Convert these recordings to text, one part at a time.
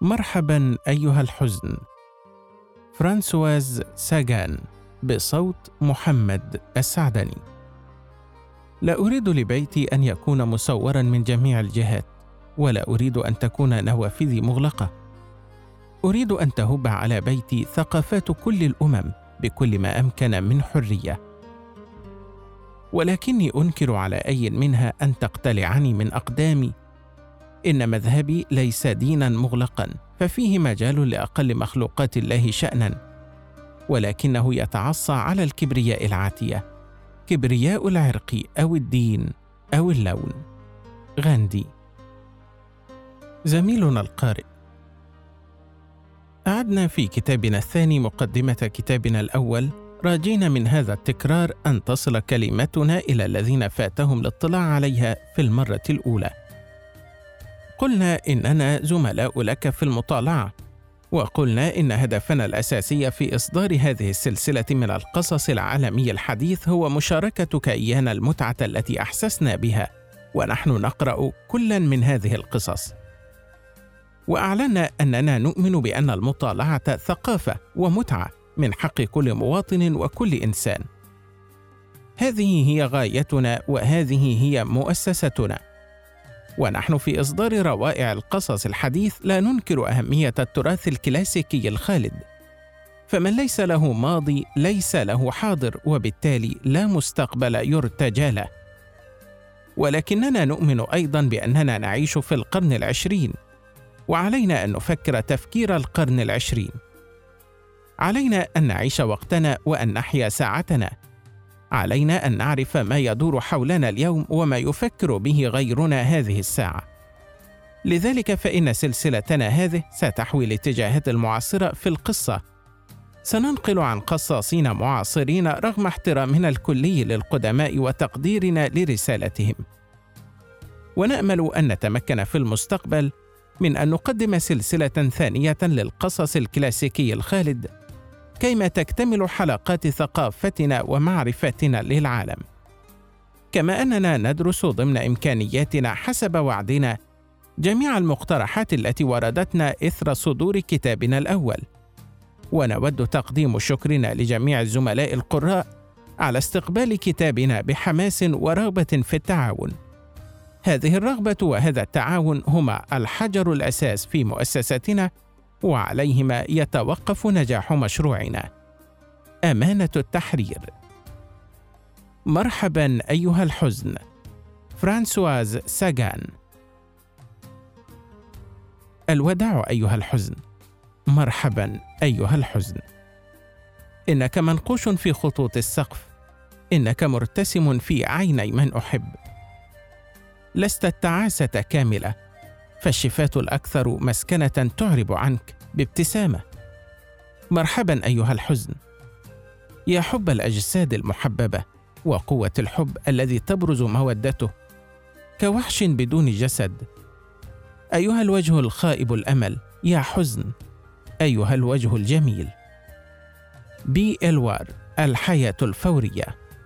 مرحبا أيها الحزن. فرانسواز ساغان، بصوت محمد السعدني. لا أريد لبيتي أن يكون مسورا من جميع الجهات، ولا أريد أن تكون نوافذي مغلقة. أريد أن تهب على بيتي ثقافات كل الأمم بكل ما أمكن من حرية، ولكني أنكر على أي منها أن تقتلعني من أقدامي. إن مذهبي ليس دينا مغلقا، ففيه مجال لأقل مخلوقات الله شأنا، ولكنه يتعصى على الكبرياء العاتية، كبرياء العرق أو الدين أو اللون. غاندي. زميلنا القارئ، أعدنا في كتابنا الثاني مقدمة كتابنا الأول، راجين من هذا التكرار أن تصل كلمتنا إلى الذين فاتهم الاطلاع عليها في المرة الأولى. قلنا إننا زملاء لك في المطالعة، وقلنا إن هدفنا الأساسي في إصدار هذه السلسلة من القصص العالمي الحديث هو مشاركتك إيانا المتعة التي أحسسنا بها ونحن نقرأ كلا من هذه القصص. وأعلنا أننا نؤمن بأن المطالعة ثقافة ومتعة من حق كل مواطن وكل إنسان. هذه هي غايتنا وهذه هي مؤسستنا. ونحن في إصدار روائع القصص الحديث لا ننكر أهمية التراث الكلاسيكي الخالد، فمن ليس له ماضي ليس له حاضر، وبالتالي لا مستقبل يرتجى له. ولكننا نؤمن أيضا بأننا نعيش في القرن العشرين، وعلينا أن نفكر تفكير القرن العشرين. علينا أن نعيش وقتنا وأن نحيا ساعتنا. علينا أن نعرف ما يدور حولنا اليوم وما يفكر به غيرنا هذه الساعة. لذلك فإن سلسلتنا هذه ستحوي الاتجاهات المعاصرة في القصة. سننقل عن قصاصين معاصرين رغم احترامنا الكلي للقدماء وتقديرنا لرسالتهم. ونأمل أن نتمكن في المستقبل من أن نقدم سلسلة ثانية للقصص الكلاسيكي الخالد، كيما تكتمل حلقات ثقافتنا ومعرفتنا للعالم. كما أننا ندرس ضمن إمكانياتنا حسب وعدنا جميع المقترحات التي وردتنا إثر صدور كتابنا الأول، ونود تقديم شكرنا لجميع الزملاء القراء على استقبال كتابنا بحماس ورغبة في التعاون. هذه الرغبة وهذا التعاون هما الحجر الأساس في مؤسستنا، وعليهما يتوقف نجاح مشروعنا. أمانة التحرير. مرحبا أيها الحزن. فرانسواز ساغان. الوداع أيها الحزن. مرحبا أيها الحزن. إنك منقوش في خطوط السقف، إنك مرتسم في عيني من أحب. لست التعاسة كاملة، فالشفاة الأكثر مسكنة تعرب عنك بابتسامة. مرحبا أيها الحزن. يا حب الأجساد المحببة وقوة الحب الذي تبرز مودته كوحش بدون جسد. أيها الوجه الخائب الأمل يا حزن، أيها الوجه الجميل. بي إلوار، الحياة الفورية.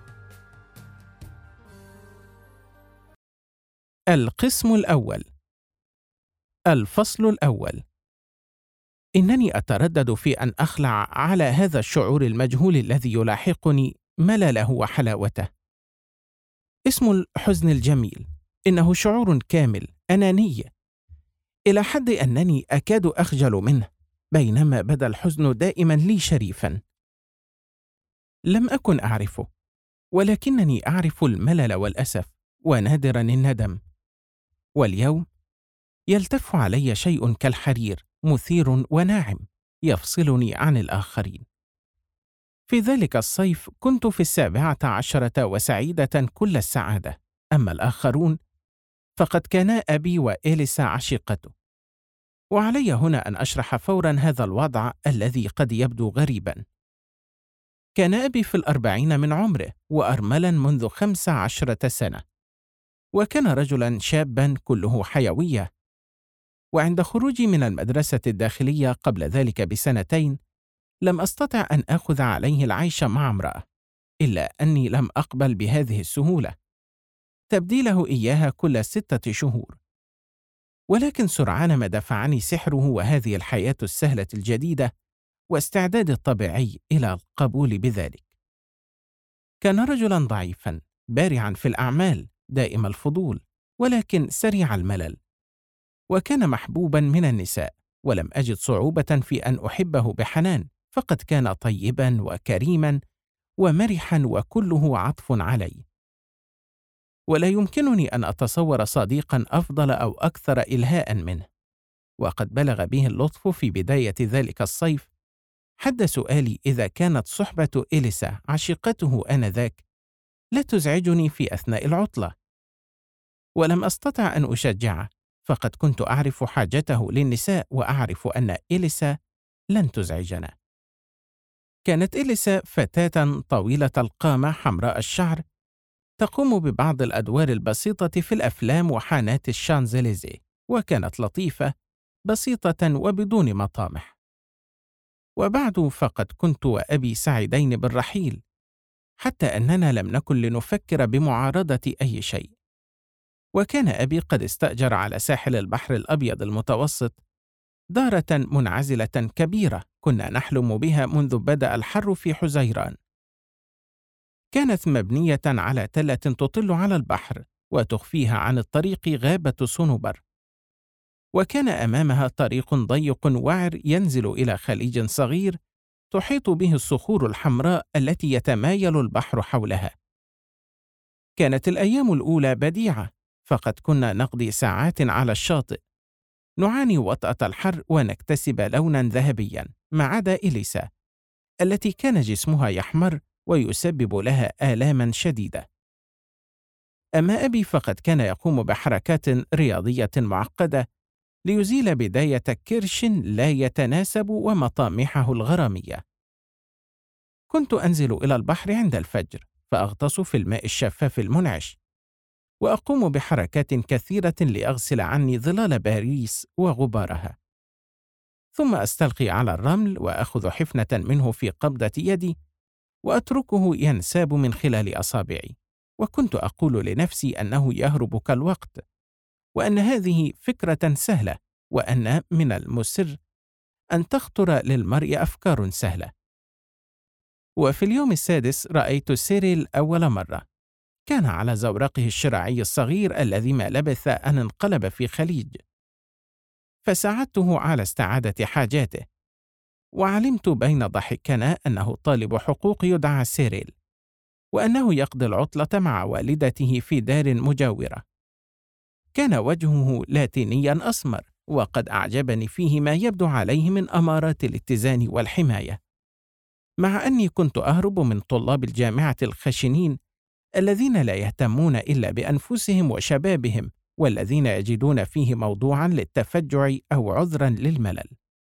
القسم الأول. الفصل الأول. إنني أتردد في أن أخلع على هذا الشعور المجهول الذي يلاحقني ملله وحلاوته. اسم الحزن الجميل إنه شعور كامل أناني، إلى حد أنني أكاد أخجل منه، بينما بدا الحزن دائما لي شريفا. لم أكن أعرفه، ولكنني أعرف الملل والأسف، ونادرا الندم. واليوم يلتف علي شيء كالحرير، مثير وناعم، يفصلني عن الآخرين. في ذلك الصيف كنت في 17 وسعيدة كل السعادة، أما الآخرون فقد كانا أبي وإليسا عشيقته. وعلي هنا أن أشرح فورا هذا الوضع الذي قد يبدو غريبا. كان أبي في 40 من عمره، وأرملا منذ 15 سنة، وكان رجلا شابا كله حيوية. وعند خروجي من المدرسة الداخلية قبل ذلك ب2 لم أستطع أن آخذ عليه العيش مع امرأة، إلا أني لم أقبل بهذه السهولة، تبديله إياها كل 6 شهور. ولكن سرعان ما دفعني سحره وهذه الحياة السهلة الجديدة واستعدادي الطبيعي إلى القبول بذلك. كان رجلا ضعيفا بارعا في الأعمال دائم الفضول ولكن سريع الملل، وكان محبوبا من النساء، ولم أجد صعوبة في أن أحبه بحنان، فقد كان طيبا وكريما ومرحا وكله عطف علي. ولا يمكنني أن أتصور صديقا أفضل أو أكثر إلهاء منه. وقد بلغ به اللطف في بداية ذلك الصيف حد سؤالي إذا كانت صحبة إليسا عشيقته آنذاك لا تزعجني في أثناء العطلة. ولم أستطع أن أشجعه، فقد كنت أعرف حاجته للنساء وأعرف أن إليسا لن تزعجنا. كانت إليسا فتاة طويلة القامة حمراء الشعر، تقوم ببعض الأدوار البسيطة في الأفلام وحانات الشانزليزيه، وكانت لطيفة بسيطة وبدون مطامح. وبعد فقد كنت وأبي سعيدين بالرحيل، حتى أننا لم نكن لنفكر بمعارضة أي شيء. وكان أبي قد استأجر على ساحل البحر الأبيض المتوسط دارة منعزلة كبيرة كنا نحلم بها منذ بدأ الحر في حزيران. كانت مبنية على تلة تطل على البحر وتخفيها عن الطريق غابة صنوبر، وكان أمامها طريق ضيق وعر ينزل إلى خليج صغير تحيط به الصخور الحمراء التي يتمايل البحر حولها. كانت الأيام الأولى بديعة، فقد كنا نقضي ساعات على الشاطئ نعاني وطأة الحر ونكتسب لونا ذهبيا، ما عدا إليسا التي كان جسمها يحمر ويسبب لها آلاما شديدة. أما أبي فقد كان يقوم بحركات رياضية معقدة ليزيل بداية كرش لا يتناسب ومطامحه الغرامية. كنت أنزل إلى البحر عند الفجر فأغطس في الماء الشفاف المنعش، وأقوم بحركات كثيرة لأغسل عني ظلال باريس وغبارها، ثم أستلقي على الرمل وأخذ حفنة منه في قبضة يدي وأتركه ينساب من خلال أصابعي، وكنت أقول لنفسي أنه يهرب كالوقت، وأن هذه فكرة سهلة، وأن من المسر أن تخطر للمرء أفكار سهلة. وفي اليوم السادس رأيت سيريل أول مرة. كان على زورقه الشراعي الصغير الذي ما لبث أن انقلب في خليج، فساعدته على استعادة حاجاته، وعلمت بين ضحكنا أنه طالب حقوق يدعى سيريل، وأنه يقضي العطلة مع والدته في دار مجاورة. كان وجهه لاتينيا أسمر، وقد أعجبني فيه ما يبدو عليه من أمارات الاتزان والحماية، مع أني كنت أهرب من طلاب الجامعة الخشنين الذين لا يهتمون إلا بأنفسهم وشبابهم، والذين يجدون فيه موضوعا للتفجع أو عذرا للملل.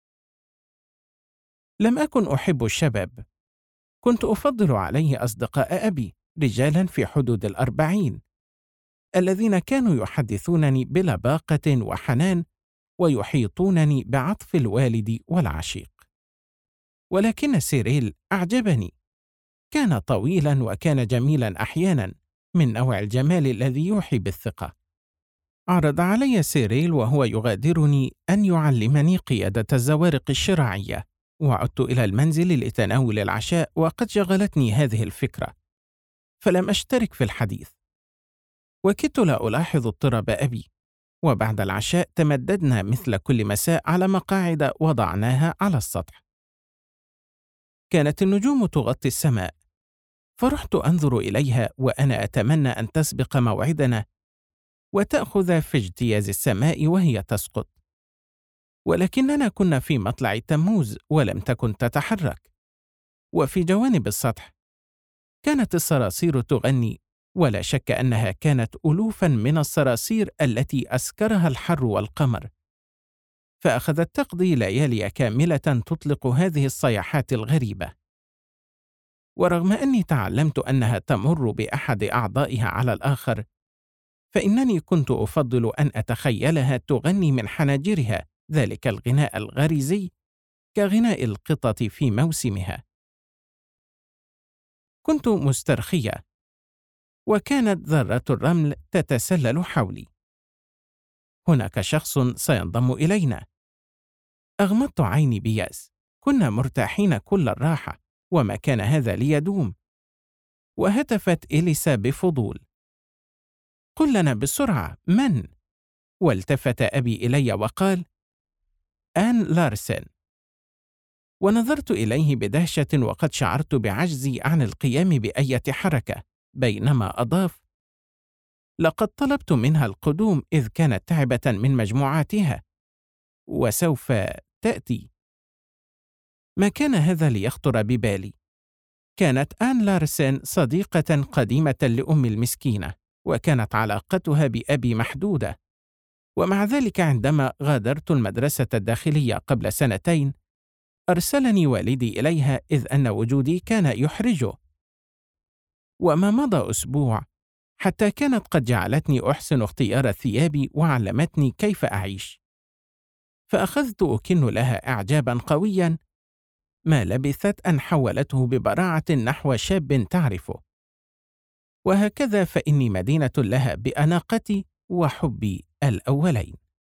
لم أكن أحب الشباب، كنت أفضل عليه أصدقاء أبي، رجالا في حدود 40 الذين كانوا يحدثونني بلباقة وحنان ويحيطونني بعطف الوالد والعشيق. ولكن سيريل أعجبني، كان طويلا وكان جميلا أحيانا، من نوع الجمال الذي يوحي بالثقة. عرض علي سيريل وهو يغادرني أن يعلمني قيادة الزوارق الشراعية، وعدت إلى المنزل لتناول العشاء، وقد شغلتني هذه الفكرة فلم أشترك في الحديث، وكدت لا ألاحظ اضطراب أبي. وبعد العشاء تمددنا مثل كل مساء على مقاعد وضعناها على السطح. كانت النجوم تغطي السماء، فرحت أنظر إليها وأنا أتمنى أن تسبق موعدنا وتأخذ في اجتياز السماء وهي تسقط. ولكننا كنا في مطلع تموز ولم تكن تتحرك، وفي جوانب السطح كانت الصراصير تغني، ولا شك أنها كانت ألوفا من الصراصير التي أسكرها الحر والقمر، فأخذت تقضي ليالي كاملة تطلق هذه الصيحات الغريبة. ورغم أني تعلمت أنها تمر بأحد أعضائها على الآخر، فإنني كنت أفضل أن أتخيلها تغني من حناجرها ذلك الغناء الغريزي كغناء القطط في موسمها. كنت مسترخية، وكانت ذرات الرمل تتسلل حولي. هناك شخص سينضم إلينا. أغمضت عيني بيأس. كنا مرتاحين كل الراحة، وما كان هذا ليدوم. وهتفت إليسا بفضول: قل لنا بسرعة، من؟ والتفت أبي إلي وقال: آن لارسن. ونظرت إليه بدهشة، وقد شعرت بعجزي عن القيام بأية حركة، بينما أضاف: لقد طلبت منها القدوم إذ كانت تعبة من مجموعاتها، وسوف تأتي. ما كان هذا ليخطر ببالي. كانت آن لارسن صديقة قديمة لأمي المسكينة، وكانت علاقتها بأبي محدودة. ومع ذلك عندما غادرت المدرسة الداخلية قبل 2 سنين، أرسلني والدي إليها إذ أن وجودي كان يحرجه. وما مضى أسبوع حتى كانت قد جعلتني أحسن اختيار ثيابي وعلمتني كيف أعيش. فأخذت أكن لها إعجابا قويا، ما لبثت أن حولته ببراعة نحو شاب تعرفه. وهكذا فإني مدينة لها بأناقتي وحبي الأولين.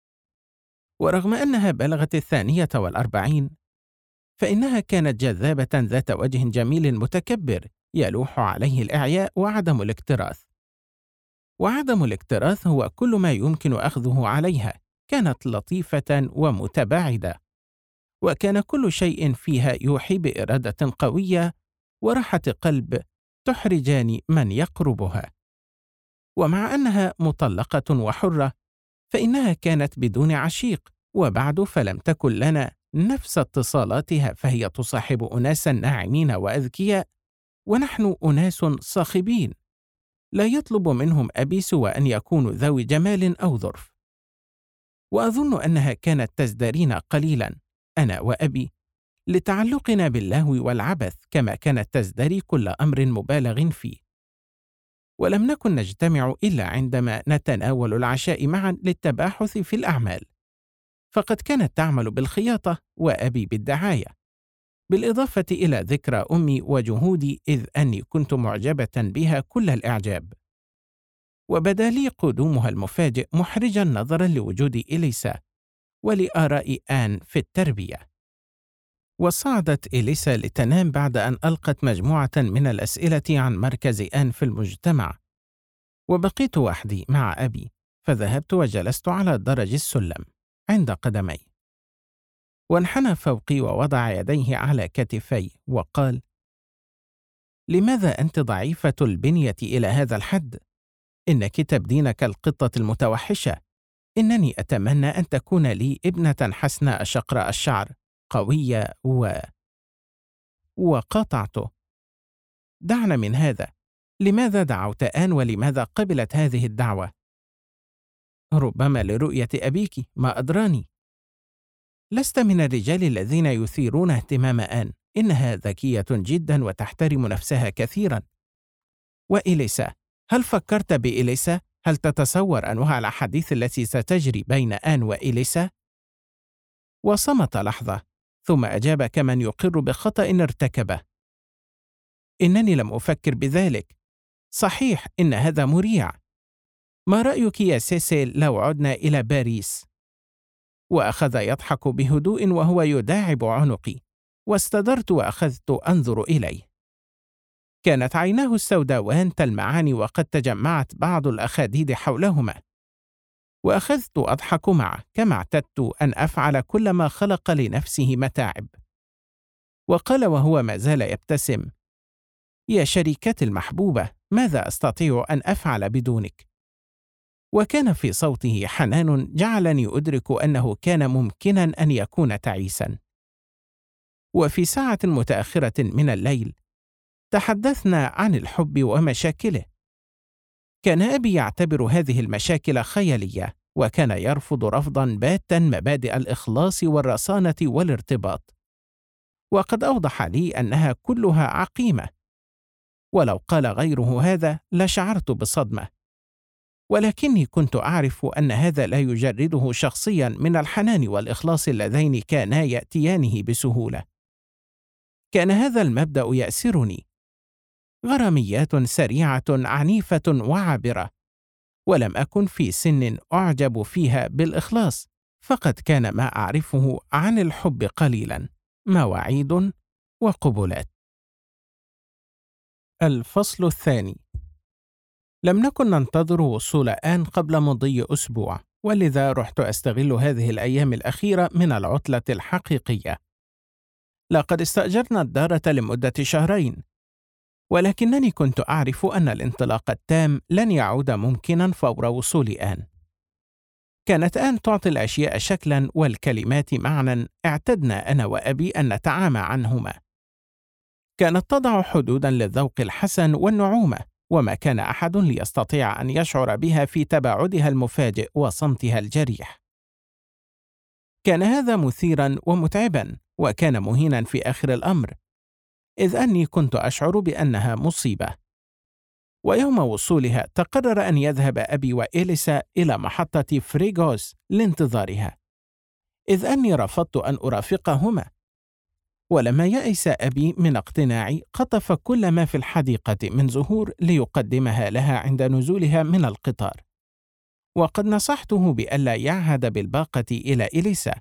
ورغم أنها بلغت 42، فإنها كانت جذابة ذات وجه جميل متكبر يلوح عليه الإعياء وعدم الاكتراث. وعدم الاكتراث هو كل ما يمكن أخذه عليها. كانت لطيفة ومتباعدة، وكان كل شيء فيها يوحي بإرادة قوية وراحة قلب تحرجان من يقربها. ومع أنها مطلقة وحرة، فإنها كانت بدون عشيق، وبعد فلم تكن لنا نفس اتصالاتها، فهي تصاحب أناسا ناعمين وأذكياء، ونحن أناس صاخبين. لا يطلب منهم أبي سوى أن يكونوا ذوي جمال أو ظرف. وأظن أنها كانت تزدرينا قليلا، أنا وأبي، لتعلقنا باللهو والعبث، كما كانت تزدري كل أمر مبالغ فيه. ولم نكن نجتمع إلا عندما نتناول العشاء معا للتباحث في الأعمال، فقد كانت تعمل بالخياطة وأبي بالدعاية، بالإضافة إلى ذكرى أمي وجهودي، إذ أني كنت معجبة بها كل الإعجاب. وبدا لي قدومها المفاجئ محرجا نظرا لوجود إليسا ولآراء آن في التربية. وصعدت إليسا لتنام بعد أن ألقت مجموعة من الأسئلة عن مركز آن في المجتمع، وبقيت وحدي مع أبي، فذهبت وجلست على درج السلم عند قدمي، وانحنى فوقي ووضع يديه على كتفي وقال: لماذا أنت ضعيفة البنية إلى هذا الحد؟ إنك تبدين كالقطة المتوحشة. إنني أتمنى أن تكون لي ابنة حسناء شقراء الشعر، قوية وقاطعته: دعنا من هذا. لماذا دعوت آن، ولماذا قبلت هذه الدعوة؟ ربما لرؤية أبيك، ما أدراني. لست من الرجال الذين يثيرون اهتمام آن. إنها ذكية جدا وتحترم نفسها كثيرا. وإليسا، هل فكرت بإليسا؟ هل تتصور أنواع الأحاديث التي ستجري بين آن وإليسا؟ وصمت لحظة، ثم أجاب كمن يقر بخطأ ارتكبه: إنني لم أفكر بذلك. صحيح، إن هذا مريع. ما رأيك يا سيسيل لو عدنا إلى باريس؟ وأخذ يضحك بهدوء وهو يداعب عنقي، واستدرت وأخذت أنظر إليه. كانت عيناه السوداوان تلمعان، وقد تجمعت بعض الأخاديد حولهما، وأخذت أضحك معه كما اعتدت أن أفعل كلما خلق لنفسه متاعب. وقال وهو ما زال يبتسم: يا شريكتي المحبوبة، ماذا أستطيع أن أفعل بدونك؟ وكان في صوته حنان جعلني أدرك أنه كان ممكنا أن يكون تعيسا. وفي ساعة متأخرة من الليل تحدثنا عن الحب ومشاكله. كان أبي يعتبر هذه المشاكل خيالية، وكان يرفض رفضا باتا مبادئ الإخلاص والرصانة والارتباط، وقد أوضح لي أنها كلها عقيمة. ولو قال غيره هذا لشعرت بصدمة، ولكني كنت أعرف أن هذا لا يجرده شخصيا من الحنان والإخلاص اللذين كانا يأتيانه بسهولة. كان هذا المبدأ يأسرني: غراميات سريعة عنيفة وعابرة، ولم أكن في سن أعجب فيها بالإخلاص، فقد كان ما أعرفه عن الحب قليلا، مواعيد وقبلات. الفصل الثاني. لم نكن ننتظر وصول آن قبل مضي أسبوع، ولذا رحت أستغل هذه الأيام الأخيرة من العطلة الحقيقية. لقد استأجرنا الدارة لمدة شهرين، ولكنني كنت أعرف أن الانطلاق التام لن يعود ممكنا فور وصول آن. كانت آن تعطي الأشياء شكلا والكلمات معنى اعتدنا أنا وأبي أن نتعامى عنهما. كانت تضع حدودا للذوق الحسن والنعومة، وما كان أحد ليستطيع أن يشعر بها في تباعدها المفاجئ وصمتها الجريح. كان هذا مثيرا ومتعبا، وكان مهينا في آخر الأمر، إذ أني كنت أشعر بأنها مصيبة. ويوم وصولها تقرر أن يذهب أبي وإليسا إلى محطة فريغوس لانتظارها، إذ أني رفضت أن أرافقهما. ولما يئس أبي من اقتناعي قطف كل ما في الحديقة من زهور ليقدمها لها عند نزولها من القطار، وقد نصحته بألا يعهد بالباقة إلى إليسا.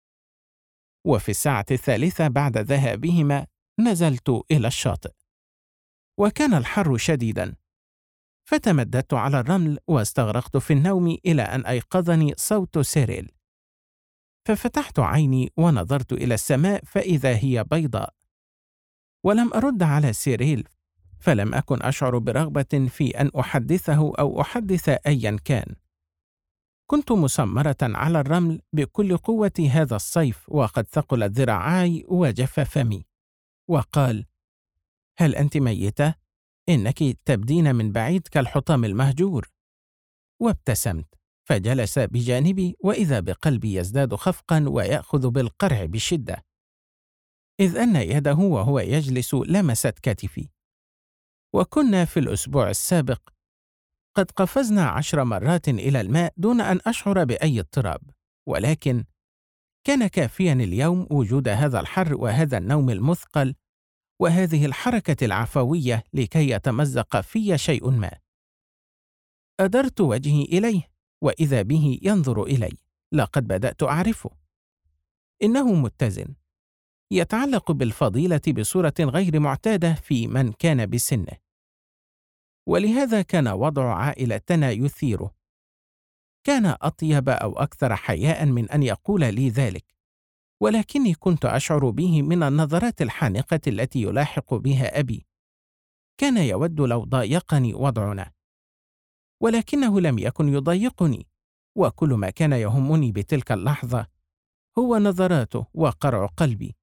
وفي الساعة 3 بعد ذهابهما نزلت إلى الشاطئ، وكان الحر شديدا، فتمددت على الرمل واستغرقت في النوم إلى أن أيقظني صوت سيريل. ففتحت عيني ونظرت إلى السماء فإذا هي بيضاء، ولم أرد على سيريل، فلم أكن أشعر برغبة في أن أحدثه أو أحدث أيا كان. كنت مسمرة على الرمل بكل قوة هذا الصيف، وقد ثقلت ذراعاي وجف فمي. وقال: هل أنت ميتة؟ إنك تبدين من بعيد كالحطام المهجور. وابتسمت، فجلس بجانبي، وإذا بقلبي يزداد خفقا ويأخذ بالقرع بشدة، إذ أن يده وهو يجلس لمست كتفي. وكنا في الأسبوع السابق قد قفزنا 10 مرات إلى الماء دون أن أشعر بأي اضطراب، ولكن كان كافيا اليوم وجود هذا الحر وهذا النوم المثقل وهذه الحركة العفوية لكي يتمزق في شيء ما. أدرت وجهي إليه، وإذا به ينظر إلي. لقد بدأت أعرفه. إنه متزن، يتعلق بالفضيلة بصورة غير معتادة في من كان بسنه، ولهذا كان وضع عائلتنا يثيره. كان أطيب أو أكثر حياء من أن يقول لي ذلك، ولكني كنت أشعر به من النظرات الحانقة التي يلاحق بها أبي. كان يود لو ضايقني وضعنا، ولكنه لم يكن يضايقني، وكل ما كان يهمني بتلك اللحظة هو نظراته وقرع قلبي.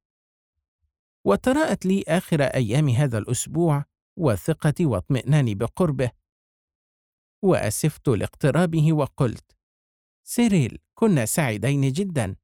وتراءت لي آخر أيام هذا الأسبوع وثقتي واطمئناني بقربه، وأسفت لاقترابه وقلت: سيريل، كنا سعيدين جدا.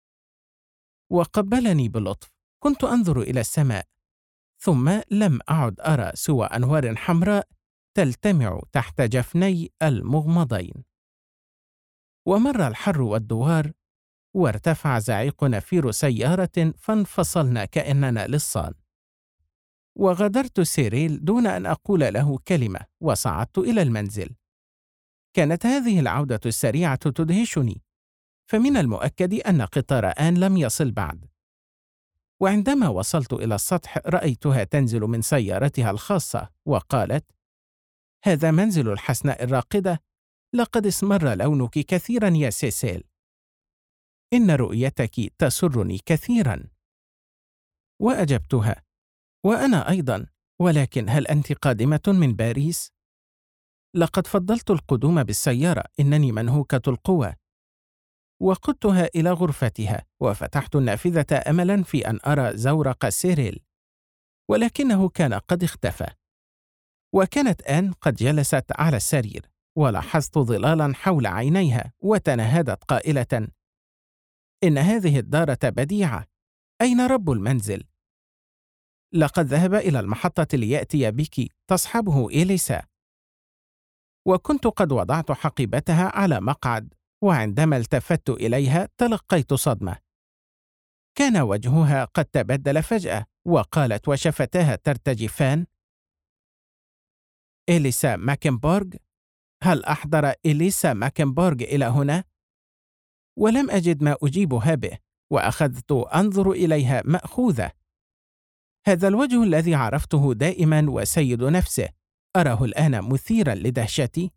وقبلني بلطف. كنت أنظر إلى السماء، ثم لم أعد أرى سوى أنوار حمراء تلتمع تحت جفني المغمضين. ومر الحر والدوار، وارتفع زعيق نفير سيارة، فانفصلنا كأننا لصان. وغادرت سيريل دون أن أقول له كلمة، وصعدت إلى المنزل. كانت هذه العودة السريعة تدهشني، فمن المؤكد أن قطار آن لم يصل بعد. وعندما وصلت إلى السطح رأيتها تنزل من سيارتها الخاصة، وقالت: هذا منزل الحسناء الراقدة، لقد اسمر لونك كثيرا يا سيسيل. إن رؤيتك تسرني كثيرا. وأجبتها: وأنا أيضا، ولكن هل أنت قادمة من باريس؟ لقد فضلت القدوم بالسيارة، إنني منهوكة القوى. وقدتها إلى غرفتها، وفتحت النافذة أملا في أن أرى زورق سيريل، ولكنه كان قد اختفى. وكانت آن قد جلست على السرير، ولاحظت ظلالا حول عينيها، وتنهدت قائلة: إن هذه الدارة بديعة، أين رب المنزل؟ لقد ذهب إلى المحطة ليأتي بك، تصحبه إليسا. وكنت قد وضعت حقيبتها على مقعد، وعندما التفت إليها تلقيت صدمة. كان وجهها قد تبدل فجأة، وقالت وشفتاها ترتجفان: إليسا ماكنبورغ؟ هل أحضر إليسا ماكنبورغ إلى هنا؟ ولم أجد ما أجيبها به، وأخذت أنظر إليها مأخوذة. هذا الوجه الذي عرفته دائما وسيد نفسه، أراه الآن مثيرا لدهشتي.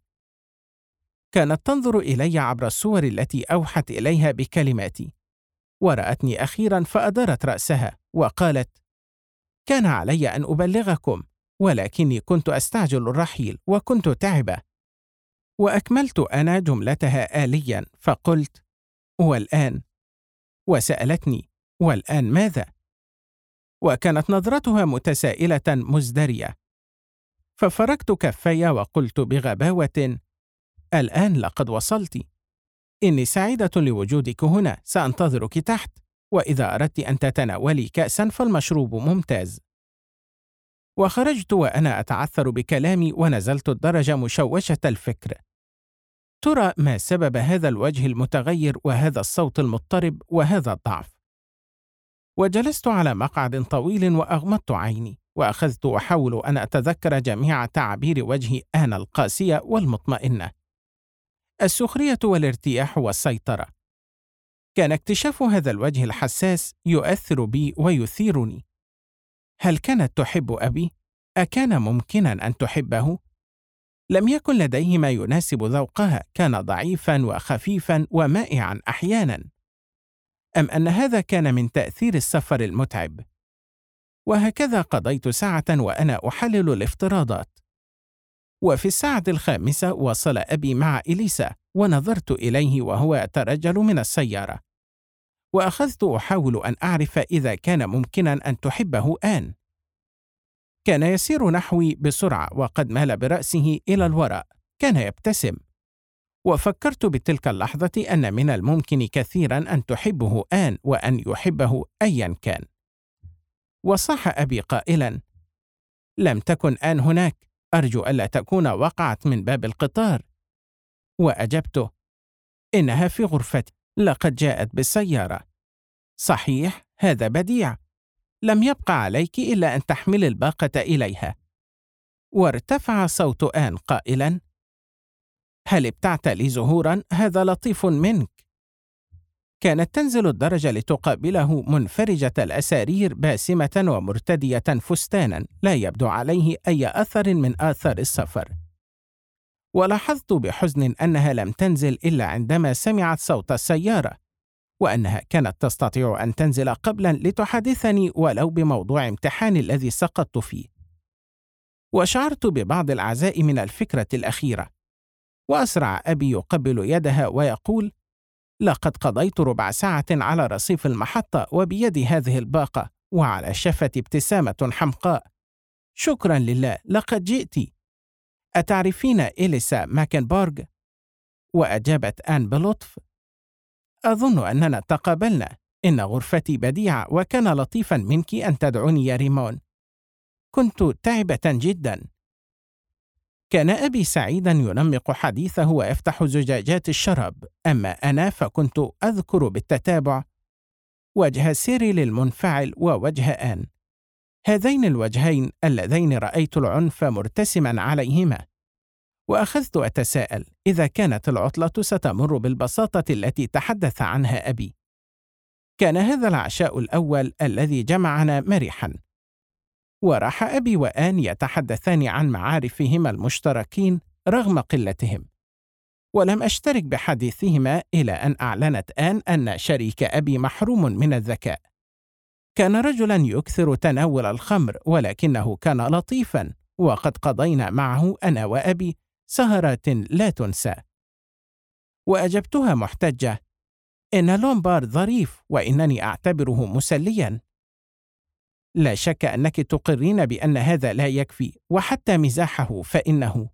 كانت تنظر إلي عبر الصور التي أوحت إليها بكلماتي، ورأتني أخيرا فأدارت رأسها وقالت: كان علي أن أبلغكم، ولكني كنت أستعجل الرحيل وكنت تعبة. وأكملت أنا جملتها آليا فقلت: والآن؟ وسألتني: والآن ماذا؟ وكانت نظرتها متسائلة مزدرية. ففركت كفي وقلت بغباوة: الآن لقد وصلت. إني سعيدة لوجودك هنا، سأنتظرك تحت، وإذا أردت أن تتناولي كأسا فالمشروب ممتاز. وخرجت وأنا أتعثر بكلامي، ونزلت الدرجة مشوشة الفكر. ترى ما سبب هذا الوجه المتغير وهذا الصوت المضطرب وهذا الضعف؟ وجلست على مقعد طويل وأغمضت عيني، وأخذت أحاول أن أتذكر جميع تعابير وجه آن القاسية والمطمئنة، السخرية والارتياح والسيطرة. كان اكتشاف هذا الوجه الحساس يؤثر بي ويثيرني. هل كانت تحب أبي؟ أكان ممكنا أن تحبه؟ لم يكن لديه ما يناسب ذوقها، كان ضعيفا وخفيفا ومائعا أحيانا. أم أن هذا كان من تأثير السفر المتعب؟ وهكذا قضيت ساعة وأنا أحلل الافتراضات. وفي الساعة 5 وصل أبي مع إليسا، ونظرت إليه وهو يترجل من السيارة، وأخذت أحاول أن أعرف إذا كان ممكنا أن تحبه آن. كان يسير نحوي بسرعة وقد مال برأسه إلى الوراء، كان يبتسم. وفكرت بتلك اللحظة أن من الممكن كثيرا أن تحبه آن وأن يحبه أيا كان. وصاح أبي قائلا: لم تكن آن هناك، أرجو ألا تكون وقعت من باب القطار. وأجبته: إنها في غرفتي، لقد جاءت بالسيارة. صحيح، هذا بديع، لم يبقى عليك إلا أن تحمل الباقة إليها. وارتفع صوت آن قائلا: هل ابتعت لي زهورا؟ هذا لطيف منك. كانت تنزل الدرجة لتقابله منفرجة الأسارير، باسمة ومرتدية فستانا لا يبدو عليه أي أثر من آثار السفر. ولاحظت بحزن أنها لم تنزل إلا عندما سمعت صوت السيارة، وأنها كانت تستطيع أن تنزل قبلا لتحدثني ولو بموضوع امتحان الذي سقطت فيه. وشعرت ببعض العزاء من الفكرة الأخيرة. وأسرع أبي يقبل يدها ويقول: لقد قضيت ربع ساعة على رصيف المحطة وبيدي هذه الباقة، وعلى شفتي ابتسامة حمقاء. شكرا لله، لقد جئت. أتعرفين إليسا ماكنبورغ؟ وأجابت آن بلطف: أظن أننا تقابلنا. إن غرفتي بديعة، وكان لطيفا منك أن تدعوني يا ريمون. كنت تعبة جدا. كان أبي سعيدا ينمق حديثه ويفتح زجاجات الشراب، أما أنا فكنت أذكر بالتتابع وجه سيريل المنفعل ووجه آن، هذين الوجهين اللذين رأيت العنف مرتسما عليهما. وأخذت أتساءل إذا كانت العطلة ستمر بالبساطة التي تحدث عنها أبي. كان هذا العشاء الأول الذي جمعنا مرحا، وراح أبي وآن يتحدثان عن معارفهما المشتركين رغم قلتهم، ولم أشترك بحديثهما إلى أن أعلنت آن أن شريك أبي محروم من الذكاء. كان رجلا يكثر تناول الخمر، ولكنه كان لطيفا، وقد قضينا معه أنا وأبي سهرات لا تنسى. وأجبتها محتجة: إن لومبارد ظريف، وإنني أعتبره مسليا. لا شك أنك تقرين بأن هذا لا يكفي، وحتى مزاحه فإنه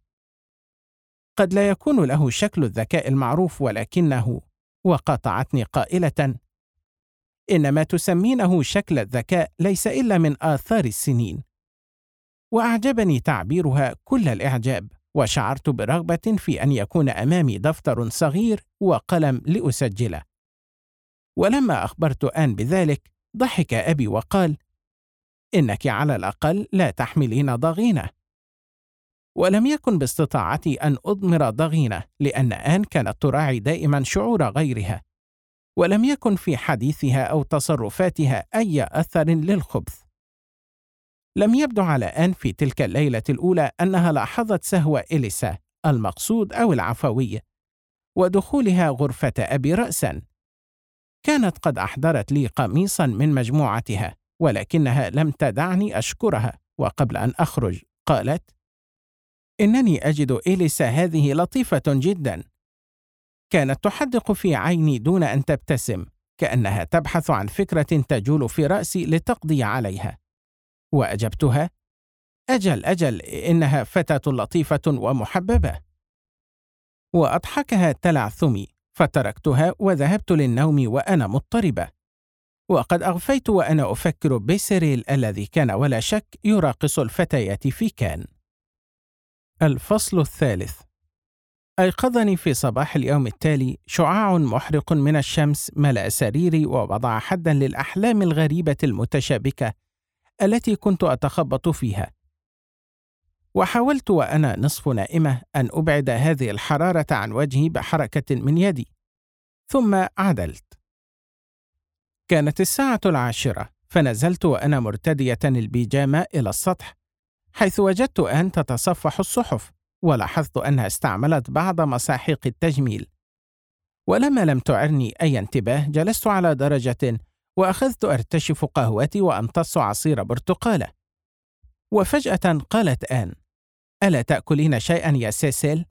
قد لا يكون له شكل الذكاء المعروف، ولكنه. وقاطعتني قائلة: إن ما تسمينه شكل الذكاء ليس إلا من آثار السنين. وأعجبني تعبيرها كل الإعجاب، وشعرت برغبة في أن يكون أمامي دفتر صغير وقلم لأسجله. ولما أخبرت آن بذلك ضحك أبي وقال: إنك على الأقل لا تحملين ضغينة. ولم يكن باستطاعتي أن أضمر ضغينة، لأن آن كانت تراعي دائما شعور غيرها، ولم يكن في حديثها أو تصرفاتها أي أثر للخبث. لم يبدو على آن في تلك الليلة الأولى أنها لاحظت سهو إليسا المقصود أو العفوي ودخولها غرفة أبي رأسا. كانت قد أحضرت لي قميصا من مجموعتها، ولكنها لم تدعني أشكرها، وقبل أن أخرج قالت: إنني أجد إليسا هذه لطيفة جدا. كانت تحدق في عيني دون أن تبتسم، كأنها تبحث عن فكرة تجول في رأسي لتقضي عليها. وأجبتها: أجل أجل، إنها فتاة لطيفة ومحببة. وأضحكها تلعثمي، فتركتها وذهبت للنوم وأنا مضطربة، وقد أغفيت وأنا أفكر بسيريل الذي كان ولا شك يراقص الفتيات في كان. الفصل الثالث. أيقظني في صباح اليوم التالي شعاع محرق من الشمس ملأ سريري، ووضع حداً للأحلام الغريبة المتشابكة التي كنت أتخبط فيها. وحاولت وأنا نصف نائمة أن أبعد هذه الحرارة عن وجهي بحركة من يدي، ثم عدلت. كانت الساعة 10، فنزلت وأنا مرتدية البيجامة إلى السطح، حيث وجدت آن تتصفح الصحف، ولاحظت أنها استعملت بعض مساحيق التجميل. ولما لم تعرني أي انتباه جلست على درجة وأخذت أرتشف قهوتي وأمتص عصير برتقالة. وفجأة قالت آن: ألا تأكلين شيئا يا سيسيل؟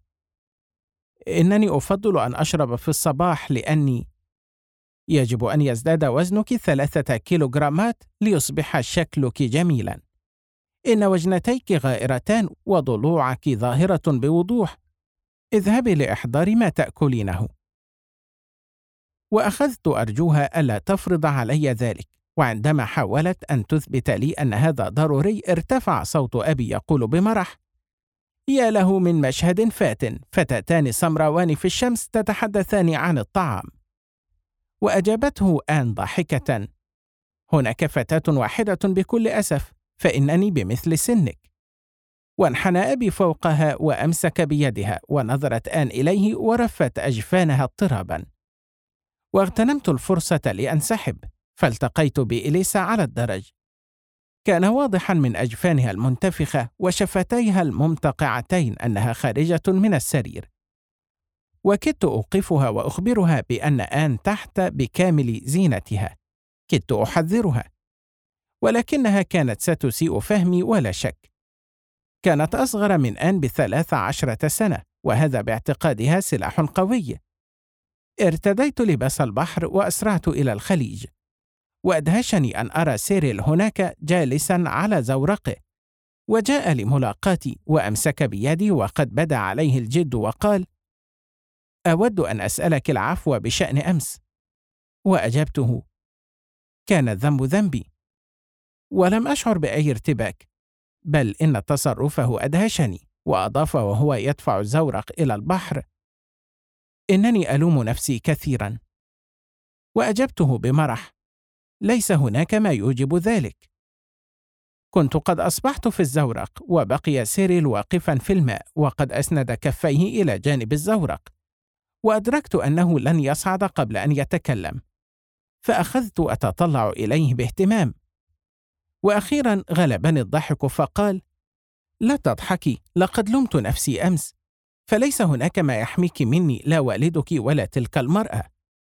إنني أفضل أن أشرب في الصباح، لأني يجب أن يزداد وزنك 3 كيلوغرامات ليصبح شكلك جميلا. إن وجنتيك غائرتان وضلوعك ظاهرة بوضوح. اذهبي لإحضار ما تأكلينه. وأخذت أرجوها ألا تفرض علي ذلك، وعندما حاولت أن تثبت لي أن هذا ضروري ارتفع صوت أبي يقول بمرح: يا له من مشهد فات، فتاتان سمراوان في الشمس تتحدثان عن الطعام. وأجابته آن ضاحكة: هناك فتاة واحدة بكل أسف، فإنني بمثل سنك. وانحنى أبي فوقها وأمسك بيدها، ونظرت آن إليه ورفت أجفانها اضطرابا. واغتنمت الفرصة لأنسحب، فالتقيت بإليسا على الدرج. كان واضحا من أجفانها المنتفخة وشفتيها الممتقعتين أنها خارجة من السرير. وكدت أوقفها وأخبرها بأن آن تحت بكامل زينتها. كدت أحذرها، ولكنها كانت ستسيء فهمي ولا شك. كانت أصغر من آن ب13 سنة، وهذا باعتقادها سلاح قوي. ارتديت لباس البحر وأسرعت إلى الخليج، وأدهشني أن أرى سيريل هناك جالسا على زورقه، وجاء لملاقاتي وأمسك بيدي وقد بدا عليه الجد وقال: أود أن أسألك العفو بشأن أمس. وأجبته: كان الذنب ذنبي. ولم أشعر بأي ارتباك، بل إن تصرفه أدهشني. وأضاف وهو يدفع الزورق إلى البحر: إنني ألوم نفسي كثيرا. وأجبته بمرح: ليس هناك ما يوجب ذلك. كنت قد أصبحت في الزورق، وبقي سيريل واقفا في الماء وقد أسند كفيه إلى جانب الزورق، وأدركت أنه لن يصعد قبل أن يتكلم، فأخذت أتطلع إليه باهتمام. وأخيرا غلبني الضحك فقال: لا تضحكي، لقد لمت نفسي أمس، فليس هناك ما يحميك مني، لا والدك ولا تلك المرأة.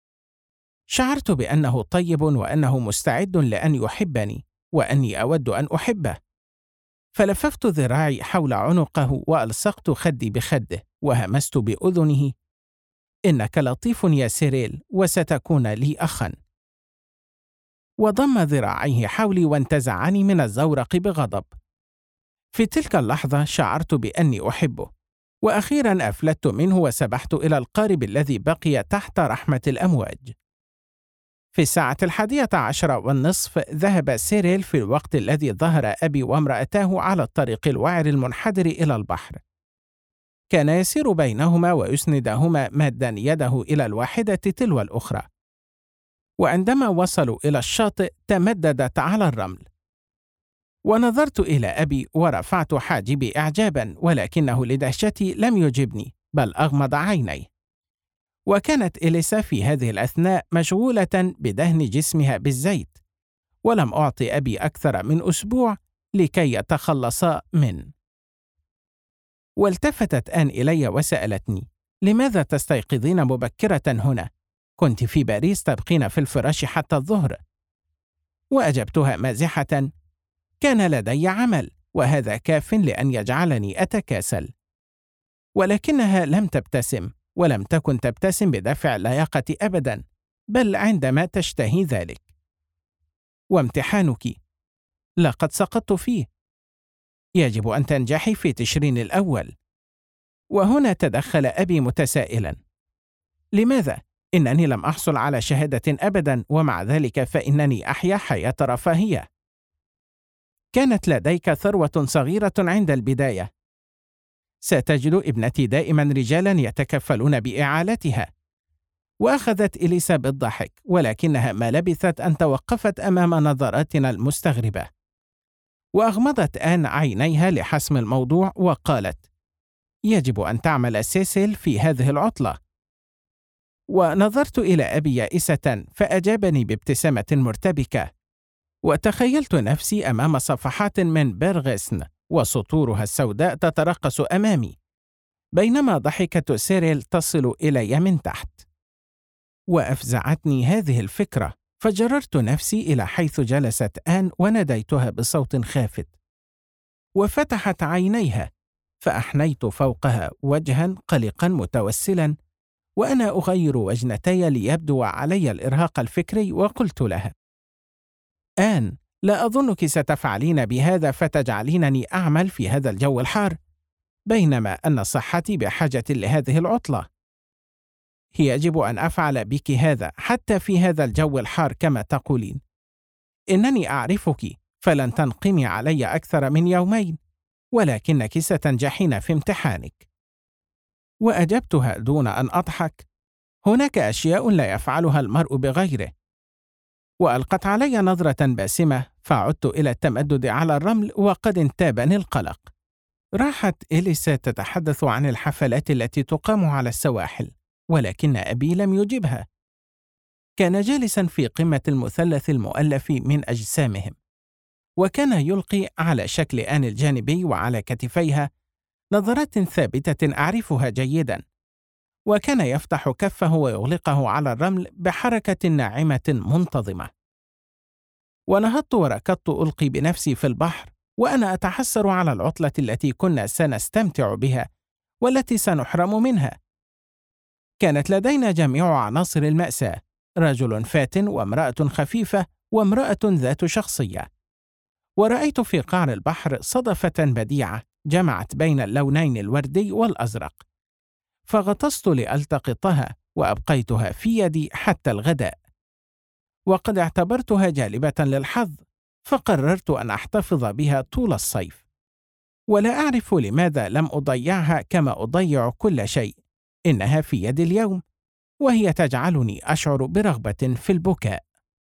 شعرت بأنه طيب وأنه مستعد لأن يحبني، وأني أود أن أحبه. فلففت ذراعي حول عنقه وألصقت خدي بخده، وهمست بأذنه: إنك لطيف يا سيريل، وستكون لي أخا. وضم ذراعيه حولي وانتزعني من الزورق بغضب. في تلك اللحظة شعرت بأني أحبه، وأخيرا أفلت منه وسبحت إلى القارب الذي بقي تحت رحمة الأمواج. في الساعة 11:30 ذهب سيريل في الوقت الذي ظهر أبي وامرأتاه على الطريق الوعر المنحدر إلى البحر. كان يسير بينهما ويسندهما مادا يده إلى الواحدة تلو الأخرى. وعندما وصلوا إلى الشاطئ تمددت على الرمل. ونظرت إلى أبي ورفعت حاجبي إعجابا، ولكنه لدهشتي لم يجبني بل أغمض عينيه. وكانت إليسا في هذه الأثناء مشغولة بدهن جسمها بالزيت، ولم أعطي أبي أكثر من أسبوع لكي يتخلص منه. والتفتت آن إلي وسألتني: لماذا تستيقظين مبكرة هنا؟ كنت في باريس تبقين في الفراش حتى الظهر. وأجبتها مازحة: كان لدي عمل، وهذا كاف لأن يجعلني أتكاسل. ولكنها لم تبتسم، ولم تكن تبتسم بدافع اللياقة أبدا، بل عندما تشتهي ذلك. وامتحانك؟ لقد سقطت فيه. يجب أن تنجحي في تشرين الأول. وهنا تدخل أبي متسائلا: لماذا؟ إنني لم أحصل على شهادة أبدا، ومع ذلك فإنني أحيا حياة رفاهية. كانت لديك ثروة صغيرة عند البداية. ستجد ابنتي دائما رجالا يتكفلون بإعالتها. وأخذت إليسا بالضحك، ولكنها ما لبثت أن توقفت أمام نظراتنا المستغربة. وأغمضت آن عينيها لحسم الموضوع وقالت: يجب أن تعمل سيسيل في هذه العطلة. ونظرت إلى أبي يائسة، فأجابني بابتسامة مرتبكة. وتخيلت نفسي أمام صفحات من بيرغسن وسطورها السوداء تترقص أمامي، بينما ضحكة سيريل تصل إلي من تحت. وأفزعتني هذه الفكرة، فجررت نفسي إلى حيث جلست آن وناديتها بصوت خافت. وفتحت عينيها، فأحنيت فوقها وجها قلقا متوسلا، وأنا أغير وجنتي ليبدو علي الإرهاق الفكري، وقلت لها: آن، لا أظنك ستفعلين بهذا فتجعلينني أعمل في هذا الجو الحار، بينما أن صحتي بحاجة لهذه العطلة. يجب أن أفعل بك هذا حتى في هذا الجو الحار كما تقولين. إنني أعرفك، فلن تنقمي علي أكثر من يومين، ولكنك ستنجحين في امتحانك. وأجبتها دون أن أضحك: هناك أشياء لا يفعلها المرء بغيره. وألقت علي نظرة باسمة، فعدت إلى التمدد على الرمل، وقد انتابني القلق. راحت إليسا تتحدث عن الحفلات التي تقام على السواحل، ولكن أبي لم يجبها. كان جالسا في قمة المثلث المؤلف من أجسامهم، وكان يلقي على شكل آن الجانبي وعلى كتفيها نظرات ثابتة أعرفها جيدا، وكان يفتح كفه ويغلقه على الرمل بحركة ناعمة منتظمة. ونهضت وركضت ألقي بنفسي في البحر، وأنا أتحسر على العطلة التي كنا سنستمتع بها والتي سنحرم منها. كانت لدينا جميع عناصر المأساة: رجل فاتن، وامرأة خفيفة، وامرأة ذات شخصية. ورأيت في قعر البحر صدفة بديعة جمعت بين اللونين الوردي والأزرق، فغطست لألتقطها وأبقيتها في يدي حتى الغداء. وقد اعتبرتها جالبة للحظ، فقررت أن أحتفظ بها طول الصيف. ولا أعرف لماذا لم أضيعها كما أضيع كل شيء. إنها في يدي اليوم، وهي تجعلني أشعر برغبة في البكاء.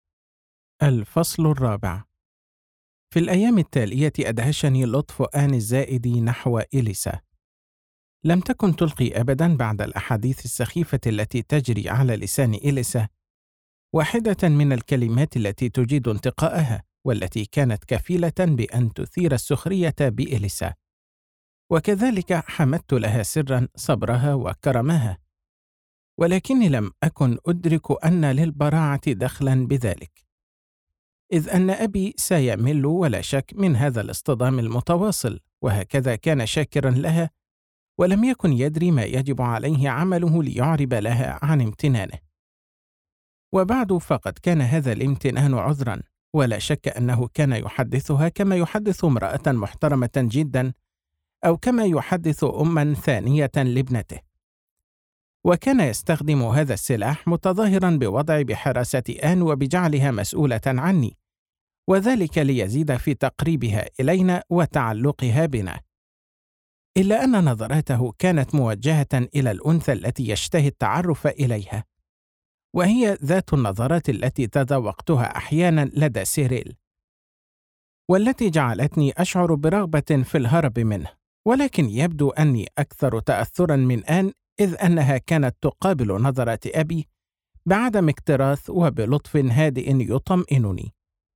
الفصل الرابع. في الأيام التالية أدهشني لطف آن الزائد نحو إليسا. لم تكن تلقي أبدا بعد الأحاديث السخيفة التي تجري على لسان إليسا واحدة من الكلمات التي تجيد انتقاءها، والتي كانت كفيلة بأن تثير السخرية بإليسا. وكذلك حمدت لها سرا صبرها وكرمها، ولكني لم أكن أدرك أن للبراعة دخلا بذلك، إذ أن أبي سيمل ولا شك من هذا الاصطدام المتواصل، وهكذا كان شاكرا لها، ولم يكن يدري ما يجب عليه عمله ليعرب لها عن امتنانه. وبعد فقد كان هذا الامتنان عذرا، ولا شك أنه كان يحدثها كما يحدث امرأة محترمة جدا، أو كما يحدث أما ثانية لابنته. وكان يستخدم هذا السلاح متظاهرا بوضع بحراسة آن وبجعلها مسؤولة عني، وذلك ليزيد في تقريبها إلينا وتعلقها بنا. إلا أن نظراته كانت موجهة إلى الأنثى التي يشتهي التعرف إليها، وهي ذات النظرات التي تذوقتها أحيانا لدى سيريل. والتي جعلتني أشعر برغبة في الهرب منه، ولكن يبدو أني أكثر تأثرا من آن، إذ أنها كانت تقابل نظرة أبي بعدم اكتراث وبلطف هادئ يطمئنني.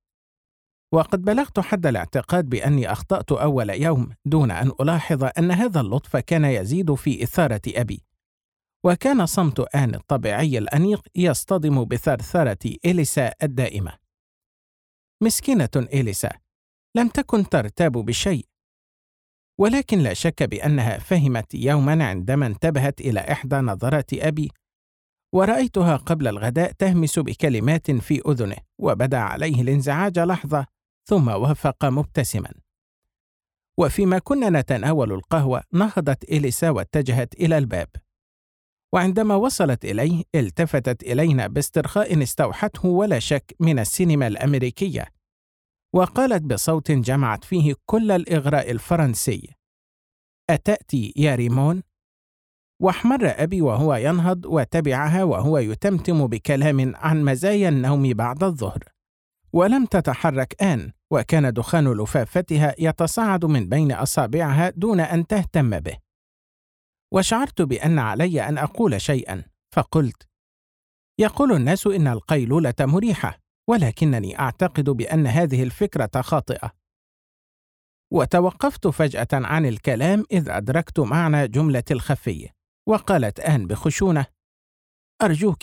وقد بلغت حد الاعتقاد بأني أخطأت أول يوم دون أن ألاحظ أن هذا اللطف كان يزيد في إثارة أبي، وكان صمت آن الطبيعي الأنيق يصطدم بثرثرة إليسا الدائمة. مسكينة إليسا لم تكن ترتاب بشيء، ولكن لا شك بأنها فهمت يوما عندما انتبهت إلى إحدى نظرات أبي، ورأيتها قبل الغداء تهمس بكلمات في أذنه، وبدا عليه الانزعاج لحظة ثم وافق مبتسما. وفيما كنا نتناول القهوة نهضت إليسا واتجهت إلى الباب، وعندما وصلت إليه التفتت إلينا باسترخاء استوحته ولا شك من السينما الأمريكية، وقالت بصوت جمعت فيه كل الإغراء الفرنسي: أتأتي يا ريمون؟ واحمر أبي وهو ينهض، وتبعها وهو يتمتم بكلام عن مزايا النوم بعد الظهر. ولم تتحرك آن، وكان دخان لفافتها يتصاعد من بين أصابعها دون أن تهتم به. وشعرت بأن علي أن أقول شيئا، فقلت: يقول الناس إن القيلولة مريحة، ولكنني أعتقد بأن هذه الفكرة خاطئة. وتوقفت فجأة عن الكلام إذ أدركت معنى جملة الخفي، وقالت آن بخشونة: أرجوك.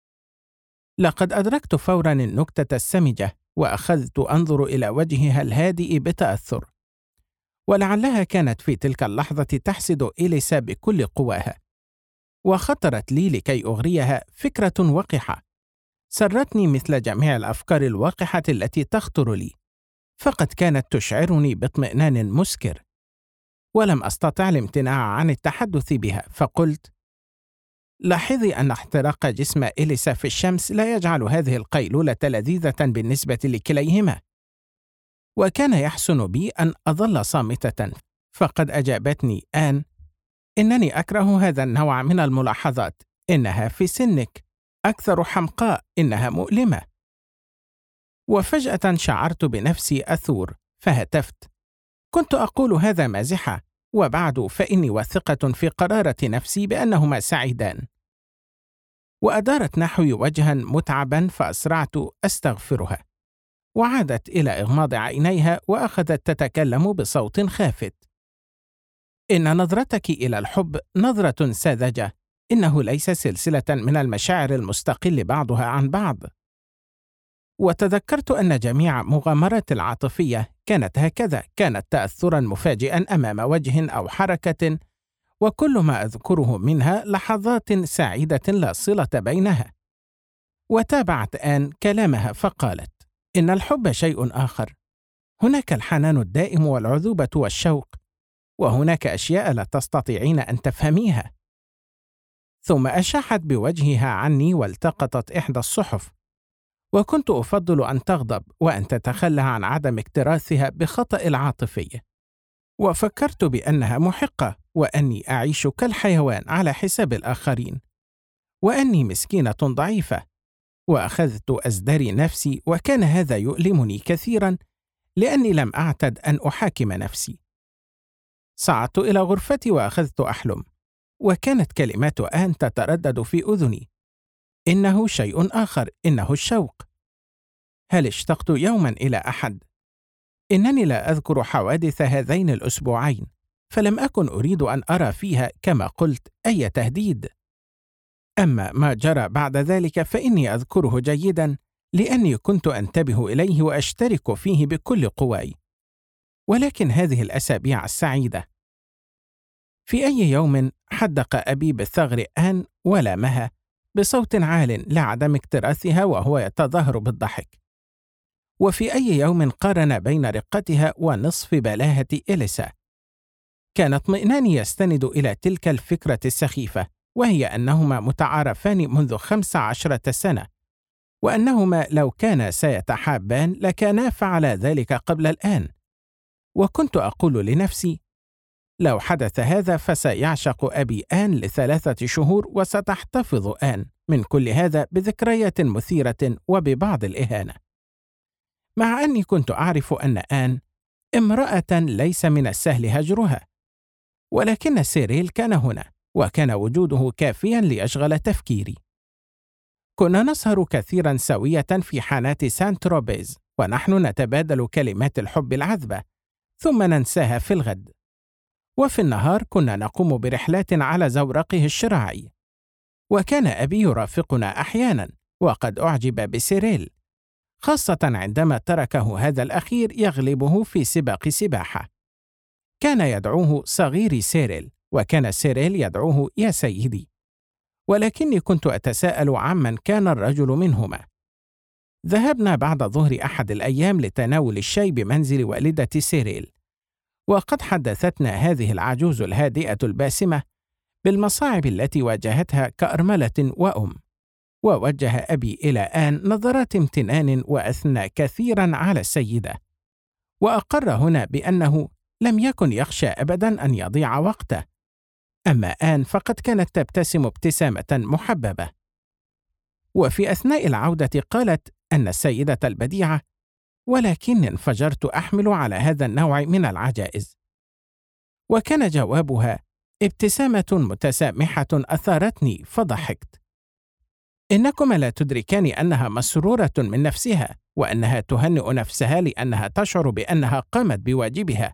لقد أدركت فوراً النكتة السمجة، وأخذت أنظر إلى وجهها الهادئ بتأثر، ولعلها كانت في تلك اللحظة تحسد إليسا بكل قواها. وخطرت لي لكي أغريها فكرة وقحة سرتني مثل جميع الأفكار الوقحة التي تخطر لي، فقد كانت تشعرني باطمئنان مسكر، ولم أستطع الامتناع عن التحدث بها، فقلت: لاحظي أن احتراق جسم إليسا في الشمس لا يجعل هذه القيلولة لذيذة بالنسبة لكليهما. وكان يحسن بي أن أظل صامتة، فقد أجابتني آن: إنني أكره هذا النوع من الملاحظات، إنها في سنك، أكثر حمقاء، إنها مؤلمة. وفجأة شعرت بنفسي أثور، فهتفت: كنت أقول هذا مازحة، وبعد فإني واثقة في قرارة نفسي بأنهما سعيدان. وأدارت نحوي وجها متعبا، فأسرعت أستغفرها، وعادت إلى إغماض عينيها وأخذت تتكلم بصوت خافت: إن نظرتك إلى الحب نظرة ساذجة، إنه ليس سلسلة من المشاعر المستقل بعضها عن بعض. وتذكرت أن جميع مغامرات العاطفية كانت هكذا، كانت تأثرا مفاجئا أمام وجه أو حركة، وكل ما أذكره منها لحظات سعيدة لا صلة بينها. وتابعت آن كلامها فقالت: إن الحب شيء آخر، هناك الحنان الدائم والعذوبة والشوق، وهناك أشياء لا تستطيعين أن تفهميها. ثم أشاحت بوجهها عني والتقطت إحدى الصحف، وكنت أفضل أن تغضب وأن تتخلى عن عدم اكتراثها بخطأ العاطفي. وفكرت بأنها محقة، وأني أعيش كالحيوان على حساب الآخرين، وأني مسكينة ضعيفة. وأخذت أزدري نفسي، وكان هذا يؤلمني كثيرا لأني لم أعتد أن أحاكم نفسي. صعدت إلى غرفتي وأخذت أحلم، وكانت كلمات آن تتردد في أذني: إنه شيء آخر، إنه الشوق. هل اشتقت يوما إلى أحد؟ إنني لا أذكر حوادث هذين الأسبوعين، فلم أكن أريد أن أرى فيها كما قلت أي تهديد. أما ما جرى بعد ذلك فإني أذكره جيدا، لأني كنت أنتبه إليه وأشترك فيه بكل قواي. ولكن هذه الأسابيع السعيدة، في أي يوم حدق أبي بالثغر آن ولامها بصوت عال لعدم اكتراثها وهو يتظاهر بالضحك. وفي أي يوم قارن بين رقتها ونصف بلاهة إليسا. كان اطمئناني يستند إلى تلك الفكرة السخيفة، وهي أنهما متعارفان منذ 15 سنة، وأنهما لو كانا سيتحابان لكانا فعلا ذلك قبل الآن. وكنت أقول لنفسي: لو حدث هذا فسيعشق أبي آن ل3 شهور، وستحتفظ آن من كل هذا بذكريات مثيرة وببعض الإهانة. مع أني كنت أعرف أن آن امرأة ليس من السهل هجرها، ولكن سيريل كان هنا، وكان وجوده كافيا ليشغل تفكيري. كنا نسهر كثيرا سوية في حانات سان تروبيز، ونحن نتبادل كلمات الحب العذبة ثم ننساها في الغد. وفي النهار كنا نقوم برحلات على زورقه الشراعي، وكان أبي يرافقنا أحيانا، وقد أعجب بسيريل، خاصة عندما تركه هذا الأخير يغلبه في سباق سباحة. كان يدعوه صغيري سيريل، وكان سيريل يدعوه يا سيدي، ولكني كنت أتساءل عمن كان الرجل منهما. ذهبنا بعد ظهر أحد الأيام لتناول الشاي بمنزل والدة سيريل، وقد حدثتنا هذه العجوز الهادئة الباسمة بالمصاعب التي واجهتها كأرملة وأم. ووجه أبي إلى آن نظرات امتنان وأثنى كثيرا على السيدة، وأقر هنا بأنه لم يكن يخشى أبدا أن يضيع وقته. أما آن فقد كانت تبتسم ابتسامة محببة. وفي أثناء العودة قالت أن السيدة البديعة، ولكني انفجرت أحمل على هذا النوع من العجائز. وكان جوابها ابتسامة متسامحة أثارتني فضحكت. إنكما لا تدركان أنها مسرورة من نفسها، وأنها تهنئ نفسها لأنها تشعر بأنها قامت بواجبها.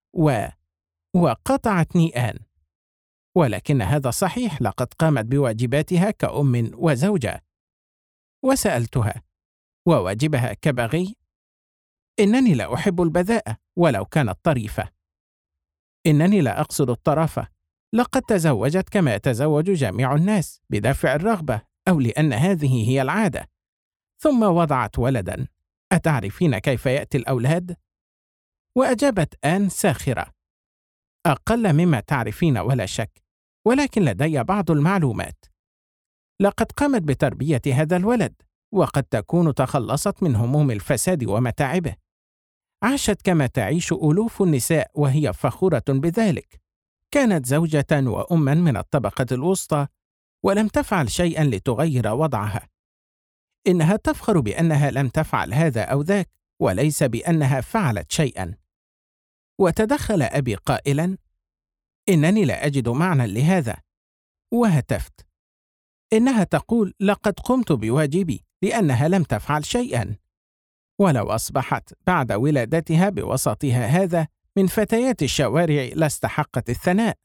وقطعتني آن. ولكن هذا صحيح، لقد قامت بواجباتها كأم وزوجة. وسألتها: وواجبها كبغي؟ إنني لا أحب البذاءة ولو كانت طريفة. إنني لا أقصد الطرافة. لقد تزوجت كما يتزوج جميع الناس، بدافع الرغبة أو لأن هذه هي العادة، ثم وضعت ولدا. أتعرفين كيف يأتي الأولاد؟ وأجابت آن ساخرة: أقل مما تعرفين ولا شك، ولكن لدي بعض المعلومات. لقد قامت بتربية هذا الولد، وقد تكون تخلصت من هموم الفساد ومتاعبه. عاشت كما تعيش ألوف النساء وهي فخورة بذلك. كانت زوجة وأما من الطبقة الوسطى، ولم تفعل شيئا لتغير وضعها. إنها تفخر بأنها لم تفعل هذا أو ذاك، وليس بأنها فعلت شيئا. وتدخل أبي قائلا: إنني لا أجد معنى لهذا. وهتفت: إنها تقول لقد قمت بواجبي لأنها لم تفعل شيئا. ولو أصبحت بعد ولادتها بوسطها هذا من فتيات الشوارع لاستحقت الثناء.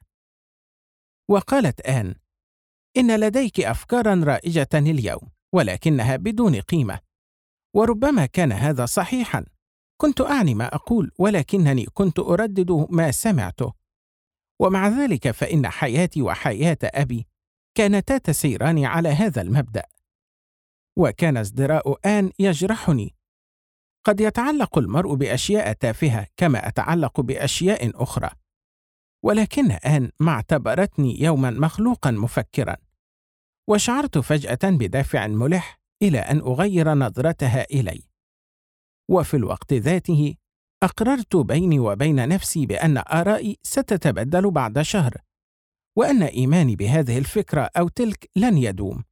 وقالت آن: إن لديك أفكارا رائجة اليوم، ولكنها بدون قيمة. وربما كان هذا صحيحا. كنت أعني ما أقول، ولكنني كنت أردد ما سمعته. ومع ذلك فإن حياتي وحياة أبي كانتا تسيران على هذا المبدأ. وكان ازدراء آن يجرحني. قد يتعلق المرء بأشياء تافهة كما أتعلق بأشياء أخرى، ولكن آن ما اعتبرتني يوما مخلوقا مفكرا. وشعرت فجأة بدافع ملح إلى أن أغير نظرتها إلي. وفي الوقت ذاته أقررت بيني وبين نفسي بأن آرائي ستتبدل بعد شهر، وأن إيماني بهذه الفكرة أو تلك لن يدوم.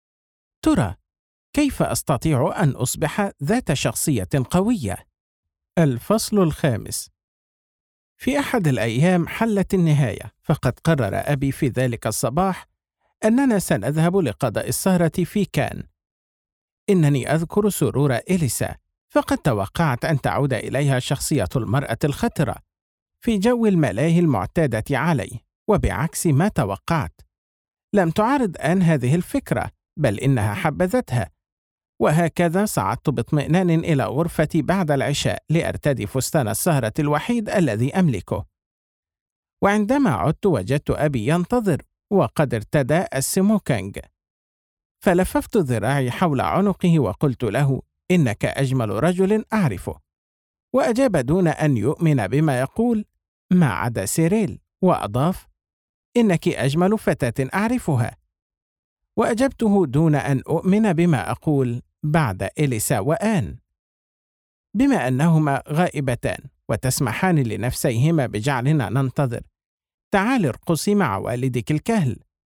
ترى كيف أستطيع أن أصبح ذات شخصية قوية؟ الفصل الخامس. في أحد الأيام حلت النهاية، فقد قرر أبي في ذلك الصباح أننا سنذهب لقضاء السهرة في كان. إنني أذكر سرور إليسا، فقد توقعت أن تعود إليها شخصية المرأة الخطرة في جو الملاهي المعتادة عليه، وبعكس ما توقعت لم تعارض آن هذه الفكرة، بل إنها حبذتها. وهكذا صعدت باطمئنان إلى غرفتي بعد العشاء لأرتدي فستان السهرة الوحيد الذي أملكه. وعندما عدت وجدت أبي ينتظر، وقد ارتدى السموكانج. فلففت ذراعي حول عنقه وقلت له: إنك أجمل رجل أعرفه. وأجاب دون أن يؤمن بما يقول، ما عدا سيريل، وأضاف: إنك أجمل فتاة أعرفها. وأجبته دون أن أؤمن بما أقول بعد إليسا وآن. بما أنهما غائبتان وتسمحان لنفسيهما بجعلنا ننتظر، تعال ارقصي مع والدك الكهل.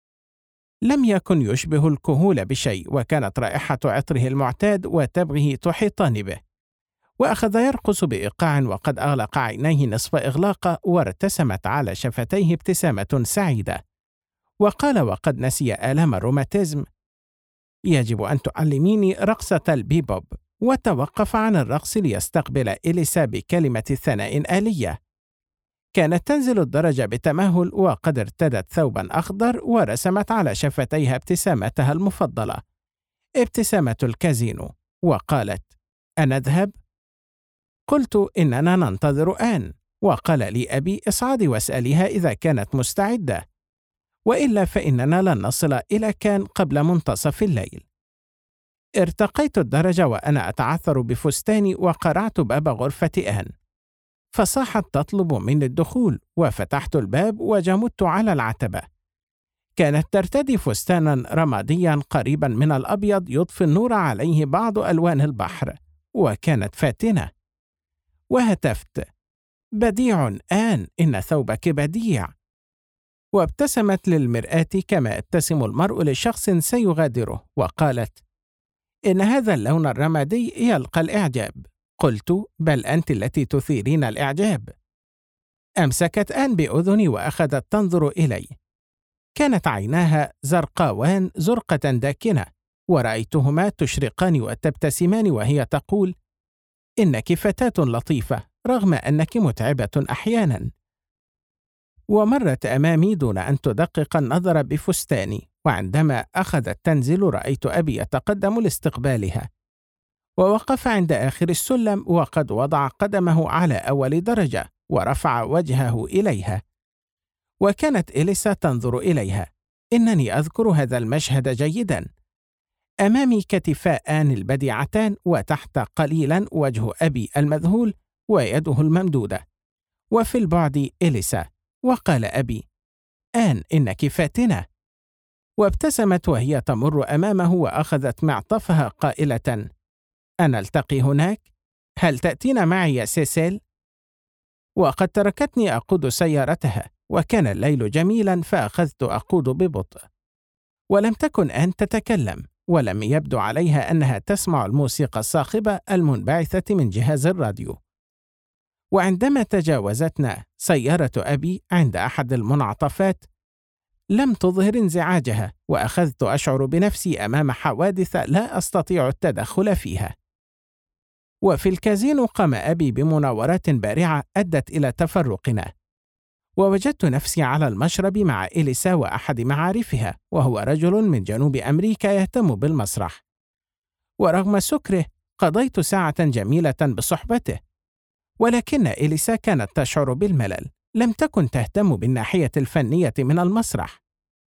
لم يكن يشبه الكهول بشيء، وكانت رائحة عطره المعتاد وتبغه تحيطان به. وأخذ يرقص بإيقاع وقد أغلق عينيه نصف إغلاق، وارتسمت على شفتيه ابتسامة سعيدة، وقال وقد نسي آلام الروماتيزم: يجب أن تعلميني رقصة البيبوب. وتوقف عن الرقص ليستقبل إليسا بكلمة ثناء آلية. كانت تنزل الدرجة بتمهل، وقد ارتدت ثوبا أخضر ورسمت على شفتيها ابتسامتها المفضلة، ابتسامة الكازينو، وقالت: أنذهب؟ قلت: إننا ننتظر آن. وقال لي أبي: اصعدي واسأليها إذا كانت مستعدة، وإلا فإننا لن نصل إلى كان قبل منتصف الليل. ارتقيت الدرجة وأنا أتعثر بفستاني، وقرعت باب غرفة آن، فصاحت تطلب مني الدخول، وفتحت الباب وجمدت على العتبة. كانت ترتدي فستانا رماديا قريبا من الأبيض يضفي النور عليه بعض ألوان البحر، وكانت فاتنة. وهتفت: بديع آن، إن ثوبك بديع. وابتسمت للمرآة كما يبتسم المرء لشخص سيغادره، وقالت: إن هذا اللون الرمادي يلقى الإعجاب. قلت: بل أنت التي تثيرين الإعجاب. أمسكت آن بأذني وأخذت تنظر إلي. كانت عيناها زرقاوان زرقة داكنة، ورأيتهما تشرقان وتبتسمان وهي تقول: إنك فتاة لطيفة رغم أنك متعبة أحيانا. ومرت أمامي دون أن تدقق النظر بفستاني، وعندما أخذت تنزل رأيت أبي يتقدم لاستقبالها، ووقف عند آخر السلم وقد وضع قدمه على أول درجة ورفع وجهه إليها، وكانت إليسا تنظر إليها. إنني أذكر هذا المشهد جيدا. أمامي كتفا آن البديعتان، وتحت قليلا وجه أبي المذهول ويده الممدودة، وفي البعد إليسا. وقال أبي: آن، إنك فاتنة. وابتسمت وهي تمر أمامه، وأخذت معطفها قائلة: أنا ألتقي هناك؟ هل تأتين معي يا سيسيل؟ وقد تركتني أقود سيارتها، وكان الليل جميلا، فأخذت أقود ببطء. ولم تكن آن تتكلم، ولم يبدو عليها أنها تسمع الموسيقى الصاخبة المنبعثة من جهاز الراديو. وعندما تجاوزتنا سيارة أبي عند أحد المنعطفات لم تظهر انزعاجها، وأخذت أشعر بنفسي أمام حوادث لا أستطيع التدخل فيها. وفي الكازينو قام أبي بمناورات بارعة أدت إلى تفرقنا، ووجدت نفسي على المشرب مع إليسا وأحد معارفها، وهو رجل من جنوب أمريكا يهتم بالمسرح. ورغم سكره قضيت ساعة جميلة بصحبته، ولكن إليسا كانت تشعر بالملل، لم تكن تهتم بالناحية الفنية من المسرح.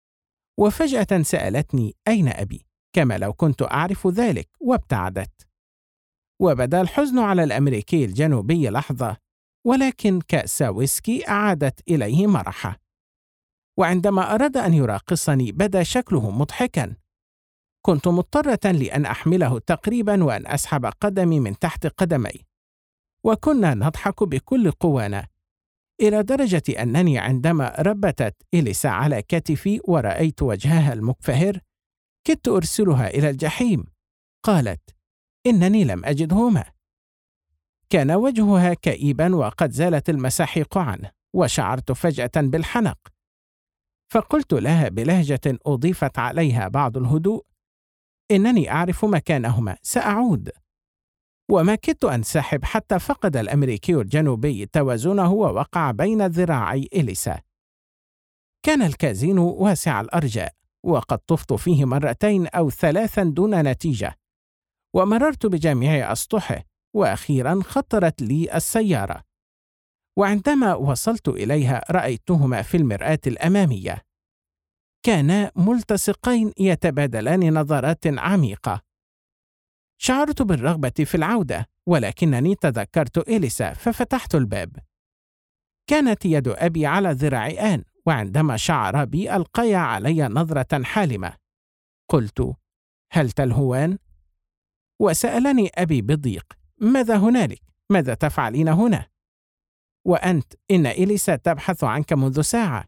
وفجأة سألتني: أين أبي؟ كما لو كنت أعرف ذلك، وابتعدت. وبدا الحزن على الأمريكي الجنوبي لحظة، ولكن كأس ويسكي أعادت إليه مرحة. وعندما أراد أن يراقصني بدا شكله مضحكا. كنت مضطرة لأن أحمله تقريبا وأن أسحب قدمي من تحت قدمي، وكنا نضحك بكل قوانا، إلى درجة أنني عندما ربتت إليسا على كتفي ورأيت وجهها المكفهر كدت أرسلها إلى الجحيم. قالت: إنني لم أجدهما. كان وجهها كئيبا وقد زالت المساحيق عنه، وشعرت فجأة بالحنق، فقلت لها بلهجة أضيفت عليها بعض الهدوء: إنني أعرف مكانهما، سأعود. وما كدت أنسحب حتى فقد الأمريكي الجنوبي توازنه ووقع بين ذراعي إليسا. كان الكازينو واسع الأرجاء، وقد طفت فيه مرتين أو ثلاثا دون نتيجة، ومررت بجميع أسطحه، وأخيرا خطرت لي السيارة. وعندما وصلت إليها رأيتهما في المرآة الأمامية، كانا ملتصقين يتبادلان نظرات عميقة. شعرت بالرغبة في العودة، ولكنني تذكرت إليسا ففتحت الباب. كانت يد أبي على ذراع آن، وعندما شعر بي ألقيا علي نظرة حالمة. قلت: هل تلهوان؟ وسألني أبي بضيق: ماذا هنالك؟ ماذا تفعلين هنا؟ وأنت، إن إليسا تبحث عنك منذ ساعة.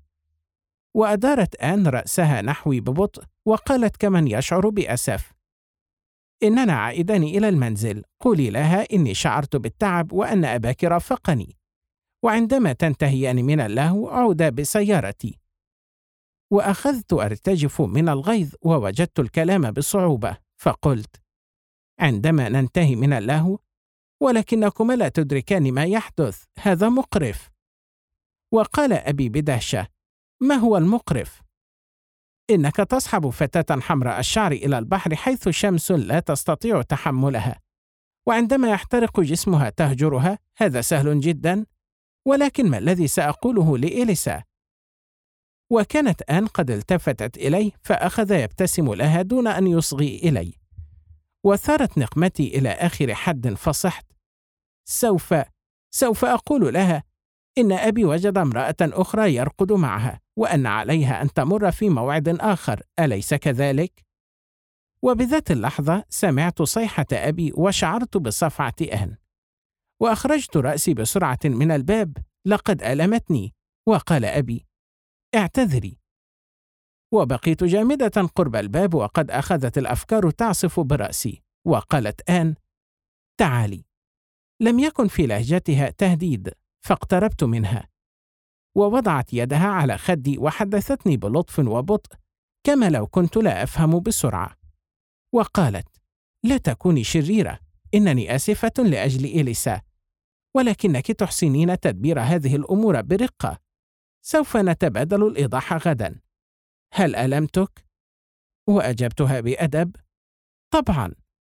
وأدارت آن رأسها نحوي ببطء، وقالت كمن يشعر بأسف: إننا عائدان إلى المنزل، قولي لها إني شعرت بالتعب وأن أباك رافقني، وعندما تنتهيان من اللهو عودا بسيارتي. وأخذت أرتجف من الغيظ ووجدت الكلام بصعوبة، فقلت: عندما ننتهي من اللهو؟ ولكنكما لا تدركان ما يحدث، هذا مقرف. وقال أبي بدهشة: ما هو المقرف؟ إنك تصحب فتاة حمراء الشعر إلى البحر حيث شمس لا تستطيع تحملها، وعندما يحترق جسمها تهجرها، هذا سهل جدا. ولكن ما الذي سأقوله لإليسا؟ وكانت آن قد التفتت إليه فأخذ يبتسم لها دون أن يصغي إلي، وثارت نقمتي إلى آخر حد فصحت: سوف أقول لها إن أبي وجد امرأة أخرى يرقد معها، وأن عليها أن تمر في موعد آخر، أليس كذلك؟ وبذات اللحظة سمعت صيحة أبي وشعرت بصفعة آن، وأخرجت رأسي بسرعة من الباب: لقد ألمتني. وقال أبي: اعتذري. وبقيت جامدة قرب الباب وقد أخذت الأفكار تعصف برأسي، وقالت آن: تعالي. لم يكن في لهجتها تهديد، فاقتربت منها ووضعت يدها على خدي وحدثتني بلطف وبطء كما لو كنت لا أفهم بسرعة، وقالت: لا تكوني شريرة، إنني آسفة لأجل إليسا، ولكنك تحسنين تدبير هذه الأمور برقة. سوف نتبادل الإيضاح غدا. هل ألمتك؟ وأجبتها بأدب: طبعا.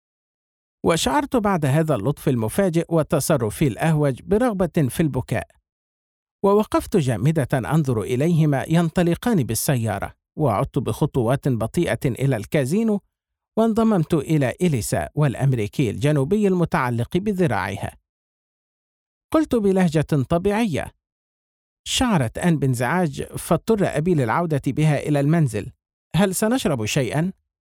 وشعرت بعد هذا اللطف المفاجئ وتصرفي الأهوج برغبة في البكاء، ووقفت جامدة أنظر إليهما ينطلقان بالسيارة، وعدت بخطوات بطيئة إلى الكازينو، وانضممت إلى إليسا والأمريكي الجنوبي المتعلق بذراعها. قلت بلهجة طبيعية. شعرت آن بانزعاج، فاضطر أبي للعودة بها إلى المنزل. هل سنشرب شيئا؟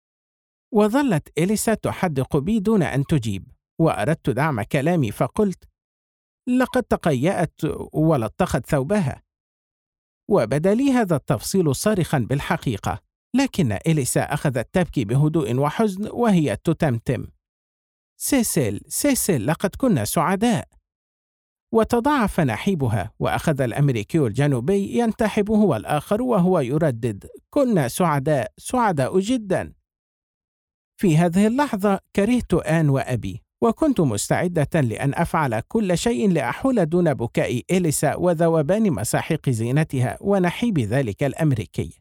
وظلت إليسا تحدق بي دون أن تجيب، وأردت دعم كلامي فقلت: لقد تقيأت ولطخت ثوبها. وبدا لي هذا التفصيل صارخا بالحقيقة، لكن إليسا أخذت تبكي بهدوء وحزن وهي تتمتم: سيسيل، لقد كنا سعداء. وتضاعف نحيبها، وأخذ الأمريكي الجنوبي ينتحب هو الآخر وهو يردد: كنا سعداء جدا. في هذه اللحظة كرهت آن وأبي، وكنت مستعدة لأن أفعل كل شيء لأحول دون بكاء إليسا وذوبان مساحيق زينتها ونحيب ذلك الأمريكي.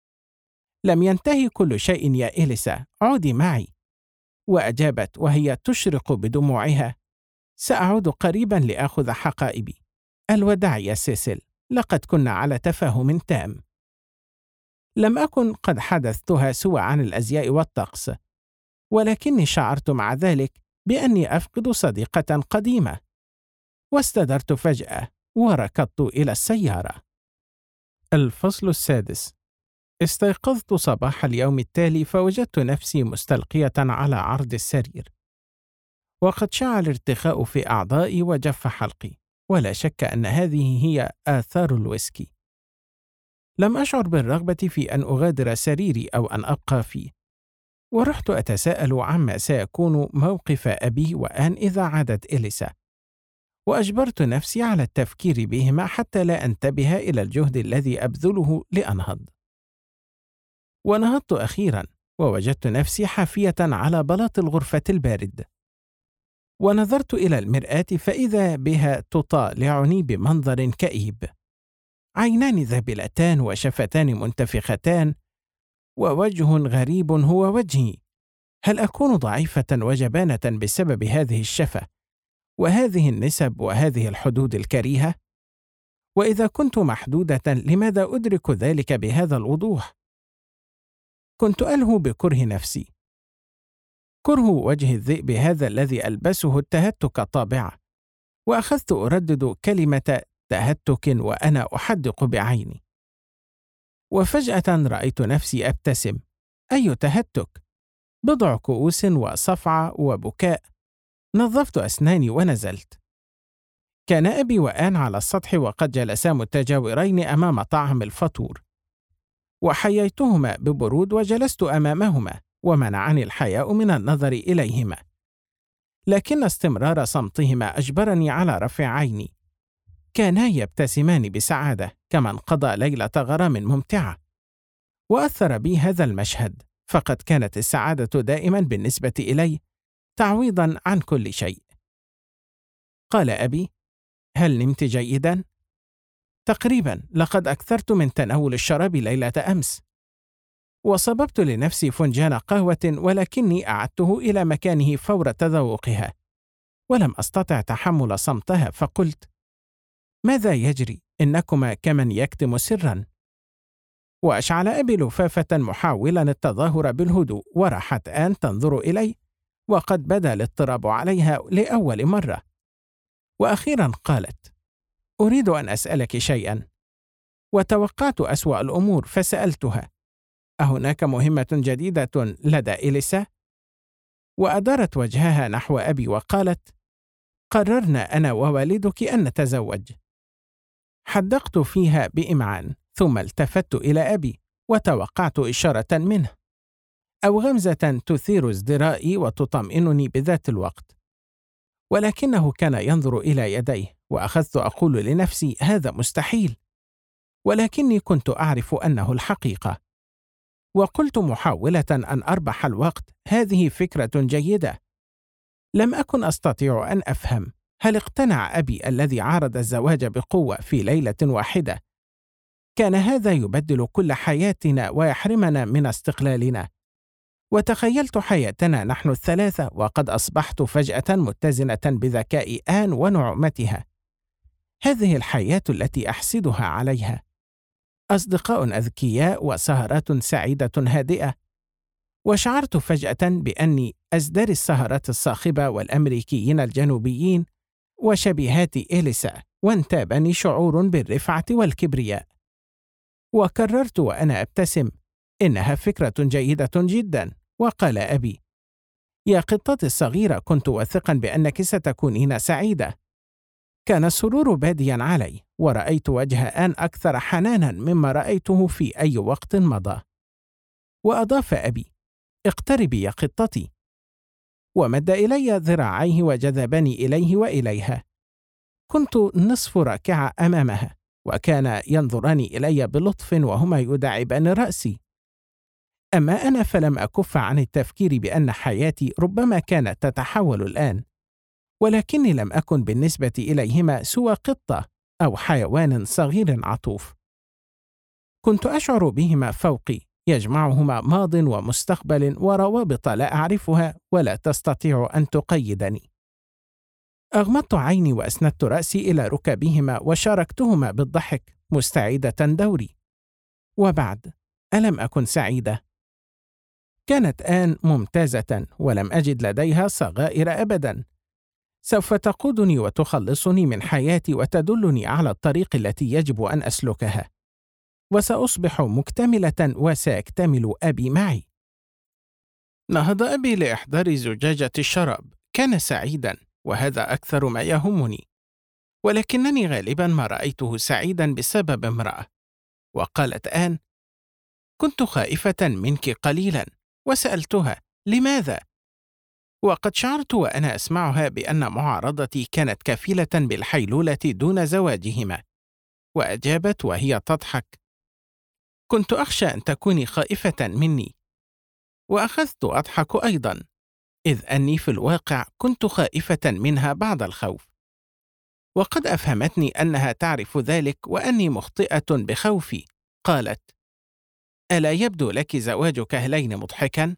لم ينتهي كل شيء يا إليسا، عودي معي. وأجابت وهي تشرق بدموعها: سأعود قريبا لآخذ حقائبي. الوداع يا سيسيل، لقد كنا على تفاهم تام. لم أكن قد حدثتها سوى عن الأزياء والطقس، ولكني شعرت مع ذلك بأني أفقد صديقة قديمة، واستدرت فجأة وركضت إلى السيارة. الفصل السادس. استيقظت صباح اليوم التالي فوجدت نفسي مستلقية على عرض السرير، وقد شاع الارتخاء في أعضائي وجف حلقي، ولا شك أن هذه هي آثار الويسكي. لم أشعر بالرغبة في أن أغادر سريري أو أن أبقى فيه، ورحت أتساءل عما سيكون موقف أبي وآن إذا عادت إليسا، وأجبرت نفسي على التفكير بهما حتى لا أنتبه إلى الجهد الذي أبذله لأنهض. ونهضت أخيرا، ووجدت نفسي حافية على بلاط الغرفة البارد، ونظرت إلى المرآة فإذا بها تطالعني بمنظر كئيب: عينان ذابلتان وشفتان منتفختان ووجه غريب هو وجهي. هل أكون ضعيفة وجبانة بسبب هذه الشفة وهذه النسب وهذه الحدود الكريهة؟ وإذا كنت محدودة لماذا أدرك ذلك بهذا الوضوح؟ كنت ألهو بكره نفسي، كره وجه الذئب هذا الذي ألبسه التهتك طابعة، وأخذت أردد كلمة تهتك وأنا أحدق بعيني. وفجأة رأيت نفسي أبتسم. أي تهتك؟ بضع كؤوس وصفعة وبكاء. نظفت أسناني ونزلت. كان أبي وآن على السطح وقد جلسا متجاورين أمام طعم الفطور، وحييتهما ببرود وجلست أمامهما ومنعني الحياء من النظر إليهما، لكن استمرار صمتهما أجبرني على رفع عيني. كانا يبتسمان بسعادة كمن قضى ليلة غرام ممتعة، وأثر بي هذا المشهد، فقد كانت السعادة دائما بالنسبة إلي تعويضا عن كل شيء. قال أبي: هل نمت جيدا؟ تقريبا، لقد أكثرت من تناول الشراب ليلة أمس. وصببت لنفسي فنجان قهوة، ولكني أعدته إلى مكانه فور تذوقها، ولم أستطع تحمل صمتها، فقلت: ماذا يجري؟ إنكما كمن يكتم سرا. وأشعل أبي لفافة محاولا التظاهر بالهدوء، وراحت آن تنظر إلي، وقد بدا الاضطراب عليها لأول مرة. وأخيرا قالت: أريد أن أسألك شيئا. وتوقعت أسوأ الأمور، فسألتها: أهناك مهمة جديدة لدى إليسا؟ وأدارت وجهها نحو أبي وقالت: قررنا أنا ووالدك أن نتزوج. حدقت فيها بإمعان، ثم التفت إلى أبي وتوقعت إشارة منه أو غمزة تثير ازدرائي وتطمئنني بذات الوقت، ولكنه كان ينظر إلى يديه، وأخذت أقول لنفسي: هذا مستحيل، ولكني كنت أعرف أنه الحقيقة. وقلت محاولة أن أربح الوقت: هذه فكرة جيدة. لم أكن أستطيع أن أفهم هل اقتنع أبي الذي عارض الزواج بقوة في ليلة واحدة كان هذا يبدل كل حياتنا ويحرمنا من استقلالنا. وتخيلت حياتنا نحن الثلاثة، وقد أصبحت فجأة متزنة بذكاء آن ونعومتها. هذه الحياة التي أحسدها عليها: أصدقاء أذكياء وسهرات سعيدة هادئة. وشعرت فجأة بأني أزدري السهرات الصاخبة والأمريكيين الجنوبيين وشبيهات إليسا، وانتابني شعور بالرفعة والكبرياء. وكررت وأنا أبتسم: إنها فكرة جيدة جدا. وقال أبي: يا قطتي الصغيرة، كنت واثقا بأنك ستكونين سعيدة. كان السرور باديا علي، ورأيت وجه آن أكثر حنانا مما رأيته في أي وقت مضى. وأضاف أبي: اقتربي يا قطتي. ومد إلي ذراعيه وجذبني إليه وإليها. كنت نصف راكعة أمامها، وكان ينظران إلي بلطف وهما يداعبان رأسي. أما أنا فلم أكف عن التفكير بأن حياتي ربما كانت تتحول الآن، ولكني لم أكن بالنسبة إليهما سوى قطة أو حيوان صغير عطوف. كنت أشعر بهما فوقي، يجمعهما ماض ومستقبل وروابط لا أعرفها ولا تستطيع أن تقيدني. أغمضت عيني وأسندت رأسي إلى ركبهما وشاركتهما بالضحك، مستعيدة دوري. وبعد، ألم أكن سعيدة؟ كانت آن ممتازة، ولم أجد لديها صغائر أبدا. سوف تقودني وتخلصني من حياتي وتدلني على الطريق التي يجب أن أسلكها، وسأصبح مكتملة وسيكتمل أبي معي. نهض أبي لإحضار زجاجة الشراب. كان سعيدا، وهذا أكثر ما يهمني، ولكنني غالبا ما رأيته سعيدا بسبب امرأة. وقالت آن: كنت خائفة منك قليلا، وسألتها: لماذا؟ وقد شعرت وأنا أسمعها بأن معارضتي كانت كفيلة بالحيلولة دون زواجهما. وأجابت وهي تضحك: كنت أخشى أن تكوني خائفة مني. وأخذت أضحك أيضا، إذ أني في الواقع كنت خائفة منها بعض الخوف. وقد أفهمتني أنها تعرف ذلك وأني مخطئة بخوفي. قالت: ألا يبدو لك زواج كهلين مضحكا؟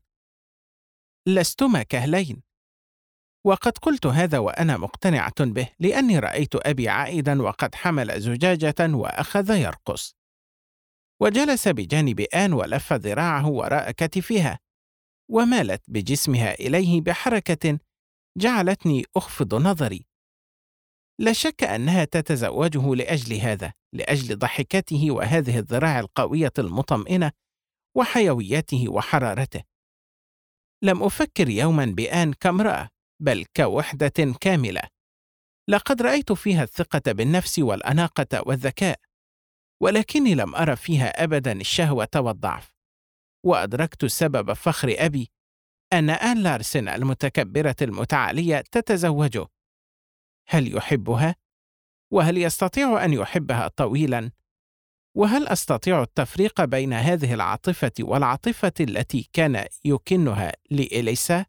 لستما كهلين. وقد قلت هذا وأنا مقتنعة به، لأني رأيت أبي عائدا وقد حمل زجاجة وأخذ يرقص. وجلس بجانب آن ولف ذراعه وراء كتفها، ومالت بجسمها إليه بحركة جعلتني أخفض نظري. لا شك أنها تتزوجه لأجل هذا، لأجل ضحكته وهذه الذراع القوية المطمئنة وحيويته وحرارته. لم أفكر يوما بآن كامرأة، بل كوحدة كاملة. لقد رأيت فيها الثقة بالنفس والأناقة والذكاء، ولكني لم أرى فيها أبدا الشهوة والضعف. وأدركت سبب فخر أبي أن آن لارسن المتكبرة المتعالية تتزوجه. هل يحبها؟ وهل يستطيع أن يحبها طويلا؟ وهل أستطيع التفريق بين هذه العاطفة والعاطفة التي كان يكنها لإليسا؟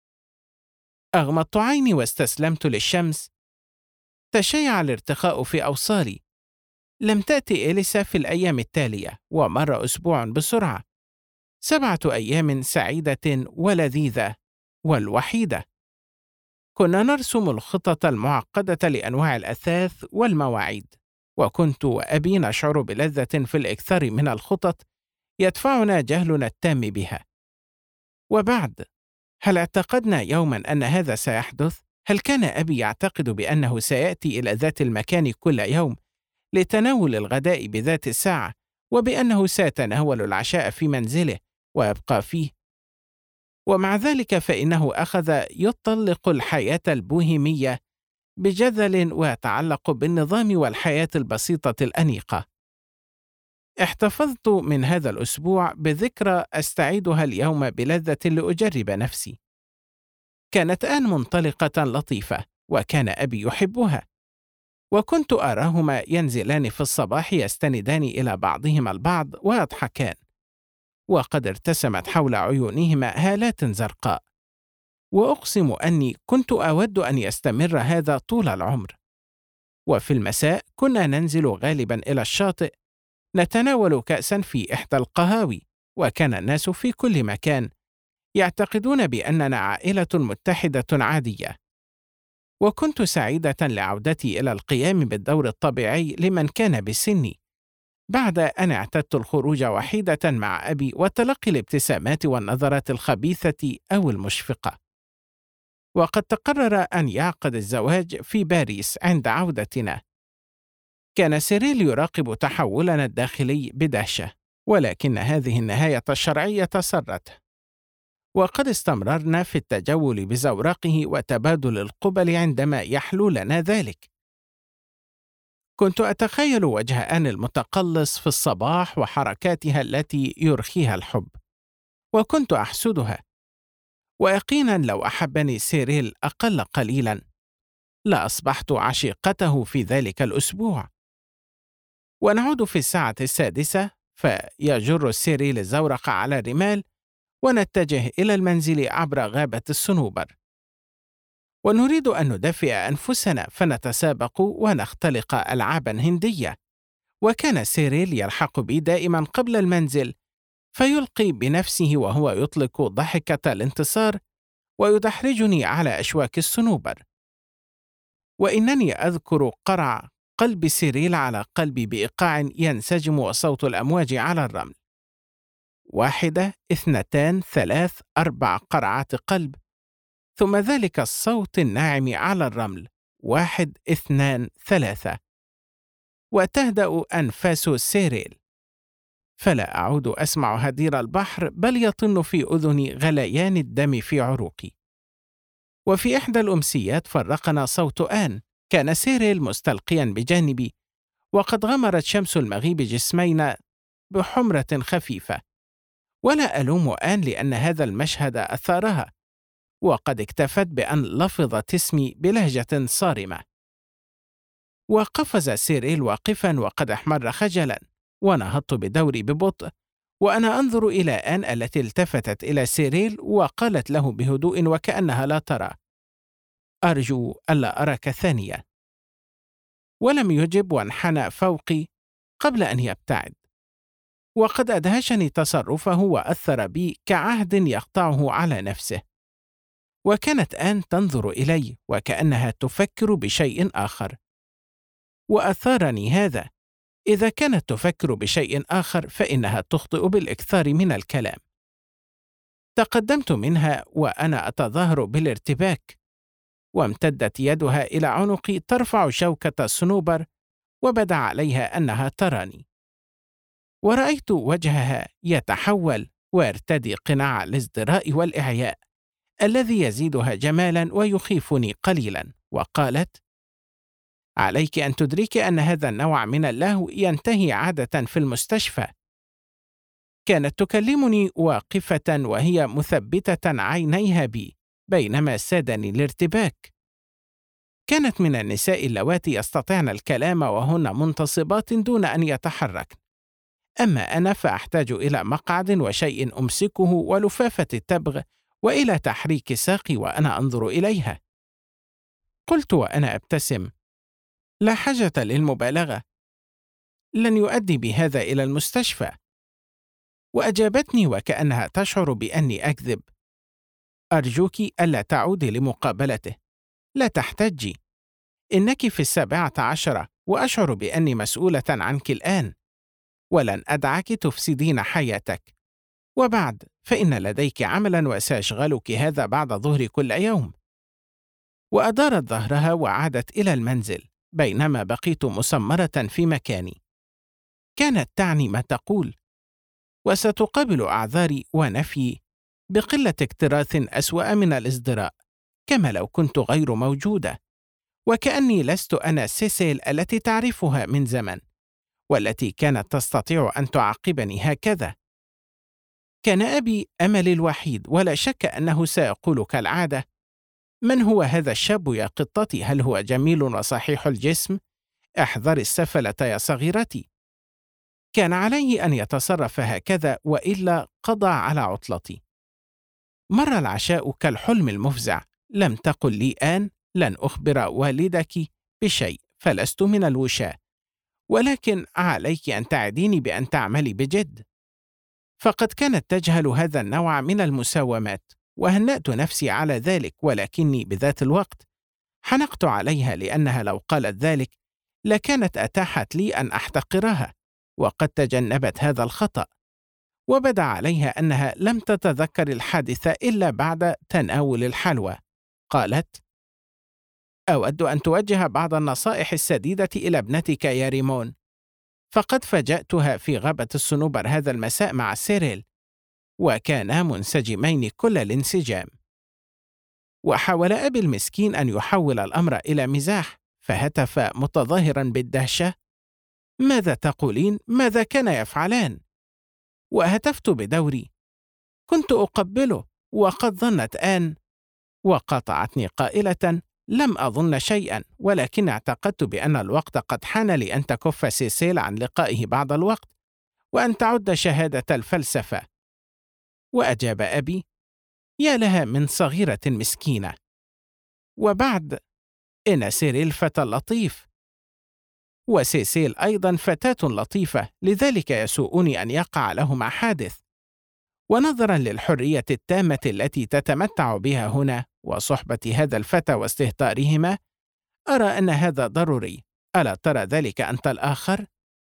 أغمضت عيني واستسلمت للشمس. تشيع الارتخاء في أوصالي. لم تأتي إليسا في الأيام التالية، ومر أسبوع بسرعة. 7 أيام سعيدة ولذيذة والوحيدة. كنا نرسم الخطط المعقدة لأنواع الأثاث والمواعيد، وكنت وأبي نشعر بلذة في الإكثار من الخطط يدفعنا جهلنا التام بها. وبعد، هل اعتقدنا يوما أن هذا سيحدث؟ هل كان أبي يعتقد بأنه سيأتي إلى ذات المكان كل يوم لتناول الغداء بذات الساعة، وبأنه سيتناول العشاء في منزله ويبقى فيه؟ ومع ذلك فإنه أخذ يطلق الحياة البوهيمية بجذل ويتعلق بالنظام والحياة البسيطة الأنيقة. احتفظت من هذا الأسبوع بذكرى أستعيدها اليوم بلذة لأجرب نفسي. كانت آن منطلقة لطيفة، وكان أبي يحبها، وكنت أراهما ينزلان في الصباح يستندان إلى بعضهما البعض ويضحكان، وقد ارتسمت حول عيونهما هالات زرقاء. وأقسم أني كنت أود أن يستمر هذا طول العمر. وفي المساء كنا ننزل غالبا إلى الشاطئ، نتناول كأسا في إحدى القهاوي، وكان الناس في كل مكان يعتقدون بأننا عائلة متحدة عادية. وكنت سعيدة لعودتي إلى القيام بالدور الطبيعي لمن كان بسني، بعد أن اعتدت الخروج وحيدة مع أبي وتلقي الابتسامات والنظرات الخبيثة أو المشفقة. وقد تقرر أن يعقد الزواج في باريس عند عودتنا. كان سيريل يراقب تحولنا الداخلي بدهشة، ولكن هذه النهاية الشرعية سرته. وقد استمررنا في التجول بزورقه وتبادل القبل عندما يحلو لنا ذلك. كنت أتخيل وجه آن المتقلص في الصباح وحركاتها التي يرخيها الحب، وكنت أحسدها. ويقينا لو أحبني سيريل أقل قليلا لأصبحت عشيقته في ذلك الأسبوع. ونعود في الساعة 6 فيجر سيريل الزورق على الرمال، ونتجه إلى المنزل عبر غابة الصنوبر، ونريد أن ندفئ أنفسنا فنتسابق ونختلق ألعابا هندية. وكان سيريل يلحق بي دائما قبل المنزل، فيلقي بنفسه وهو يطلق ضحكة الانتصار ويدحرجني على أشواك الصنوبر. وإنني أذكر قرع قلب سيريل على قلبي بإيقاع ينسجم وصوت الأمواج على الرمل. 1 2 3 4 قرعات قلب، ثم ذلك الصوت الناعم على الرمل 1 2 3، وتهدأ أنفاس سيريل، فلا أعود أسمع هدير البحر، بل يطن في أذني غليان الدم في عروقي. وفي إحدى الأمسيات فرقنا صوت آن. كان سيريل مستلقيا بجانبي، وقد غمرت شمس المغيب جسمينا بحمرة خفيفة. ولا ألوم آن لأن هذا المشهد أثارها، وقد اكتفت بأن لفظت اسمي بلهجة صارمة. وقفز سيريل واقفا وقد احمر خجلا، ونهضت بدوري ببطء، وأنا أنظر إلى آن التي التفتت إلى سيريل وقالت له بهدوء وكأنها لا ترى: أرجو ألا أراك ثانية. ولم يجب، وانحنى فوقي قبل أن يبتعد. وقد أدهشني تصرفه وأثر بي كعهد يقطعه على نفسه. وكانت آن تنظر إلي وكأنها تفكر بشيء آخر. وأثارني هذا. إذا كانت تفكر بشيء آخر فإنها تخطئ بالإكثار من الكلام. تقدمت منها وأنا أتظاهر بالارتباك، وامتدت يدها إلى عنقي ترفع شوكة الصنوبر، وبدا عليها أنها تراني. ورأيت وجهها يتحول ويرتدي قناع الازدراء والإعياء الذي يزيدها جمالا ويخيفني قليلا، وقالت: عليك أن تدركي أن هذا النوع من اللهو ينتهي عادة في المستشفى. كانت تكلمني واقفة وهي مثبتة عينيها بي بينما سادني الارتباك. كانت من النساء اللواتي يستطيعن الكلام وهن منتصبات دون أن يتحركن، أما أنا فأحتاج إلى مقعد وشيء أمسكه ولفافة التبغ وإلى تحريك ساقي وأنا أنظر إليها. قلت وأنا أبتسم: لا حاجة للمبالغة، لن يؤدي بهذا إلى المستشفى. وأجابتني وكأنها تشعر بأني أكذب: أرجوك ألا تعودي لمقابلته، لا تحتجي، إنك في 17 وأشعر بأني مسؤولة عنك الآن، ولن أدعك تفسدين حياتك، وبعد فإن لديك عملا وسأشغلك هذا بعد ظهر كل يوم. وأدارت ظهرها وعادت إلى المنزل بينما بقيت مسمرة في مكاني. كانت تعني ما تقول، وستقابل أعذاري ونفيي بقلة اكتراث أسوأ من الازدراء، كما لو كنت غير موجودة، وكأني لست أنا سيسيل التي تعرفها من زمن، والتي كانت تستطيع أن تعاقبني هكذا. كان أبي أملي الوحيد، ولا شك أنه سيقول كالعادة: من هو هذا الشاب يا قطتي؟ هل هو جميل وصحيح الجسم؟ احذري السفلة يا صغيرتي. كان عليه أن يتصرف هكذا وإلا قضى على عطلتي. مر العشاء كالحلم المفزع. لم تقل لي آن: لن أخبر والدك بشيء، فلست من الوشاة، ولكن عليك أن تعديني بأن تعملي بجد. فقد كانت تجهل هذا النوع من المساومات، وهنأت نفسي على ذلك، ولكني بذات الوقت حنقت عليها، لأنها لو قالت ذلك لكانت أتاحت لي أن أحتقرها، وقد تجنبت هذا الخطأ. وبدا عليها أنها لم تتذكر الحادثة إلا بعد تناول الحلوى. قالت: أود أن توجه بعض النصائح السديدة إلى ابنتك يا ريمون، فقد فاجأتها في غابة الصنوبر هذا المساء مع سيريل، وكانا منسجمين كل الانسجام. وحاول أبي المسكين أن يحول الأمر إلى مزاح، فهتف متظاهرا بالدهشة: ماذا تقولين؟ ماذا كان يفعلان؟ وهتفت بدوري: كنت أقبله، وقد ظنت آن. وقاطعتني قائلة: لم أظن شيئا، ولكن اعتقدت بأن الوقت قد حان لأن تكف سيسيل عن لقائه بعض الوقت، وأن تعد شهادة الفلسفة. وأجاب أبي: يا لها من صغيرة مسكينة، وبعد إن سيريل فتى لطيف، وسيسيل أيضا فتاة لطيفة، لذلك يسوءني أن يقع لهما حادث. ونظرا للحرية التامة التي تتمتع بها هنا وصحبة هذا الفتى واستهتارهما، أرى أن هذا ضروري. ألا ترى ذلك أنت الآخر؟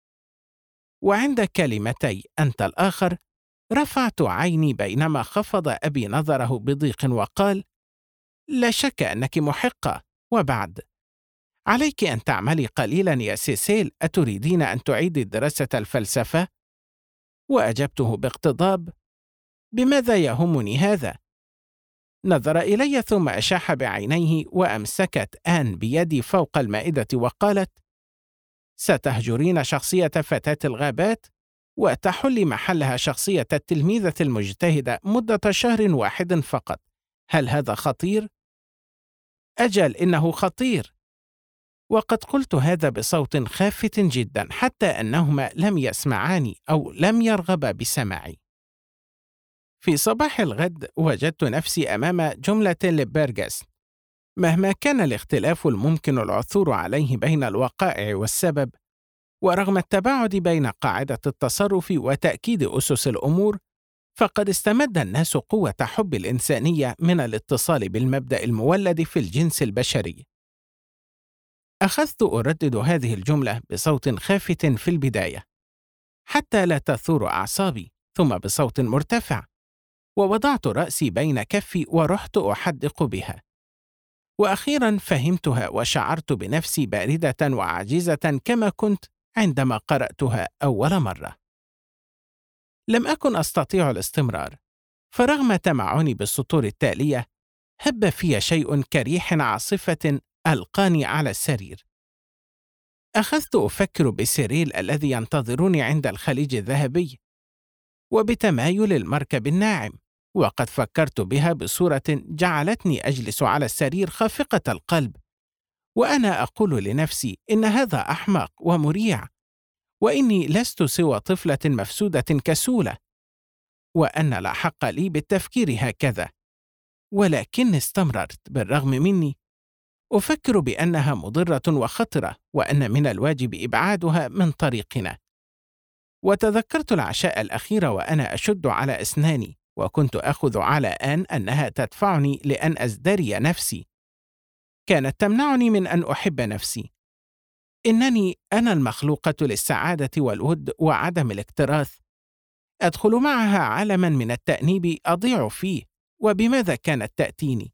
وعند كلمتي أنت الآخر رفعت عيني بينما خفض أبي نظره بضيق وقال: لا شك أنك محقة، وبعد عليك أن تعملي قليلا يا سيسيل. أتريدين أن تعيدي دراسة الفلسفة؟ وأجبته باقتضاب: بماذا يهمني هذا؟ نظر إلي ثم أشاح بعينيه، وأمسكت آن بيدي فوق المائدة وقالت: ستهجرين شخصية فتاة الغابات وتحلي محلها شخصية التلميذة المجتهدة مدة شهر واحد فقط. هل هذا خطير؟ أجل، إنه خطير. وقد قلت هذا بصوت خافت جدا، حتى أنهما لم يسمعاني أو لم يرغبا بسماعي. في صباح الغد وجدت نفسي أمام جملة لبرغس. مهما كان الاختلاف الممكن العثور عليه بين الوقائع والسبب، ورغم التباعد بين قاعدة التصرف وتأكيد أسس الأمور، فقد استمد الناس قوة حب الإنسانية من الاتصال بالمبدأ المولد في الجنس البشري. أخذت أردد هذه الجملة بصوت خافت في البداية حتى لا تثور أعصابي، ثم بصوت مرتفع، ووضعت رأسي بين كفي ورحت أحدق بها. وأخيرا فهمتها وشعرت بنفسي باردة وعاجزة كما كنت عندما قرأتها أول مرة. لم أكن أستطيع الاستمرار، فرغم تمعني بالسطور التالية هب في شيء كريح عاصفة ألقاني على السرير. أخذت أفكر بسيريل الذي ينتظرني عند الخليج الذهبي، وبتمايل المركب الناعم، وقد فكرت بها بصورة جعلتني أجلس على السرير خافقة القلب، وأنا أقول لنفسي إن هذا أحمق ومريع، وإني لست سوى طفلة مفسودة كسولة، وأن لا حق لي بالتفكير هكذا. ولكن استمررت بالرغم مني أفكر بأنها مضرة وخطرة، وأن من الواجب إبعادها من طريقنا. وتذكرت العشاء الأخير وأنا أشد على أسناني، وكنت أخذ على آن أنها تدفعني لأن أزدري نفسي. كانت تمنعني من أن أحب نفسي. إنني أنا المخلوقة للسعادة والود وعدم الاكتراث. أدخل معها عالما من التأنيب أضيع فيه، وبماذا كانت تأتيني؟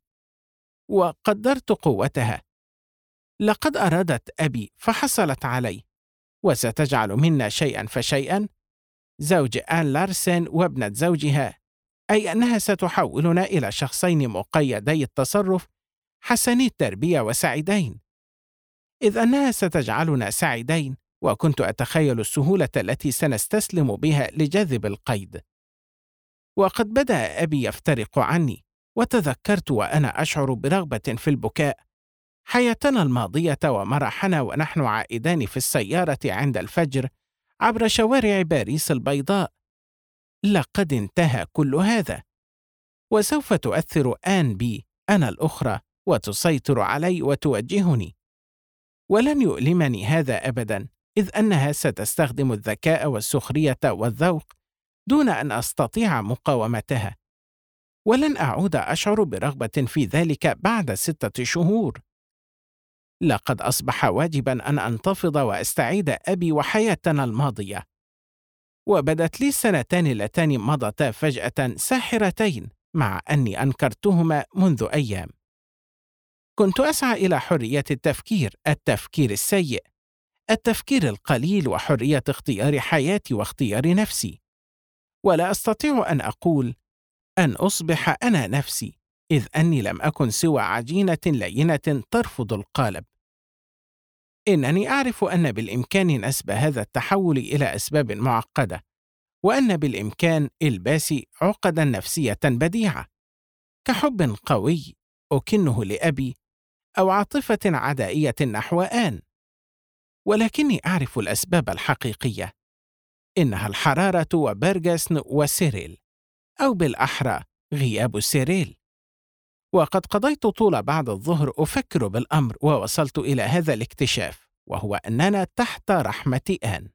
وقدرت قوتها. لقد أرادت أبي فحصلت عليه، وستجعل منا شيئا فشيئا، زوج آن لارسن وابنة زوجها، أي أنها ستحولنا إلى شخصين مقيدي التصرف حسني التربية وسعيدين، إذ أنها ستجعلنا سعيدين. وكنت أتخيل السهولة التي سنستسلم بها لجذب القيد. وقد بدأ أبي يفترق عني، وتذكرت وأنا أشعر برغبة في البكاء حياتنا الماضية ومرحنا ونحن عائدان في السيارة عند الفجر عبر شوارع باريس البيضاء. لقد انتهى كل هذا، وسوف تؤثر آن بي أنا الأخرى وتسيطر علي وتوجهني، ولن يؤلمني هذا أبدا، إذ أنها ستستخدم الذكاء والسخرية والذوق دون أن أستطيع مقاومتها، ولن أعود أشعر برغبة في ذلك بعد 6 شهور. لقد أصبح واجبا أن أنتفض وأستعيد أبي وحياتنا الماضية. وبدت لي السنتان اللتان مضتا فجأة ساحرتين، مع أني أنكرتهما منذ أيام. كنت أسعى إلى حرية التفكير السيء، التفكير القليل، وحرية اختيار حياتي واختيار نفسي. ولا أستطيع أن أقول أن أصبح أنا نفسي، إذ أني لم أكن سوى عجينة لينة ترفض القالب. إنني أعرف أن بالإمكان نسب هذا التحول إلى أسباب معقدة، وأن بالإمكان إلباس عقداً نفسية بديعة، كحب قوي أكنه لأبي، أو عاطفة عدائية نحو آن. ولكني أعرف الأسباب الحقيقية، إنها الحرارة وبرغسن وسيريل، أو بالأحرى غياب سيريل. وقد قضيت طول بعد الظهر أفكر بالأمر، ووصلت إلى هذا الاكتشاف، وهو أننا تحت رحمة آن.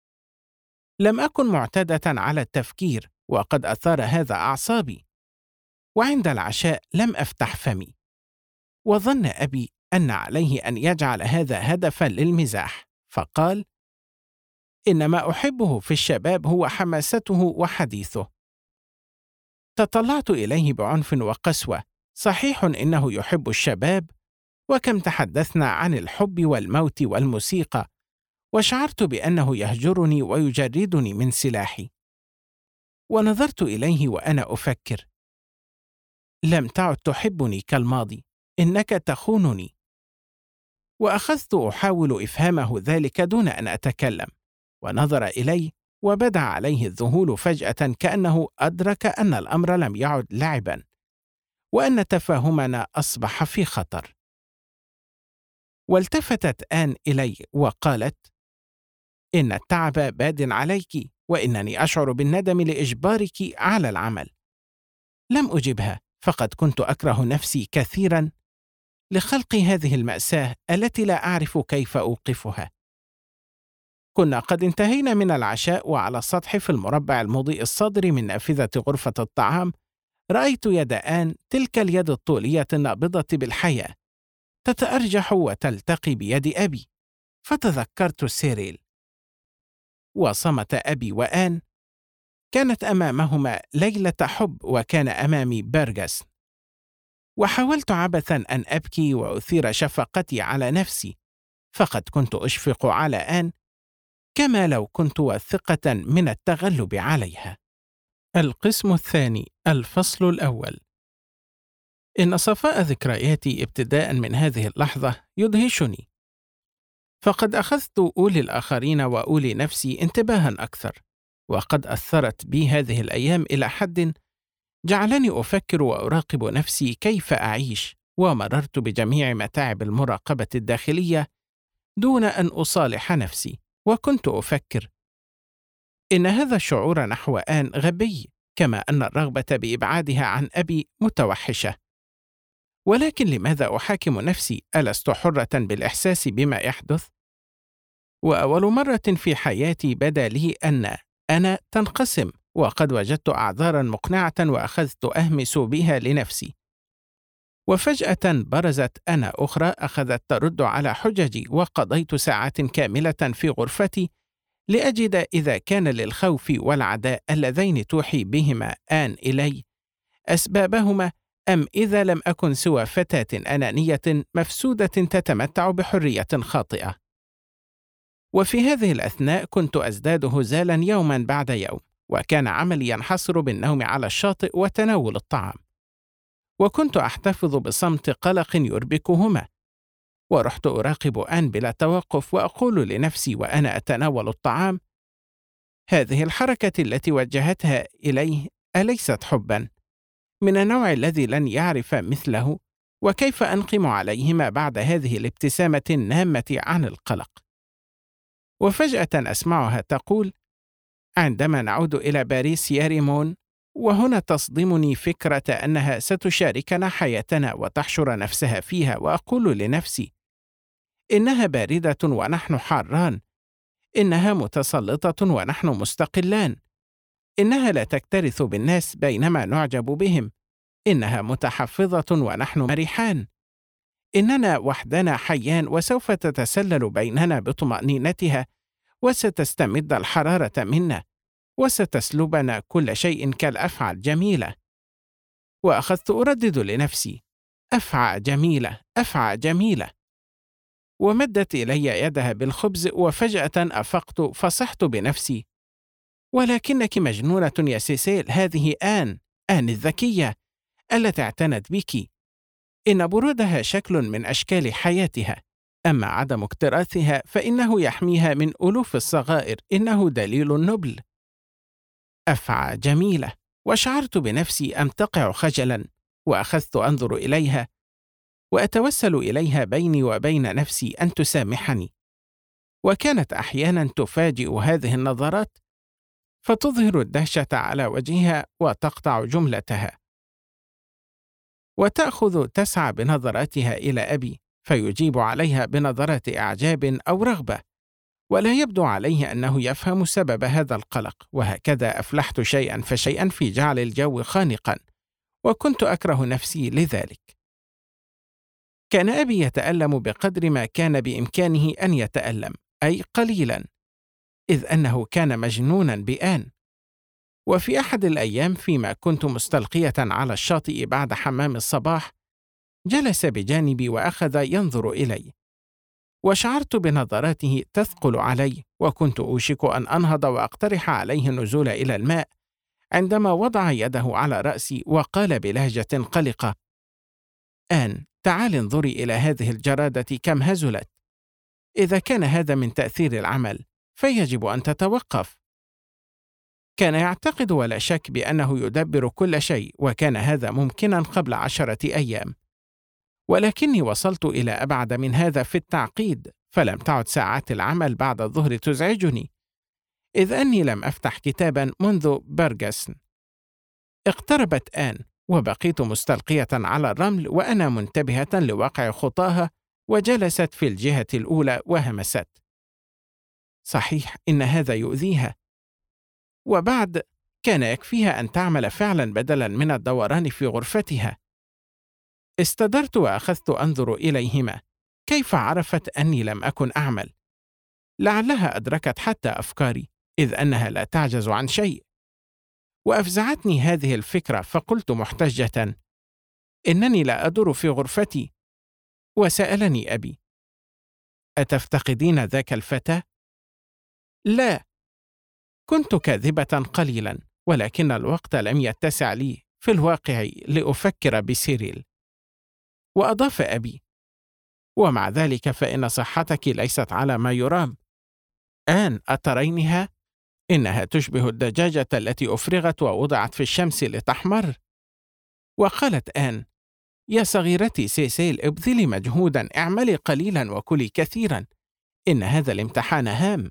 لم أكن معتادة على التفكير، وقد أثار هذا أعصابي. وعند العشاء لم أفتح فمي، وظن أبي أن عليه أن يجعل هذا هدفا للمزاح، فقال: إن ما أحبه في الشباب هو حماسته وحديثه. تطلعت إليه بعنف وقسوة. صحيح إنه يحب الشباب، وكم تحدثنا عن الحب والموت والموسيقى، وشعرت بأنه يهجرني ويجردني من سلاحي. ونظرت إليه وأنا أفكر: لم تعد تحبني كالماضي، إنك تخونني. وأخذت أحاول إفهامه ذلك دون أن أتكلم، ونظر إلي وبدا عليه الذهول فجأة، كأنه أدرك أن الأمر لم يعد لعبا، وأن تفاهمنا أصبح في خطر. والتفتت آن إلي وقالت: إن التعب باد عليك، وإنني أشعر بالندم لإجبارك على العمل. لم أجبها، فقد كنت أكره نفسي كثيرا لخلق هذه المأساة التي لا أعرف كيف أوقفها. كنا قد انتهينا من العشاء، وعلى السطح في المربع المضيء الصادر من نافذة غرفة الطعام رأيت يد آن، تلك اليد الطولية النابضة بالحياة، تتأرجح وتلتقي بيد أبي، فتذكرت سيريل. وصمت أبي وآن. كانت أمامهما ليلة حب، وكان أمامي برغس. وحاولت عبثا أن أبكي وأثير شفقتي على نفسي، فقد كنت أشفق على آن، كما لو كنت واثقة من التغلب عليها. القسم الثاني، الفصل الأول. إن صفاء ذكرياتي ابتداء من هذه اللحظة يدهشني، فقد أخذت أولي الآخرين وأولي نفسي انتباها أكثر، وقد أثرت بي هذه الأيام إلى حد جعلني أفكر وأراقب نفسي كيف أعيش، ومررت بجميع متاعب المراقبة الداخلية دون أن أصالح نفسي. وكنت أفكر إن هذا الشعور نحو آن غبي، كما أن الرغبة بإبعادها عن أبي متوحشة. ولكن لماذا أحاكم نفسي؟ ألست حرة بالإحساس بما يحدث؟ وأول مرة في حياتي بدا لي أن أنا تنقسم، وقد وجدت أعذارا مقنعة وأخذت أهمس بها لنفسي. وفجأة برزت أنا أخرى أخذت ترد على حججي، وقضيت ساعات كاملة في غرفتي لأجد إذا كان للخوف والعداء اللذين توحي بهما آن إلي أسبابهما، أم إذا لم أكن سوى فتاة أنانية مفسودة تتمتع بحرية خاطئة. وفي هذه الأثناء كنت أزداد هزالا يوما بعد يوم، وكان عملي ينحصر بالنوم على الشاطئ وتناول الطعام، وكنت أحتفظ بصمت قلق يربكهما. ورحت أراقب آن بلا توقف وأقول لنفسي وأنا أتناول الطعام: هذه الحركة التي وجهتها إليه أليست حبا من النوع الذي لن يعرف مثله؟ وكيف أنقم عليهما بعد هذه الابتسامة النامة عن القلق؟ وفجأة أسمعها تقول: عندما نعود إلى باريس يا ريمون. وهنا تصدمني فكرة أنها ستشاركنا حياتنا وتحشر نفسها فيها، وأقول لنفسي: إنها باردة ونحن حاران، إنها متسلطة ونحن مستقلان، إنها لا تكترث بالناس بينما نعجب بهم، إنها متحفظة ونحن مرحان، إننا وحدنا حيان وسوف تتسلل بيننا بطمأنينتها وستستمد الحرارة منا وستسلبنا كل شيء كالأفعى الجميلة. وأخذت أردد لنفسي: أفعى جميلة، أفعى جميلة. ومدت إلي يدها بالخبز، وفجأة أفقت فصحت بنفسي: ولكنك مجنونة يا سيسيل، هذه آن الذكية التي اعتنت بك. إن برودها شكل من أشكال حياتها، أما عدم اكتراثها فإنه يحميها من ألوف الصغائر، إنه دليل النبل. أفعى جميلة. وشعرت بنفسي أمتقع خجلا، وأخذت أنظر إليها وأتوسل إليها بيني وبين نفسي أن تسامحني. وكانت أحيانا تفاجئ هذه النظرات فتظهر الدهشة على وجهها وتقطع جملتها، وتأخذ تسعى بنظراتها إلى أبي، فيجيب عليها بنظرات إعجاب أو رغبة، ولا يبدو عليه أنه يفهم سبب هذا القلق. وهكذا أفلحت شيئا فشيئا في جعل الجو خانقا، وكنت أكره نفسي لذلك. كان أبي يتألم بقدر ما كان بإمكانه أن يتألم، أي قليلا، إذ أنه كان مجنونا بآن. وفي أحد الأيام فيما كنت مستلقية على الشاطئ بعد حمام الصباح، جلس بجانبي وأخذ ينظر إلي، وشعرت بنظراته تثقل علي، وكنت أوشك أن أنهض وأقترح عليه النزول إلى الماء، عندما وضع يده على رأسي وقال بلهجة قلقة: آن، تعالي انظري إلى هذه الجرادة كم هزلت. إذا كان هذا من تأثير العمل فيجب أن تتوقف. كان يعتقد ولا شك بأنه يدبر كل شيء، وكان هذا ممكنا قبل 10 أيام، ولكني وصلت إلى أبعد من هذا في التعقيد، فلم تعد ساعات العمل بعد الظهر تزعجني، إذ أني لم أفتح كتابا منذ برغسن. اقتربت آن، وبقيت مستلقية على الرمل وأنا منتبهة لواقع خطاها، وجلست في الجهة الأولى وهمست: صحيح إن هذا يؤذيها، وبعد كان يكفيها أن تعمل فعلا بدلا من الدوران في غرفتها. استدرت وأخذت أنظر إليهما. كيف عرفت أني لم أكن أعمل؟ لعلها أدركت حتى أفكاري، إذ أنها لا تعجز عن شيء. وأفزعتني هذه الفكرة، فقلت محتجة: إنني لا أدور في غرفتي. وسألني أبي: أتفتقدين ذاك الفتى؟ لا، كنت كاذبة قليلا، ولكن الوقت لم يتسع لي في الواقع لأفكر بسيريل. وأضاف أبي: ومع ذلك فإن صحتك ليست على ما يرام. آن، أترينها؟ إنها تشبه الدجاجة التي أفرغت ووضعت في الشمس لتحمر. وقالت آن: يا صغيرتي سيسيل، ابذلي مجهودا، اعملي قليلا وكلي كثيرا، إن هذا الامتحان هام.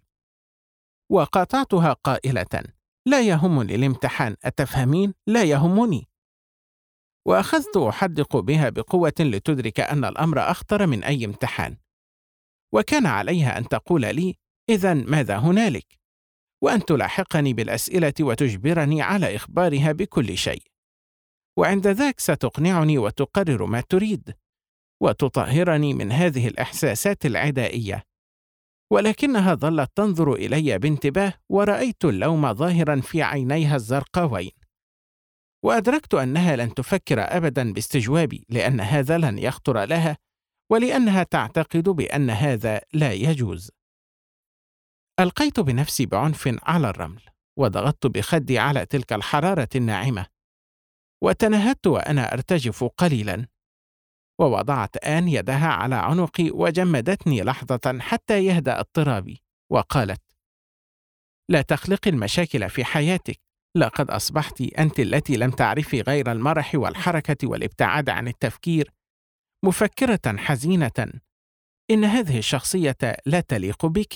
وقاطعتها قائلة: لا يهمني الامتحان، أتفهمين؟ لا يهمني. وأخذت أحدق بها بقوة لتدرك أن الأمر أخطر من أي امتحان، وكان عليها أن تقول لي: إذن ماذا هنالك؟ وأن تلاحقني بالأسئلة وتجبرني على إخبارها بكل شيء، وعند ذاك ستقنعني وتقرر ما تريد، وتطهرني من هذه الإحساسات العدائية. ولكنها ظلت تنظر إلي بانتباه، ورأيت اللوم ظاهرا في عينيها الزرقاوين، وأدركت أنها لن تفكر أبدا باستجوابي، لأن هذا لن يخطر لها، ولأنها تعتقد بأن هذا لا يجوز. ألقيت بنفسي بعنف على الرمل، وضغطت بخدي على تلك الحرارة الناعمة، وتنهدت وأنا أرتجف قليلا. ووضعت آن يدها على عنقي وجمدتني لحظة حتى يهدأ اضطرابي، وقالت: لا تخلقي المشاكل في حياتك، لقد أصبحت أنت التي لم تعرفي غير المرح والحركة والابتعاد عن التفكير، مفكرة حزينة. إن هذه الشخصية لا تليق بك.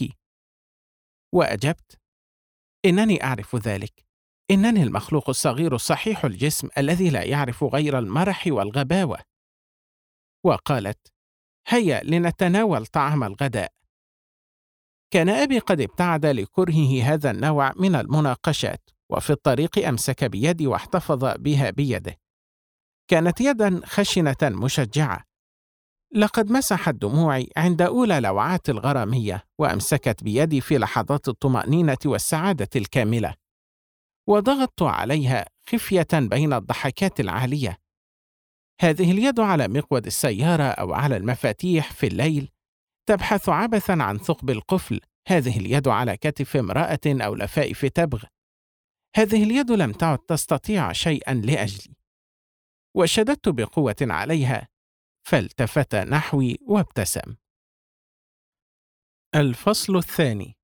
وأجبت: إنني أعرف ذلك، إنني المخلوق الصغير الصحيح الجسم الذي لا يعرف غير المرح والغباوة. وقالت: هيا لنتناول طعام الغداء. كان أبي قد ابتعد لكرهه هذا النوع من المناقشات، وفي الطريق أمسك بيدي واحتفظ بها بيده. كانت يدا خشنة مشجعة، لقد مسحت دموعي عند أولى لوعات الغرامية، وأمسكت بيدي في لحظات الطمأنينة والسعادة الكاملة، وضغطت عليها خفية بين الضحكات العالية. هذه اليد على مقود السيارة أو على المفاتيح في الليل، تبحث عبثا عن ثقب القفل. هذه اليد على كتف امرأة أو لفائف تبغ. هذه اليد لم تعد تستطيع شيئا لأجلي. وشددت بقوة عليها، فالتفت نحوي وابتسم. الفصل الثاني.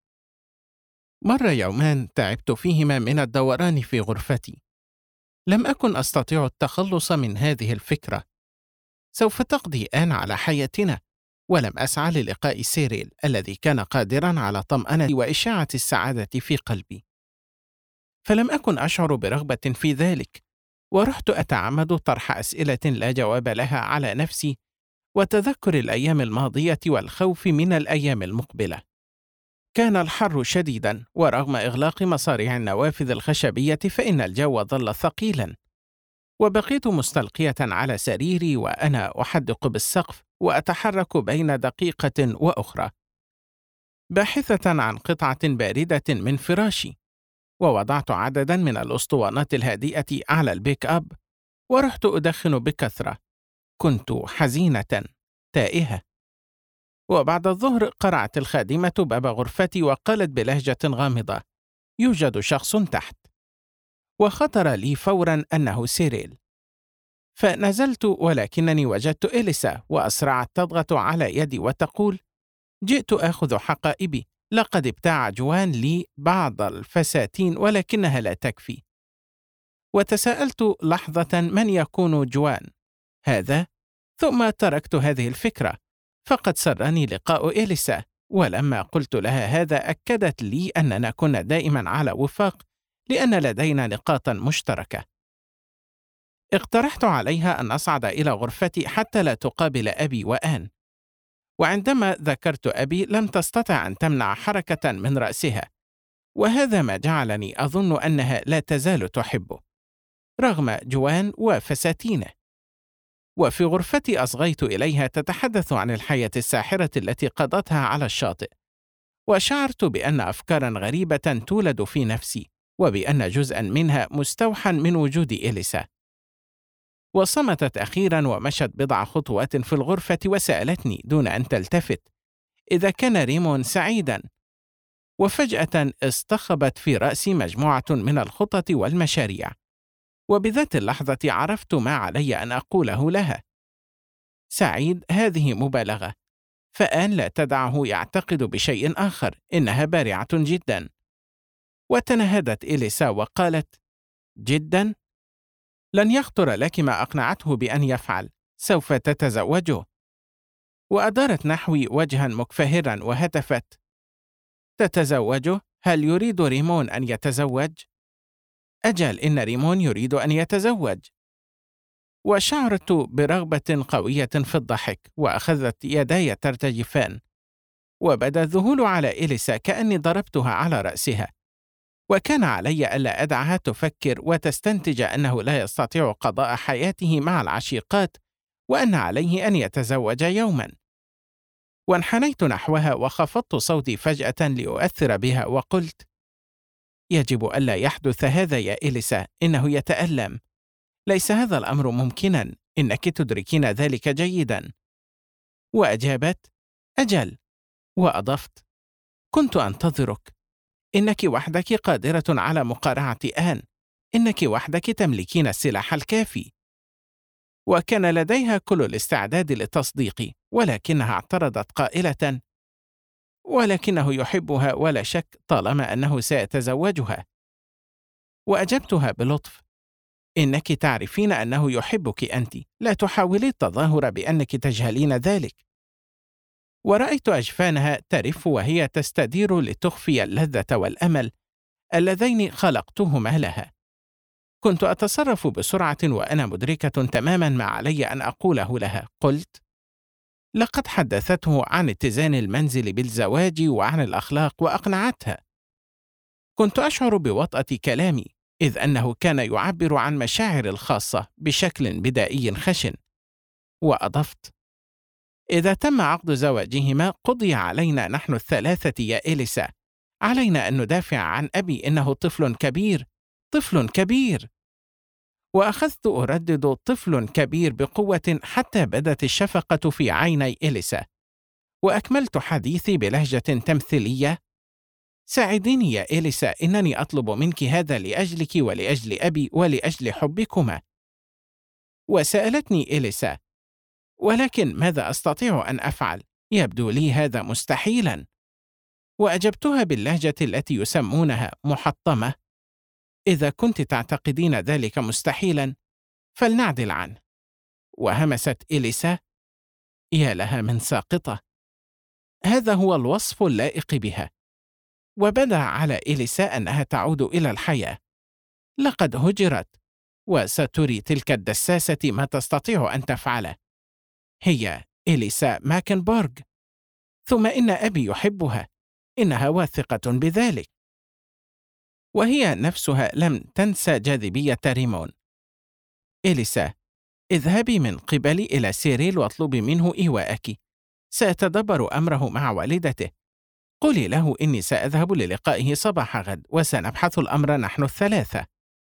مر يومان تعبت فيهما من الدوران في غرفتي. لم أكن أستطيع التخلص من هذه الفكرة: سوف تقضي آن على حياتنا. ولم أسعى للقاء سيريل الذي كان قادرا على طمأنة وإشاعة السعادة في قلبي، فلم أكن أشعر برغبة في ذلك. ورحت أتعمد طرح أسئلة لا جواب لها على نفسي، وتذكر الأيام الماضية والخوف من الأيام المقبلة. كان الحر شديدا، ورغم إغلاق مصاريع النوافذ الخشبية فإن الجو ظل ثقيلا. وبقيت مستلقية على سريري وأنا أحدق بالسقف وأتحرك بين دقيقة وأخرى، باحثة عن قطعة باردة من فراشي. ووضعت عددا من الأسطوانات الهادئة على البيك أب، ورحت أدخن بكثرة. كنت حزينة تائهة. وبعد الظهر قرعت الخادمة باب غرفتي وقالت بلهجة غامضة: يوجد شخص تحت. وخطر لي فورا أنه سيريل، فنزلت، ولكنني وجدت إليسا، وأسرعت تضغط على يدي وتقول: جئت آخذ حقائبي، لقد ابتاع جوان لي بعض الفساتين ولكنها لا تكفي. وتساءلت لحظة من يكون جوان هذا، ثم تركت هذه الفكرة، فقد سرني لقاء إليسا. ولما قلت لها هذا أكدت لي أننا كنا دائما على وفاق، لأن لدينا نقاطا مشتركة. اقترحت عليها أن نصعد إلى غرفتي حتى لا تقابل أبي وآن، وعندما ذكرت أبي لم تستطع أن تمنع حركة من رأسها، وهذا ما جعلني أظن أنها لا تزال تحبه رغم جوان وفساتينه. وفي غرفتي أصغيت إليها تتحدث عن الحياة الساحرة التي قضتها على الشاطئ، وشعرت بأن أفكارا غريبة تولد في نفسي، وبأن جزءا منها مستوحى من وجود إليسا. وصمتت أخيرا ومشت بضع خطوات في الغرفة وسألتني دون أن تلتفت إذا كان ريمون سعيدا. وفجأة اصطخبت في رأسي مجموعة من الخطط والمشاريع، وبذات اللحظة عرفت ما علي أن أقوله لها: سعيد هذه مبالغة، فآن لا تدعه يعتقد بشيء آخر، إنها بارعة جدا. وتنهدت إليسا وقالت: جداً؟ لن يخطر لك ما أقنعته بأن يفعل، سوف تتزوجه. وأدارت نحوي وجها مكفهرا وهتفت: تتزوجه؟ هل يريد ريمون أن يتزوج؟ أجل، إن ريمون يريد أن يتزوج. وشعرت برغبة قوية في الضحك، وأخذت يداي ترتجفان، وبدا الذهول على إليسا كأني ضربتها على رأسها، وكان علي ألا أدعها تفكر وتستنتج أنه لا يستطيع قضاء حياته مع العشيقات، وأن عليه أن يتزوج يوما. وانحنيت نحوها وخفضت صوتي فجأة لأؤثر بها وقلت: يجب ألا يحدث هذا يا إليسا، إنه يتألم. ليس هذا الأمر ممكنا، إنك تدركين ذلك جيدا. وأجابت: أجل. وأضفت: كنت أنتظرك. إنك وحدك قادرة على مقارعة آن، إنك وحدك تملكين السلاح الكافي. وكان لديها كل الاستعداد لتصديقي، ولكنها اعترضت قائلة: ولكنه يحبها ولا شك، طالما أنه سيتزوجها. وأجبتها بلطف: إنك تعرفين أنه يحبك أنت، لا تحاولي التظاهر بأنك تجهلين ذلك. ورأيت أجفانها ترف وهي تستدير لتخفي اللذة والأمل اللذين خلقتهما لها. كنت أتصرف بسرعة وأنا مدركة تماما ما علي أن أقوله لها. قلت: لقد حدثته عن اتزان المنزل بالزواج وعن الأخلاق وأقنعتها. كنت أشعر بوطأة كلامي، إذ أنه كان يعبر عن مشاعري الخاصة بشكل بدائي خشن. وأضفت: إذا تم عقد زواجهما قضي علينا نحن الثلاثة يا إليسا. علينا أن ندافع عن أبي، إنه طفل كبير، طفل كبير. وأخذت أردد طفل كبير بقوة حتى بدت الشفقة في عيني إليسا، وأكملت حديثي بلهجة تمثيلية: ساعديني يا إليسا، إنني أطلب منك هذا لأجلك ولأجل أبي ولأجل حبكما. وسألتني إليسا: ولكن ماذا أستطيع أن أفعل؟ يبدو لي هذا مستحيلا. وأجبتها باللهجة التي يسمونها محطمة: إذا كنت تعتقدين ذلك مستحيلا فلنعدل عنه. وهمست إليسا: يا لها من ساقطة، هذا هو الوصف اللائق بها. وبدا على إليسا أنها تعود إلى الحياة. لقد هجرت، وستري تلك الدساسة ما تستطيع أن تفعله. هي إليسا ماكنبورغ. ثم إن أبي يحبها، إنها واثقة بذلك. وهي نفسها لم تنسى جاذبية ريمون. إليسا، اذهبي من قبلي إلى سيريل واطلبي منه إيواءك. سأتدبر أمره مع والدته. قولي له إني سأذهب للقائه صباح غد، وسنبحث الأمر نحن الثلاثة.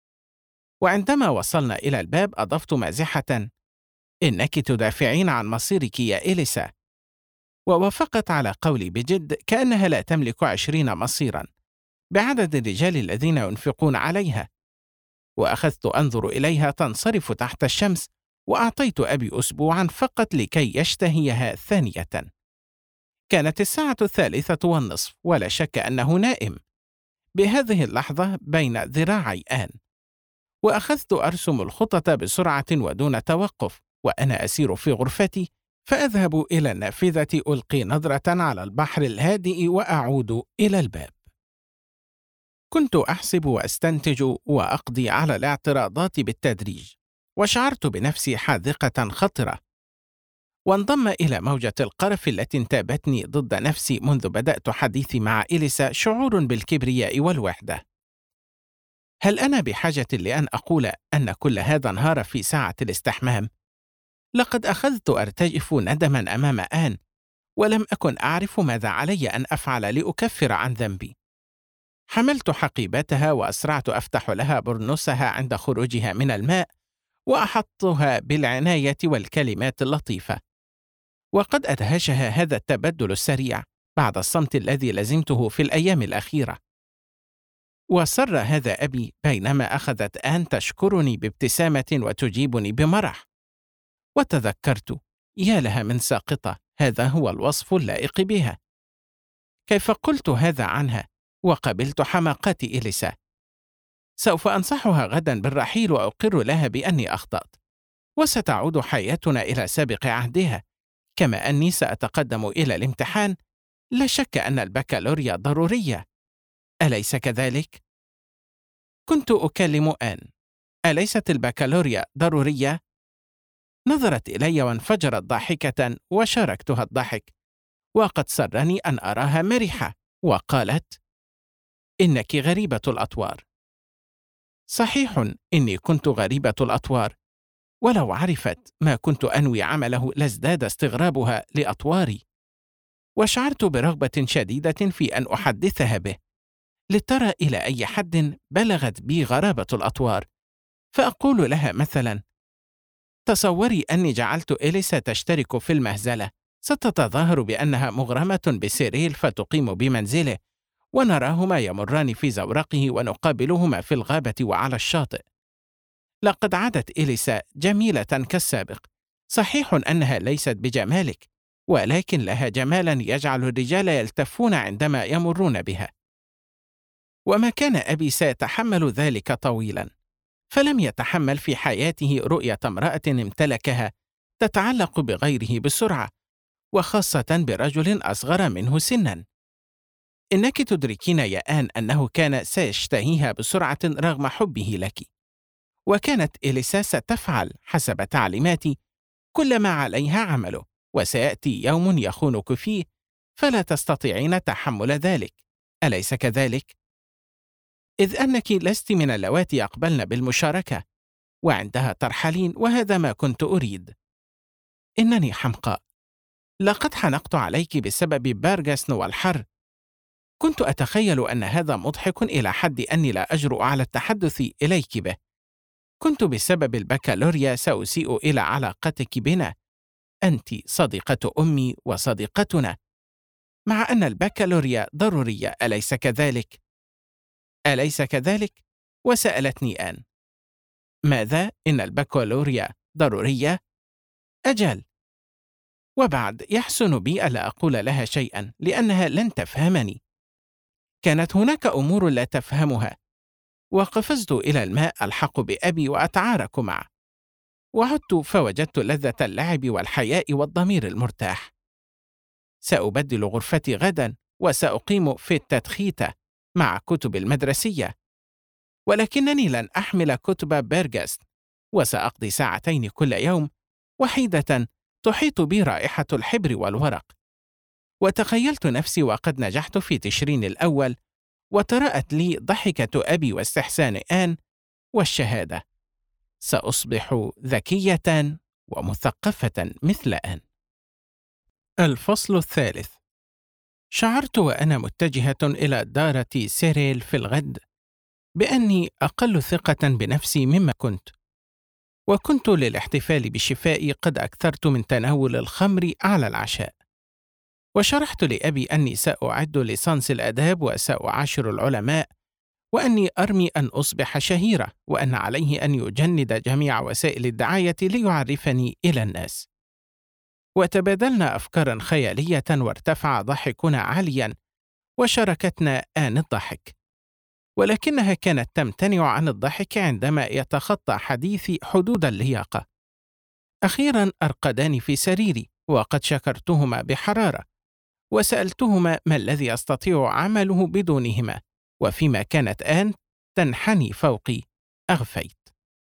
وعندما وصلنا إلى الباب أضفت مازحة: إنك تدافعين عن مصيرك يا إليسا. ووافقت على قولي بجد، كأنها لا تملك 20 مصيرا بعدد الرجال الذين ينفقون عليها. وأخذت أنظر إليها تنصرف تحت الشمس، وأعطيت أبي أسبوعا فقط لكي يشتهيها ثانية. كانت الساعة 3:30، ولا شك أنه نائم بهذه اللحظة بين ذراعي آن. وأخذت أرسم الخطة بسرعة ودون توقف، وأنا أسير في غرفتي، فأذهب إلى النافذة ألقي نظرة على البحر الهادئ وأعود إلى الباب. كنت أحسب وأستنتج وأقضي على الاعتراضات بالتدريج، وشعرت بنفسي حاذقة خطرة. وانضم إلى موجة القرف التي انتابتني ضد نفسي منذ بدأت حديثي مع إليسا شعور بالكبرياء والوحدة. هل أنا بحاجة لأن أقول أن كل هذا انهار في ساعة الاستحمام؟ لقد أخذت أرتجف ندما أمام آن، ولم أكن أعرف ماذا علي أن أفعل لأكفر عن ذنبي. حملت حقيبتها وأسرعت أفتح لها برنسها عند خروجها من الماء، وأحطها بالعناية والكلمات اللطيفة. وقد أدهشها هذا التبدل السريع بعد الصمت الذي لزمته في الأيام الأخيرة. وسر هذا أبي بينما أخذت آن تشكرني بابتسامة وتجيبني بمرح. وتذكرت: يا لها من ساقطة، هذا هو الوصف اللائق بها. كيف قلت هذا عنها وقبلت حماقات إليسا. سوف أنصحها غدا بالرحيل وأقر لها بأني أخطأت، وستعود حياتنا إلى سابق عهدها، كما أني سأتقدم إلى الامتحان. لا شك أن البكالوريا ضرورية، أليس كذلك؟ كنت أكلم آن. أليست البكالوريا ضرورية؟ نظرت إلي وانفجرت ضاحكة وشاركتها الضحك، وقد سرني أن أراها مرحة، وقالت: إنك غريبة الأطوار. صحيح إني كنت غريبة الأطوار، ولو عرفت ما كنت أنوي عمله لازداد استغرابها لأطواري، وشعرت برغبة شديدة في أن أحدثها به، لترى إلى أي حد بلغت بي غرابة الأطوار. فأقول لها مثلا: تصوري أني جعلت إليسا تشترك في المهزلة، ستتظاهر بأنها مغرمة بسيريل فتقيم بمنزله، ونراهما يمران في زورقه ونقابلهما في الغابة وعلى الشاطئ. لقد عادت إليسا جميلة كالسابق، صحيح أنها ليست بجمالك، ولكن لها جمالا يجعل الرجال يلتفون عندما يمرون بها. وما كان أبي سيتحمل ذلك طويلا، فلم يتحمل في حياته رؤية امرأة امتلكها تتعلق بغيره بسرعة، وخاصة برجل أصغر منه سنا. إنك تدركين يا آن أنه كان سيشتهيها بسرعة رغم حبه لك، وكانت إليسا ستفعل حسب تعليماتي كل ما عليها عمله، وسيأتي يوم يخونك فيه فلا تستطيعين تحمل ذلك، أليس كذلك؟ إذ أنك لست من اللواتي يقبلن بالمشاركة، وعندها ترحلين، وهذا ما كنت أريد. إنني حمقاء، لقد حنقت عليك بسبب بارغاسن والحر. كنت أتخيل أن هذا مضحك إلى حد أني لا أجرؤ على التحدث إليك به. كنت بسبب البكالوريا سأسيء إلى علاقتك بنا، أنت صديقة أمي وصديقتنا، مع أن البكالوريا ضرورية، أليس كذلك؟ أليس كذلك؟ وسألتني آن: ماذا؟ إن البكالوريا ضرورية؟ أجل. وبعد يحسن بي ألا أقول لها شيئا، لأنها لن تفهمني. كانت هناك أمور لا تفهمها، وقفزت إلى الماء ألحق بأبي وأتعارك معه، وعدت فوجدت لذة اللعب والحياء والضمير المرتاح. سأبدل غرفتي غدا، وسأقيم في التدخيتة مع كتب المدرسية، ولكنني لن أحمل كتب بيرغاست، وسأقضي ساعتين كل يوم وحيدة تحيط بي رائحة الحبر والورق. وتخيلت نفسي وقد نجحت في تشرين الأول، وترأت لي ضحكة أبي واستحسان آن والشهادة: سأصبح ذكية ومثقفة مثل آن. الفصل الثالث. شعرت وأنا متجهة إلى دارة سيريل في الغد بأني أقل ثقة بنفسي مما كنت، وكنت للاحتفال بشفائي قد أكثرت من تناول الخمر على العشاء. وشرحت لأبي أني سأعد ليسانس الآداب وسأعاشر العلماء، وأني أرمي أن أصبح شهيرة، وأن عليه أن يجند جميع وسائل الدعاية ليعرفني إلى الناس. وتبادلنا أفكارا خيالية، وارتفع ضحكنا عاليا، وشاركتنا آن الضحك، ولكنها كانت تمتنع عن الضحك عندما يتخطى حديثي حدود اللياقة. أخيرا أرقداني في سريري، وقد شكرتهما بحرارة، وسألتهما ما الذي أستطيع عمله بدونهما، وفيما كانت آن تنحني فوقي أغفيت.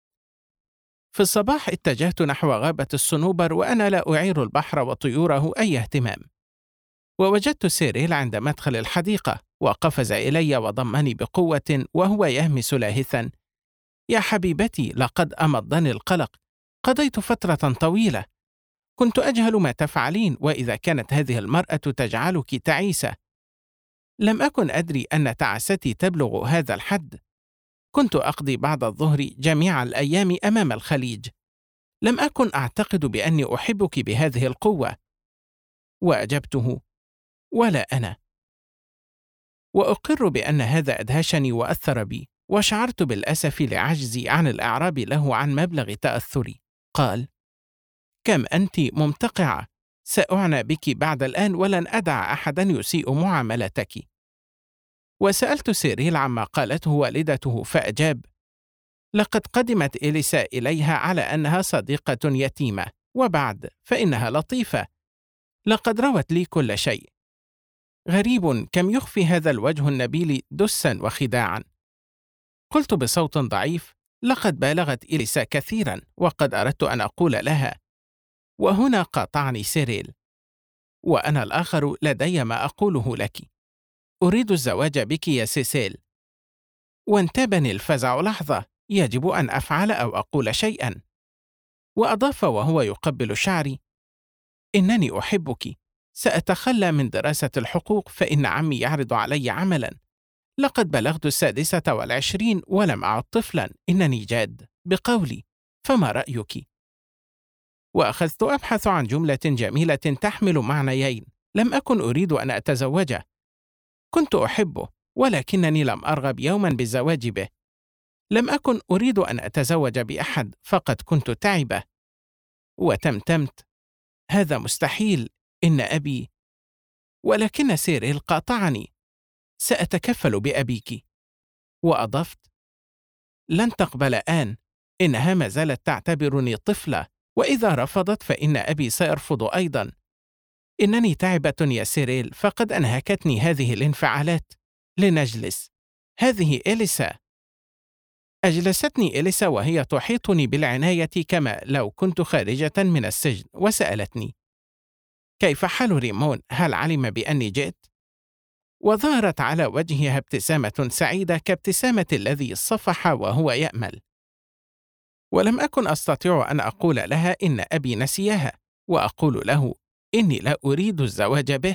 في الصباح اتجهت نحو غابة الصنوبر، وأنا لا أعير البحر وطيوره أي اهتمام، ووجدت سيريل عند مدخل الحديقة، وقفز إلي وضمني بقوة وهو يهمس لاهثا: يا حبيبتي، لقد أمضني القلق، قضيت فترة طويلة، كنت أجهل ما تفعلين، وإذا كانت هذه المرأة تجعلك تعيسة. لم أكن أدري أن تعاستي تبلغ هذا الحد. كنت أقضي بعد الظهر جميع الأيام أمام الخليج. لم أكن أعتقد بأني أحبك بهذه القوة. وأجبته: ولا أنا. وأقر بأن هذا أدهشني وأثر بي، وشعرت بالأسف لعجزي عن الإعراب له عن مبلغ تأثري. قال: كم أنت ممتقعة، سأعنى بك بعد الآن، ولن أدع أحدا يسيء معاملتك. وسألت سيريل عما قالته والدته فأجاب: لقد قدمت إليسا إليها على أنها صديقة يتيمة، وبعد فإنها لطيفة، لقد روت لي كل شيء. غريب كم يخفي هذا الوجه النبيل دسا وخداعا. قلت بصوت ضعيف: لقد بالغت إليسا كثيرا، وقد أردت أن أقول لها. وهنا قاطعني سيريل: وأنا الآخر لدي ما أقوله لك. أريد الزواج بك يا سيسيل. وانتابني الفزع لحظة، يجب أن أفعل أو أقول شيئا. وأضاف وهو يقبل شعري: إنني أحبك. سأتخلى من دراسة الحقوق فإن عمي يعرض علي عملا. لقد بلغت 26 ولم أعد طفلا، إنني جاد بقولي. فما رأيك؟ وأخذت أبحث عن جملة جميلة تحمل معنيين. لم أكن أريد أن أتزوجه، كنت أحبه، ولكنني لم أرغب يوما بالزواج به. لم أكن أريد أن أتزوج بأحد، فقد كنت تعبة. وتمتمت: هذا مستحيل، إن أبي. ولكن سيريل قاطعني: سأتكفل بأبيك. وأضفت: لن تقبل آن، إنها ما زالت تعتبرني طفلة، وإذا رفضت فإن أبي سيرفض أيضا. إنني تعبة يا سيريل، فقد أنهكتني هذه الانفعالات. لنجلس. هذه إليسا. أجلستني إليسا وهي تحيطني بالعناية كما لو كنت خارجة من السجن، وسألتني: كيف حال ريمون؟ هل علم بأني جئت؟ وظهرت على وجهها ابتسامة سعيدة كابتسامة الذي صفح وهو يأمل. ولم أكن أستطيع أن أقول لها إن أبي نسيها، وأقول له إني لا أريد الزواج به.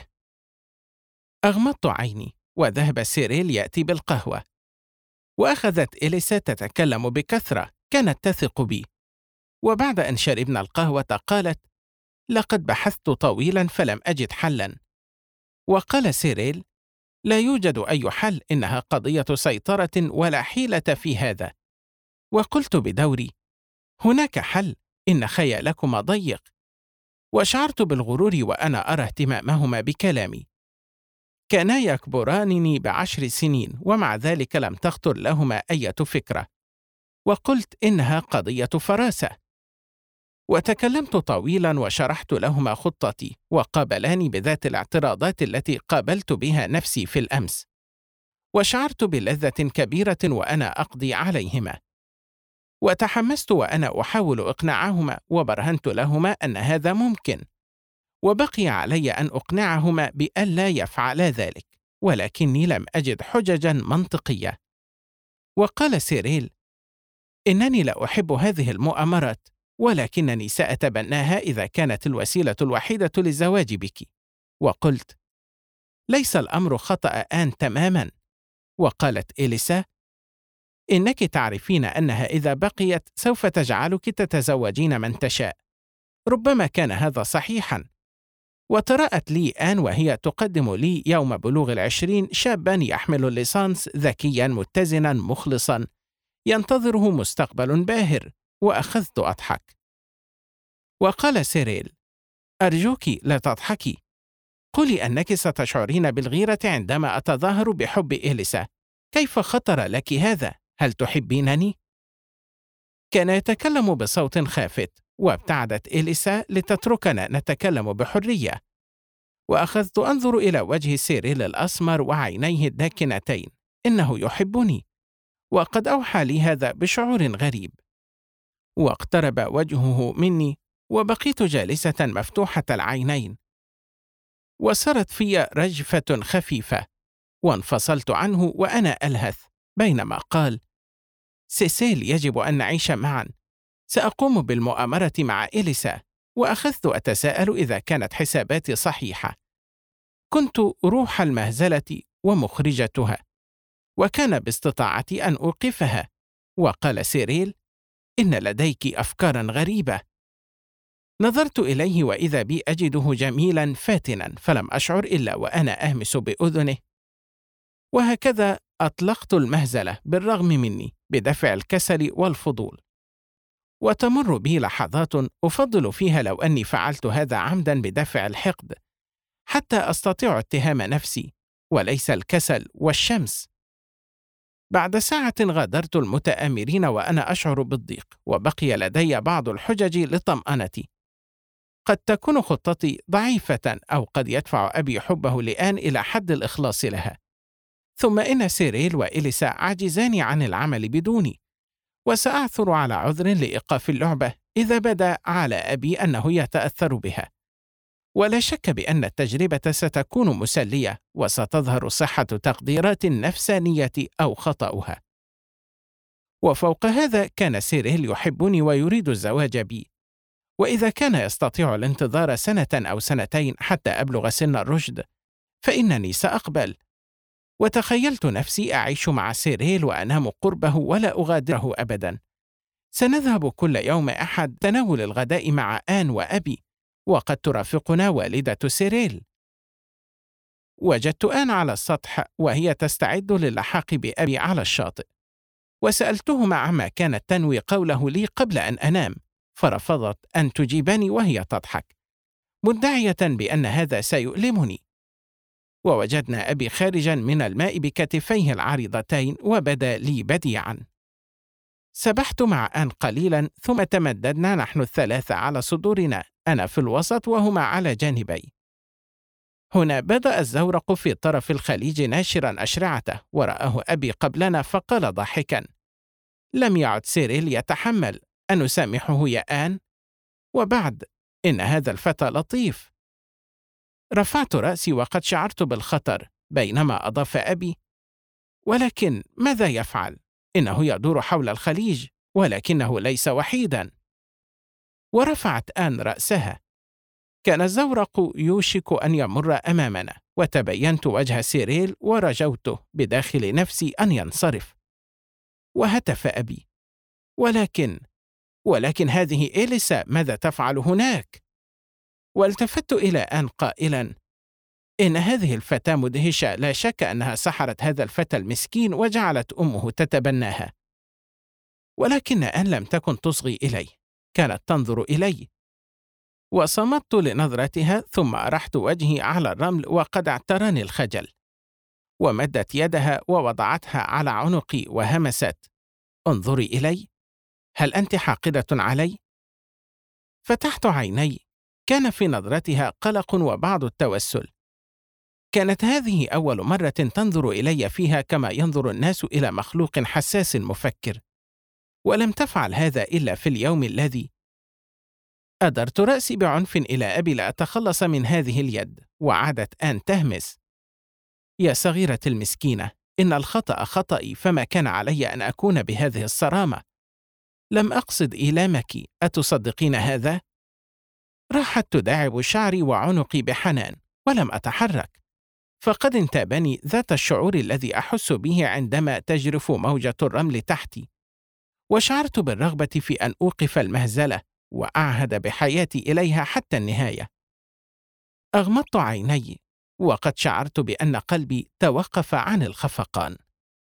أغمضت عيني، وذهب سيريل يأتي بالقهوة. وأخذت إليسا تتكلم بكثرة، كانت تثق بي. وبعد أن شربنا القهوة قالت: لقد بحثت طويلا فلم أجد حلا. وقال سيريل: لا يوجد أي حل، إنها قضية سيطرة ولا حيلة في هذا. وقلت بدوري: هناك حل، إن خيالكما ضيق. وشعرت بالغرور وأنا أرى اهتمامهما بكلامي. كانا يكبرانني ب10 سنين، ومع ذلك لم تخطر لهما أي فكرة. وقلت إنها قضية فراسة. وتكلمت طويلا وشرحت لهما خطتي، وقابلاني بذات الاعتراضات التي قابلت بها نفسي في الأمس. وشعرت بلذة كبيرة وأنا أقضي عليهما. وتحمست وأنا أحاول إقناعهما، وبرهنت لهما أن هذا ممكن. وبقي علي أن أقنعهما بألا يفعلا ذلك، ولكني لم أجد حججا منطقية. وقال سيريل: إنني لا أحب هذه المؤامرات، ولكنني سأتبناها إذا كانت الوسيلة الوحيدة للزواج بك. وقلت: ليس الأمر خطأ آن تماما. وقالت إليسا: إنك تعرفين أنها إذا بقيت سوف تجعلك تتزوجين من تشاء. ربما كان هذا صحيحا. وترأت لي آن وهي تقدم لي يوم بلوغ 20 شابا يحمل الليسانس، ذكيا متزنا مخلصا، ينتظره مستقبل باهر. وأخذت أضحك. وقال سيريل: أرجوك لا تضحكي. قولي أنك ستشعرين بالغيرة عندما أتظاهر بحب إليسا. كيف خطر لك هذا؟ هل تحبينني؟ كان يتكلم بصوت خافت، وابتعدت إليسا لتتركنا نتكلم بحرية. وأخذت أنظر إلى وجه سيريل الأسمر وعينيه الداكنتين. إنه يحبني، وقد أوحى لي هذا بشعور غريب. واقترب وجهه مني، وبقيت جالسة مفتوحة العينين. وسرت في رجفة خفيفة، وانفصلت عنه وأنا ألهث، بينما قال: سيسيل، يجب أن نعيش معا. سأقوم بالمؤامرة مع إليسا. وأخذت أتساءل إذا كانت حساباتي صحيحة. كنت روح المهزلة ومخرجتها، وكان باستطاعتي أن أوقفها. وقال سيريل: إن لديك أفكارا غريبة. نظرت إليه وإذا بي أجده جميلا فاتنا، فلم أشعر إلا وأنا أهمس بأذنه. وهكذا أطلقت المهزلة بالرغم مني، بدفع الكسل والفضول. وتمر بي لحظات أفضل فيها لو أني فعلت هذا عمدا بدافع الحقد، حتى أستطيع اتهام نفسي. وليس الكسل والشمس. بعد ساعة غادرت المتآمرين وأنا أشعر بالضيق، وبقي لدي بعض الحجج لطمأنتي. قد تكون خطتي ضعيفة، أو قد يدفع أبي حبه لآن إلى حد الإخلاص لها. ثم إن سيريل وإليسا عاجزان عن العمل بدوني، وسأعثر على عذر لإيقاف اللعبة إذا بدا على أبي أنه يتأثر بها. ولا شك بأن التجربة ستكون مسلية، وستظهر صحة تقديرات النفسانية أو خطأها. وفوق هذا كان سيريل يحبني ويريد الزواج بي، وإذا كان يستطيع الانتظار سنة أو سنتين حتى أبلغ سن الرشد فإنني سأقبل. وتخيلت نفسي أعيش مع سيريل وأنام قربه ولا أغادره أبدا. سنذهب كل يوم أحد تناول الغداء مع آن وأبي، وقد ترافقنا والدة سيريل. وجدت آن على السطح وهي تستعد للحاق بأبي على الشاطئ، وسألتهما عما كانت تنوي قوله لي قبل أن أنام، فرفضت أن تجيبني وهي تضحك، مدعية بأن هذا سيؤلمني. ووجدنا أبي خارجا من الماء بكتفيه العريضتين وبدا لي بديعا. سبحت مع آن قليلا، ثم تمددنا نحن الثلاثة على صدورنا، أنا في الوسط وهما على جانبي. هنا بدأ الزورق في طرف الخليج ناشرا أشرعته، ورآه أبي قبلنا فقال ضاحكا: لم يعد سيريل يتحمل، أنسامحه يا آن؟ وبعد إن هذا الفتى لطيف. رفعت رأسي وقد شعرت بالخطر، بينما أضاف أبي: ولكن ماذا يفعل؟ إنه يدور حول الخليج، ولكنه ليس وحيدا. ورفعت آن رأسها. كان الزورق يوشك أن يمر أمامنا، وتبينت وجه سيريل ورجوته بداخل نفسي أن ينصرف. وهتف أبي: ولكن هذه إليسا، ماذا تفعل هناك؟ والتفت إلى آن قائلا: إن هذه الفتاة مدهشة، لا شك أنها سحرت هذا الفتى المسكين وجعلت أمه تتبناها. ولكن آن لم تكن تصغي إلي، كانت تنظر إلي. وصمت لنظرتها، ثم أرحت وجهي على الرمل وقد اعتراني الخجل. ومدت يدها ووضعتها على عنقي وهمست: انظري إلي، هل أنت حاقدة علي؟ فتحت عيني، كان في نظرتها قلق وبعض التوسل. كانت هذه أول مرة تنظر إلي فيها كما ينظر الناس إلى مخلوق حساس مفكر، ولم تفعل هذا إلا في اليوم الذي أدرت رأسي بعنف إلى أبي لأتخلص من هذه اليد، وعادت آن تهمس: يا صغيرة المسكينة، إن الخطأ خطأي، فما كان علي أن أكون بهذه الصرامة. لم أقصد إيلامك، أتصدقين هذا؟ راحت تداعب شعري وعنقي بحنان، ولم أتحرك، فقد انتابني ذات الشعور الذي أحس به عندما تجرف موجة الرمل تحتي، وشعرت بالرغبة في أن أوقف المهزلة وأعهد بحياتي إليها حتى النهاية. أغمضت عيني، وقد شعرت بأن قلبي توقف عن الخفقان.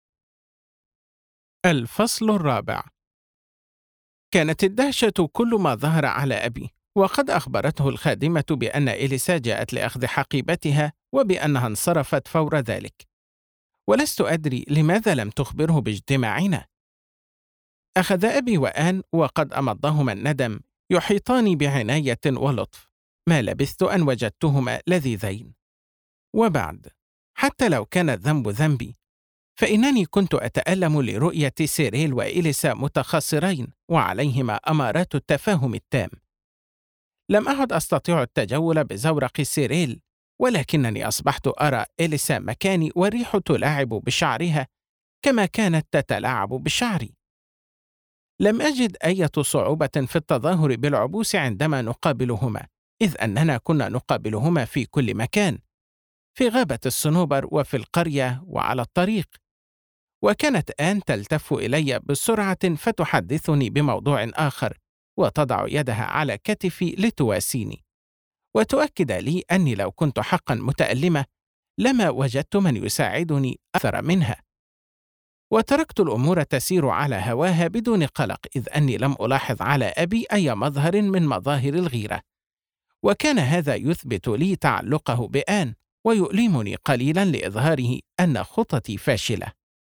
الفصل الرابع. كانت الدهشة كل ما ظهر على أبي، وقد أخبرته الخادمة بأن إليسا جاءت لأخذ حقيبتها وبأنها انصرفت فور ذلك، ولست أدري لماذا لم تخبره باجتماعنا. أخذ أبي وآن، وقد أمضهما الندم، يحيطان بعناية ولطف، ما لبثت أن وجدتهما لذيذين. وبعد، حتى لو كان الذنب ذنبي، فإنني كنت أتألم لرؤية سيريل وإليسا متخاصرين وعليهما أمارات التفاهم التام. لم أعد أستطيع التجول بزورق سيريل، ولكنني أصبحت أرى إليسا مكاني والريح تلاعب بشعرها كما كانت تتلاعب بشعري. لم أجد أي صعوبة في التظاهر بالعبوس عندما نقابلهما، إذ أننا كنا نقابلهما في كل مكان، في غابة الصنوبر وفي القرية وعلى الطريق. وكانت آن تلتف إلي بسرعة فتحدثني بموضوع آخر، وتضع يدها على كتفي لتواسيني، وتؤكد لي أني لو كنت حقا متألمة لما وجدت من يساعدني أكثر منها. وتركت الأمور تسير على هواها بدون قلق، إذ أني لم ألاحظ على أبي أي مظهر من مظاهر الغيرة، وكان هذا يثبت لي تعلقه بآن ويؤلمني قليلا لإظهاره أن خططي فاشلة.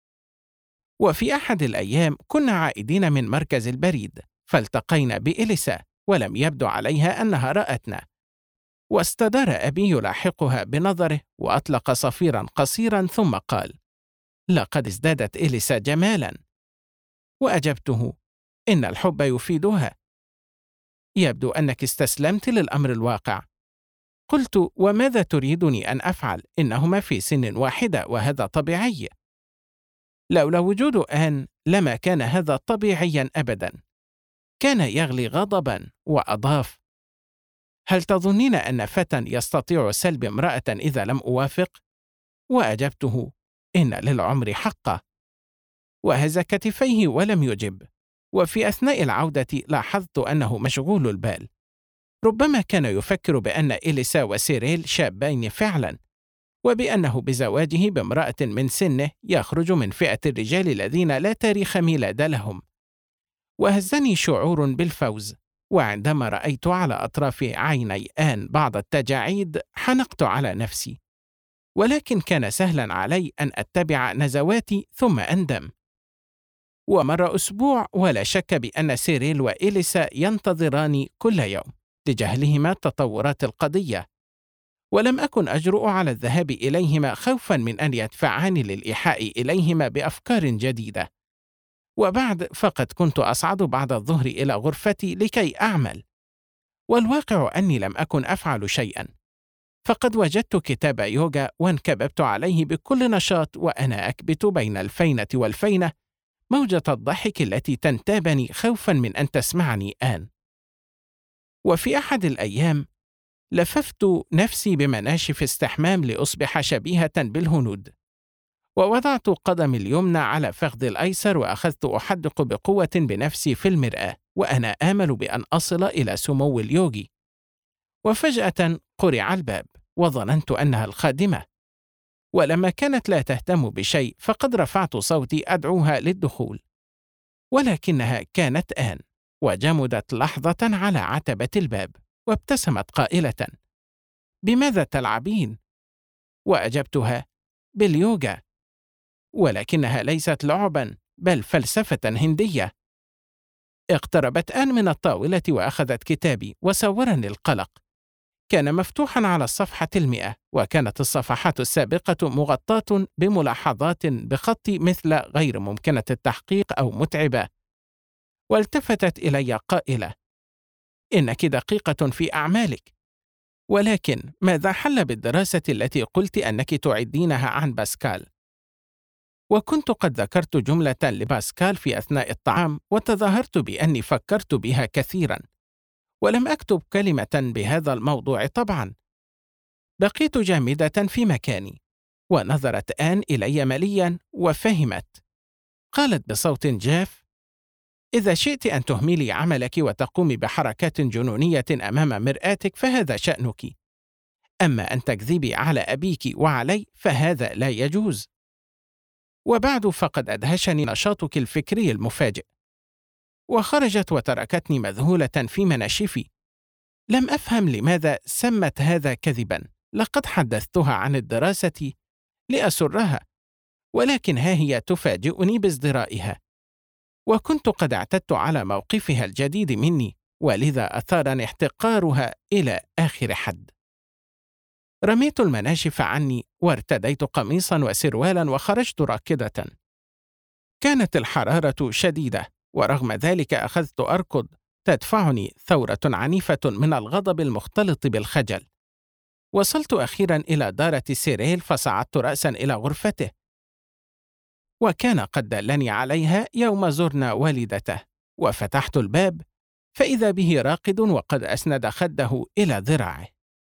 وفي أحد الأيام كنا عائدين من مركز البريد، فالتقينا بإليسا ولم يبدو عليها أنها رأتنا، واستدار أبي يلاحقها بنظره وأطلق صفيرا قصيرا ثم قال: لقد ازدادت إليسا جمالا. وأجبته: إن الحب يفيدها. يبدو أنك استسلمت للأمر الواقع. قلت: وماذا تريدني أن أفعل؟ إنهما في سن واحدة وهذا طبيعي. لولا وجود آن لما كان هذا طبيعيا أبدا. كان يغلي غضبا وأضاف: هل تظنين أن فتى يستطيع سلب امرأة إذا لم أوافق؟ وأجبته: إن للعمر حقه. وهز كتفيه ولم يجب. وفي أثناء العودة لاحظت أنه مشغول البال. ربما كان يفكر بأن إليسا وسيريل شابين فعلا، وبأنه بزواجه بامرأة من سنه يخرج من فئة الرجال الذين لا تاريخ ميلاد لهم. وهزني شعور بالفوز، وعندما رأيت على أطراف عيني آن بعض التجاعيد حنقت على نفسي، ولكن كان سهلا علي أن أتبع نزواتي ثم أندم. ومر أسبوع ولا شك بأن سيريل وإليسا ينتظراني كل يوم لجهلهما تطورات القضية، ولم أكن أجرؤ على الذهاب إليهما خوفا من أن يدفعاني للإيحاء إليهما بأفكار جديدة. وبعد فقد كنت أصعد بعد الظهر إلى غرفتي لكي أعمل، والواقع أني لم أكن أفعل شيئا، فقد وجدت كتاب يوغا وانكببت عليه بكل نشاط وأنا أكبت بين الفينة والفينة موجة الضحك التي تنتابني خوفا من أن تسمعني آن. وفي أحد الأيام لففت نفسي بمناشف استحمام لأصبح شبيهة بالهنود، ووضعت قدمي اليمنى على فخذي الأيسر وأخذت أحدق بقوة بنفسي في المرآة وأنا آمل بأن أصل إلى سمو اليوغي. وفجأة قرع الباب وظننت أنها الخادمة، ولما كانت لا تهتم بشيء فقد رفعت صوتي أدعوها للدخول، ولكنها كانت آن، وجمدت لحظة على عتبة الباب وابتسمت قائلة: بماذا تلعبين؟ وأجبتها: باليوغا. ولكنها ليست لعبا بل فلسفة هندية. اقتربت آن من الطاولة وأخذت كتابي وسورني القلق. كان مفتوحا على الصفحة 100، وكانت الصفحات السابقة مغطاة بملاحظات بخطي مثل غير ممكنة التحقيق أو متعبة. والتفتت إلي قائلة: إنك دقيقة في أعمالك، ولكن ماذا حل بالدراسة التي قلت أنك تعدينها عن باسكال؟ وكنت قد ذكرت جملة لباسكال في أثناء الطعام وتظاهرت بأني فكرت بها كثيرا، ولم أكتب كلمة بهذا الموضوع طبعا. بقيت جامدة في مكاني، ونظرت آن إلي مليا وفهمت. قالت بصوت جاف: إذا شئت أن تهملي عملك وتقومي بحركات جنونية أمام مرآتك فهذا شأنك، أما أن تكذبي على أبيك وعلي فهذا لا يجوز. وبعد فقد أدهشني نشاطك الفكري المفاجئ. وخرجت وتركتني مذهولة في مناشفي. لم أفهم لماذا سمت هذا كذبا. لقد حدثتها عن الدراسة لأسرها، ولكن ها هي تفاجئني بازدرائها. وكنت قد اعتدت على موقفها الجديد مني، ولذا أثارني احتقارها إلى آخر حد. رميت المناشف عني وارتديت قميصا وسروالا وخرجت راكضة. كانت الحرارة شديدة، ورغم ذلك أخذت أركض، تدفعني ثورة عنيفة من الغضب المختلط بالخجل. وصلت أخيرا إلى دارة سيريل فصعدت رأسا إلى غرفته، وكان قد دلني عليها يوم زرنا والدته. وفتحت الباب فإذا به راقد وقد أسند خده إلى ذراعه.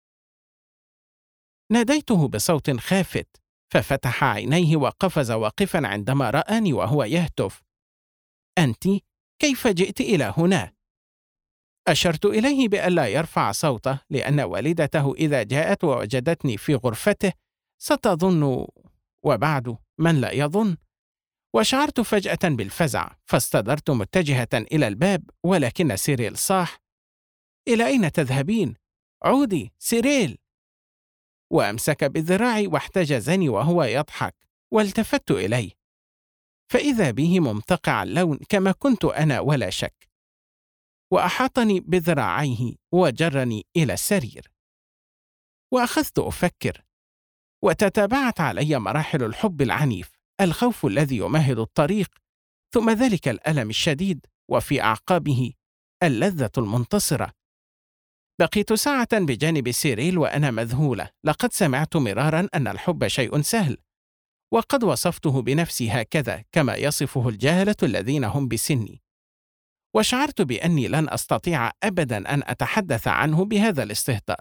ناديته بصوت خافت، ففتح عينيه وقفز واقفا عندما رآني وهو يهتف: أنت كيف جئت إلى هنا؟ أشرت إليه بألا يرفع صوته، لأن والدته إذا جاءت ووجدتني في غرفته ستظن، وبعد من لا يظن. وشعرت فجأة بالفزع، فاستدرت متجهة إلى الباب، ولكن سيريل صاح: إلى أين تذهبين؟ عودي سيريل! وأمسك بذراعي واحتجزني وهو يضحك، والتفت إليه، فإذا به ممتقع اللون كما كنت أنا ولا شك، وأحاطني بذراعيه وجرني إلى السرير. وأخذت أفكر، وتتابعت علي مراحل الحب العنيف، الخوف الذي يمهد الطريق، ثم ذلك الألم الشديد، وفي أعقابه اللذة المنتصرة. بقيت ساعة بجانب سيريل وأنا مذهولة. لقد سمعت مرارا أن الحب شيء سهل، وقد وصفته بنفسي هكذا كما يصفه الجهلة الذين هم بسني، وشعرت بأني لن أستطيع أبدا أن أتحدث عنه بهذا الاستهتار.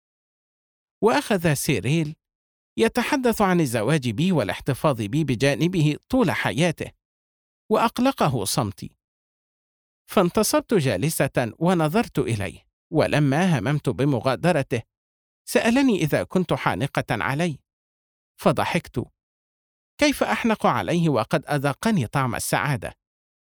وأخذ سيريل يتحدث عن الزواج بي والاحتفاظ بي بجانبه طول حياته، وأقلقه صمتي. فانتصبت جالسة ونظرت إليه، ولما هممت بمغادرته سألني إذا كنت حانقة عليه، فضحكت. كيف أحنق عليه وقد أذاقني طعم السعادة؟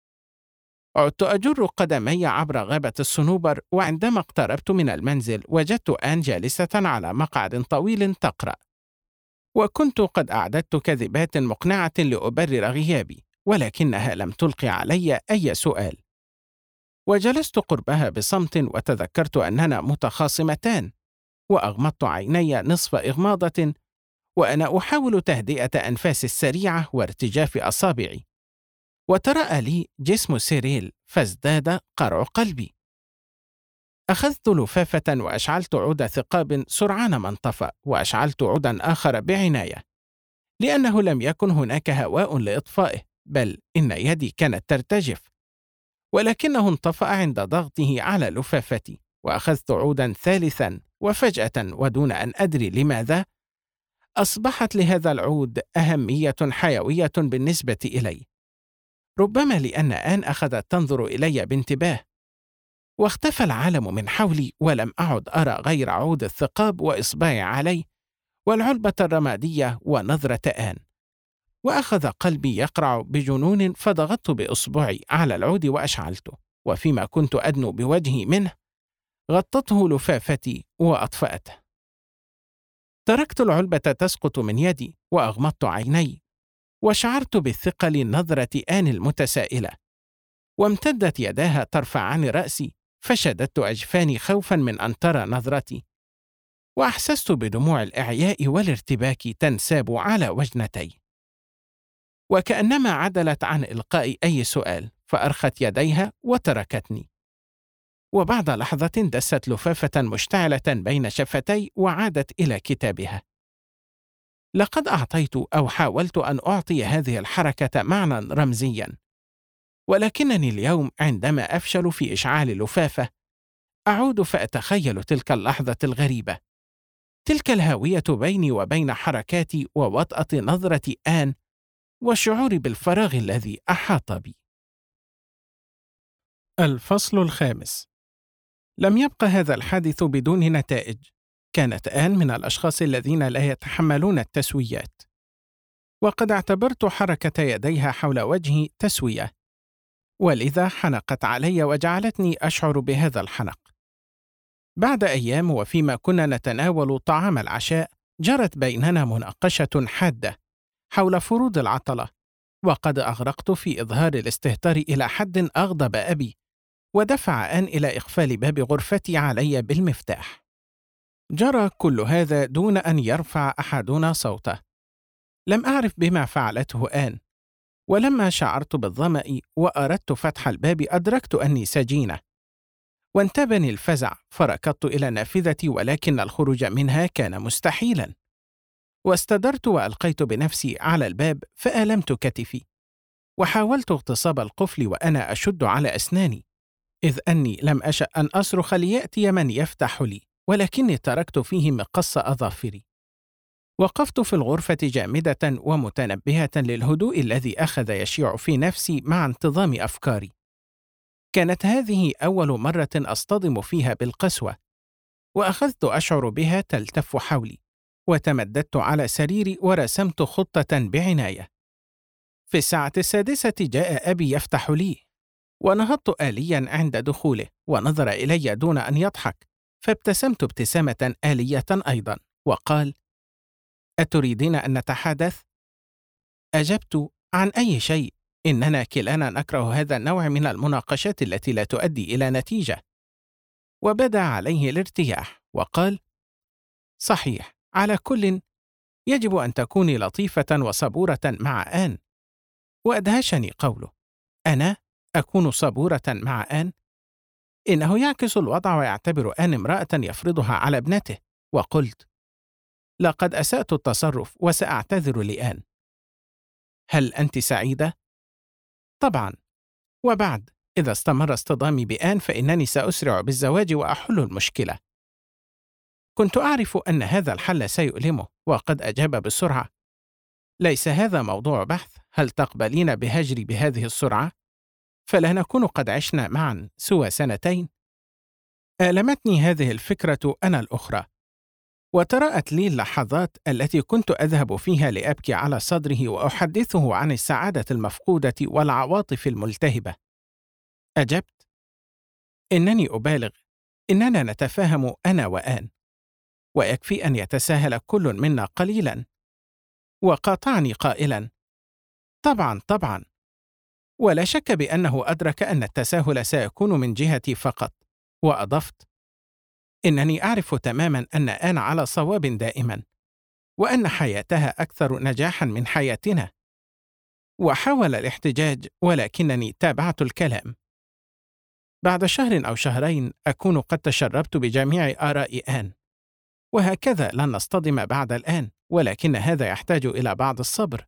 عدت أجر قدمي عبر غابة الصنوبر، وعندما اقتربت من المنزل وجدت آن جالسة على مقعد طويل تقرأ، وكنت قد أعددت كذبات مقنعة لأبرر غيابي، ولكنها لم تلقي علي أي سؤال. وجلست قربها بصمت، وتذكرت أننا متخاصمتان، وأغمضت عيني نصف إغماضة وأنا أحاول تهدئة أنفاسي السريعة وارتجاف أصابعي، وترأى لي جسم سيريل فازداد قرع قلبي. أخذت لفافة وأشعلت عود ثقاب سرعان ما انطفأ، وأشعلت عودا آخر بعناية، لأنه لم يكن هناك هواء لإطفائه، بل إن يدي كانت ترتجف، ولكنه انطفأ عند ضغطه على لفافتي. وأخذت عودا ثالثا، وفجأة ودون أن أدري لماذا أصبحت لهذا العود أهمية حيوية بالنسبة إلي، ربما لأن آن أخذت تنظر إلي بانتباه، واختفى العالم من حولي، ولم أعد أرى غير عود الثقاب وإصبعي عليه والعلبة الرمادية ونظرة آن. وأخذ قلبي يقرع بجنون، فضغطت بإصبعي على العود وأشعلته، وفيما كنت أدنو بوجهي منه غطته لفافتي وأطفأته. تركت العلبة تسقط من يدي، وأغمضت عيني، وشعرت بالثقل نظرة آن المتسائلة، وامتدت يداها ترفعان رأسي، فشددت أجفاني خوفا من أن ترى نظرتي، وأحسست بدموع الإعياء والارتباك تنساب على وجنتي، وكأنما عدلت عن إلقاء أي سؤال، فأرخت يديها وتركتني. وبعد لحظة دست لفافة مشتعلة بين شفتي وعادت إلى كتابها. لقد أعطيت أو حاولت أن أعطي هذه الحركة معنى رمزيا، ولكنني اليوم عندما أفشل في إشعال لفافة أعود فأتخيل تلك اللحظة الغريبة، تلك الهاوية بيني وبين حركاتي ووطأة نظرة آن والشعور بالفراغ الذي أحاط بي. الفصل الخامس. لم يبق هذا الحادث بدون نتائج. كانت آن من الأشخاص الذين لا يتحملون التسويات، وقد اعتبرت حركة يديها حول وجهي تسوية، ولذا حنقت علي وجعلتني أشعر بهذا الحنق. بعد أيام وفيما كنا نتناول طعام العشاء جرت بيننا مناقشة حادة حول فروض العطلة، وقد أغرقت في إظهار الاستهتار إلى حد أغضب أبي، ودفع آن إلى إقفال باب غرفتي علي بالمفتاح. جرى كل هذا دون أن يرفع أحدنا صوته. لم أعرف بما فعلته آن، ولما شعرت بالظمأ وأردت فتح الباب أدركت أني سجينة، وانتابني الفزع فركضت إلى النافذة، ولكن الخروج منها كان مستحيلا، واستدرت وألقيت بنفسي على الباب فآلمت كتفي، وحاولت اغتصاب القفل وأنا أشد على أسناني، إذ أني لم أشأ أن أصرخ ليأتي من يفتح لي، ولكني تركت فيه مقص أظافري. وقفت في الغرفة جامدة ومتنبهة للهدوء الذي أخذ يشيع في نفسي مع انتظام أفكاري. كانت هذه أول مرة أصطدم فيها بالقسوة، وأخذت أشعر بها تلتف حولي، وتمددت على سريري ورسمت خطة بعناية. في الساعة 6 جاء أبي يفتح لي، ونهضت آليا عند دخوله، ونظر إلي دون أن يضحك، فابتسمت ابتسامة آلية أيضا، وقال: أتريدين أن نتحدث؟ أجبت: عن أي شيء، إننا كلانا نكره هذا النوع من المناقشات التي لا تؤدي إلى نتيجة. وبدا عليه الارتياح وقال: صحيح، على كل يجب أن تكوني لطيفة وصبورة مع آن. وأدهشني قوله: أنا أكون صبورة مع آن؟ إنه يعكس الوضع ويعتبر آن امرأة يفرضها على ابنته. وقلت: لقد أسأت التصرف وسأعتذر لآن. هل أنت سعيدة؟ طبعا. وبعد، إذا استمر اصطدامي بآن فإنني سأسرع بالزواج وأحل المشكلة. كنت أعرف أن هذا الحل سيؤلمه، وقد أجاب بسرعة: ليس هذا موضوع بحث. هل تقبلين بهجري بهذه السرعة؟ فلا نكون قد عشنا معا سوى 2 سنين. آلمتني هذه الفكرة أنا الأخرى، وتراءت لي اللحظات التي كنت أذهب فيها لأبكي على صدره وأحدثه عن السعادة المفقودة والعواطف الملتهبة. أجبت: إنني أبالغ، إننا نتفاهم أنا وآن، ويكفي أن يتساهل كل منا قليلا. وقاطعني قائلا: طبعا طبعا. ولا شك بأنه أدرك أن التساهل سيكون من جهتي فقط. وأضفت: إنني أعرف تماما أن آن على صواب دائما، وأن حياتها أكثر نجاحا من حياتنا. وحاول الاحتجاج، ولكنني تابعت الكلام. بعد شهر أو شهرين أكون قد تشربت بجميع آراء آن، وهكذا لن نصطدم بعد الآن، ولكن هذا يحتاج إلى بعض الصبر.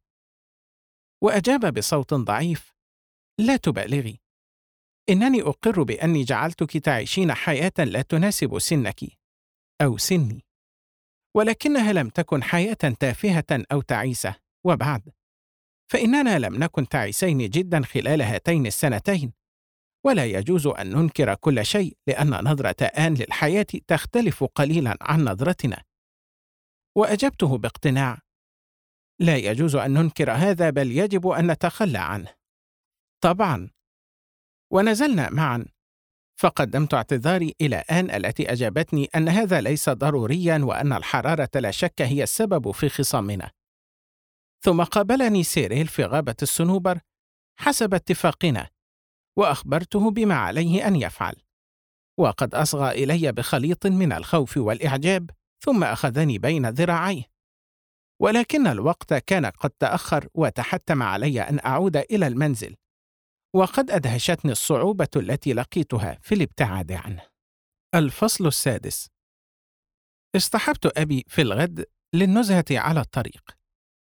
وأجاب بصوت ضعيف: لا تبالغي، إنني أقر بأني جعلتك تعيشين حياة لا تناسب سنك أو سني، ولكنها لم تكن حياة تافهة أو تعيسة. وبعد، فإننا لم نكن تعيسين جدا خلال هاتين 2 سنين، ولا يجوز أن ننكر كل شيء، لأن نظرة آن للحياة تختلف قليلا عن نظرتنا. وأجبته باقتناع: لا يجوز أن ننكر هذا، بل يجب أن نتخلى عنه. طبعا. ونزلنا معا، فقدمت اعتذاري إلى آن التي أجابتني أن هذا ليس ضروريا، وأن الحرارة لا شك هي السبب في خصامنا. ثم قابلني سيريل في غابة الصنوبر حسب اتفاقنا، وأخبرته بما عليه أن يفعل. وقد أصغى إلي بخليط من الخوف والإعجاب، ثم أخذني بين ذراعيه. ولكن الوقت كان قد تأخر، وتحتم علي أن أعود إلى المنزل، وقد أدهشتني الصعوبة التي لقيتها في الابتعاد عنه. الفصل 6. اصطحبت أبي في الغد للنزهة على الطريق،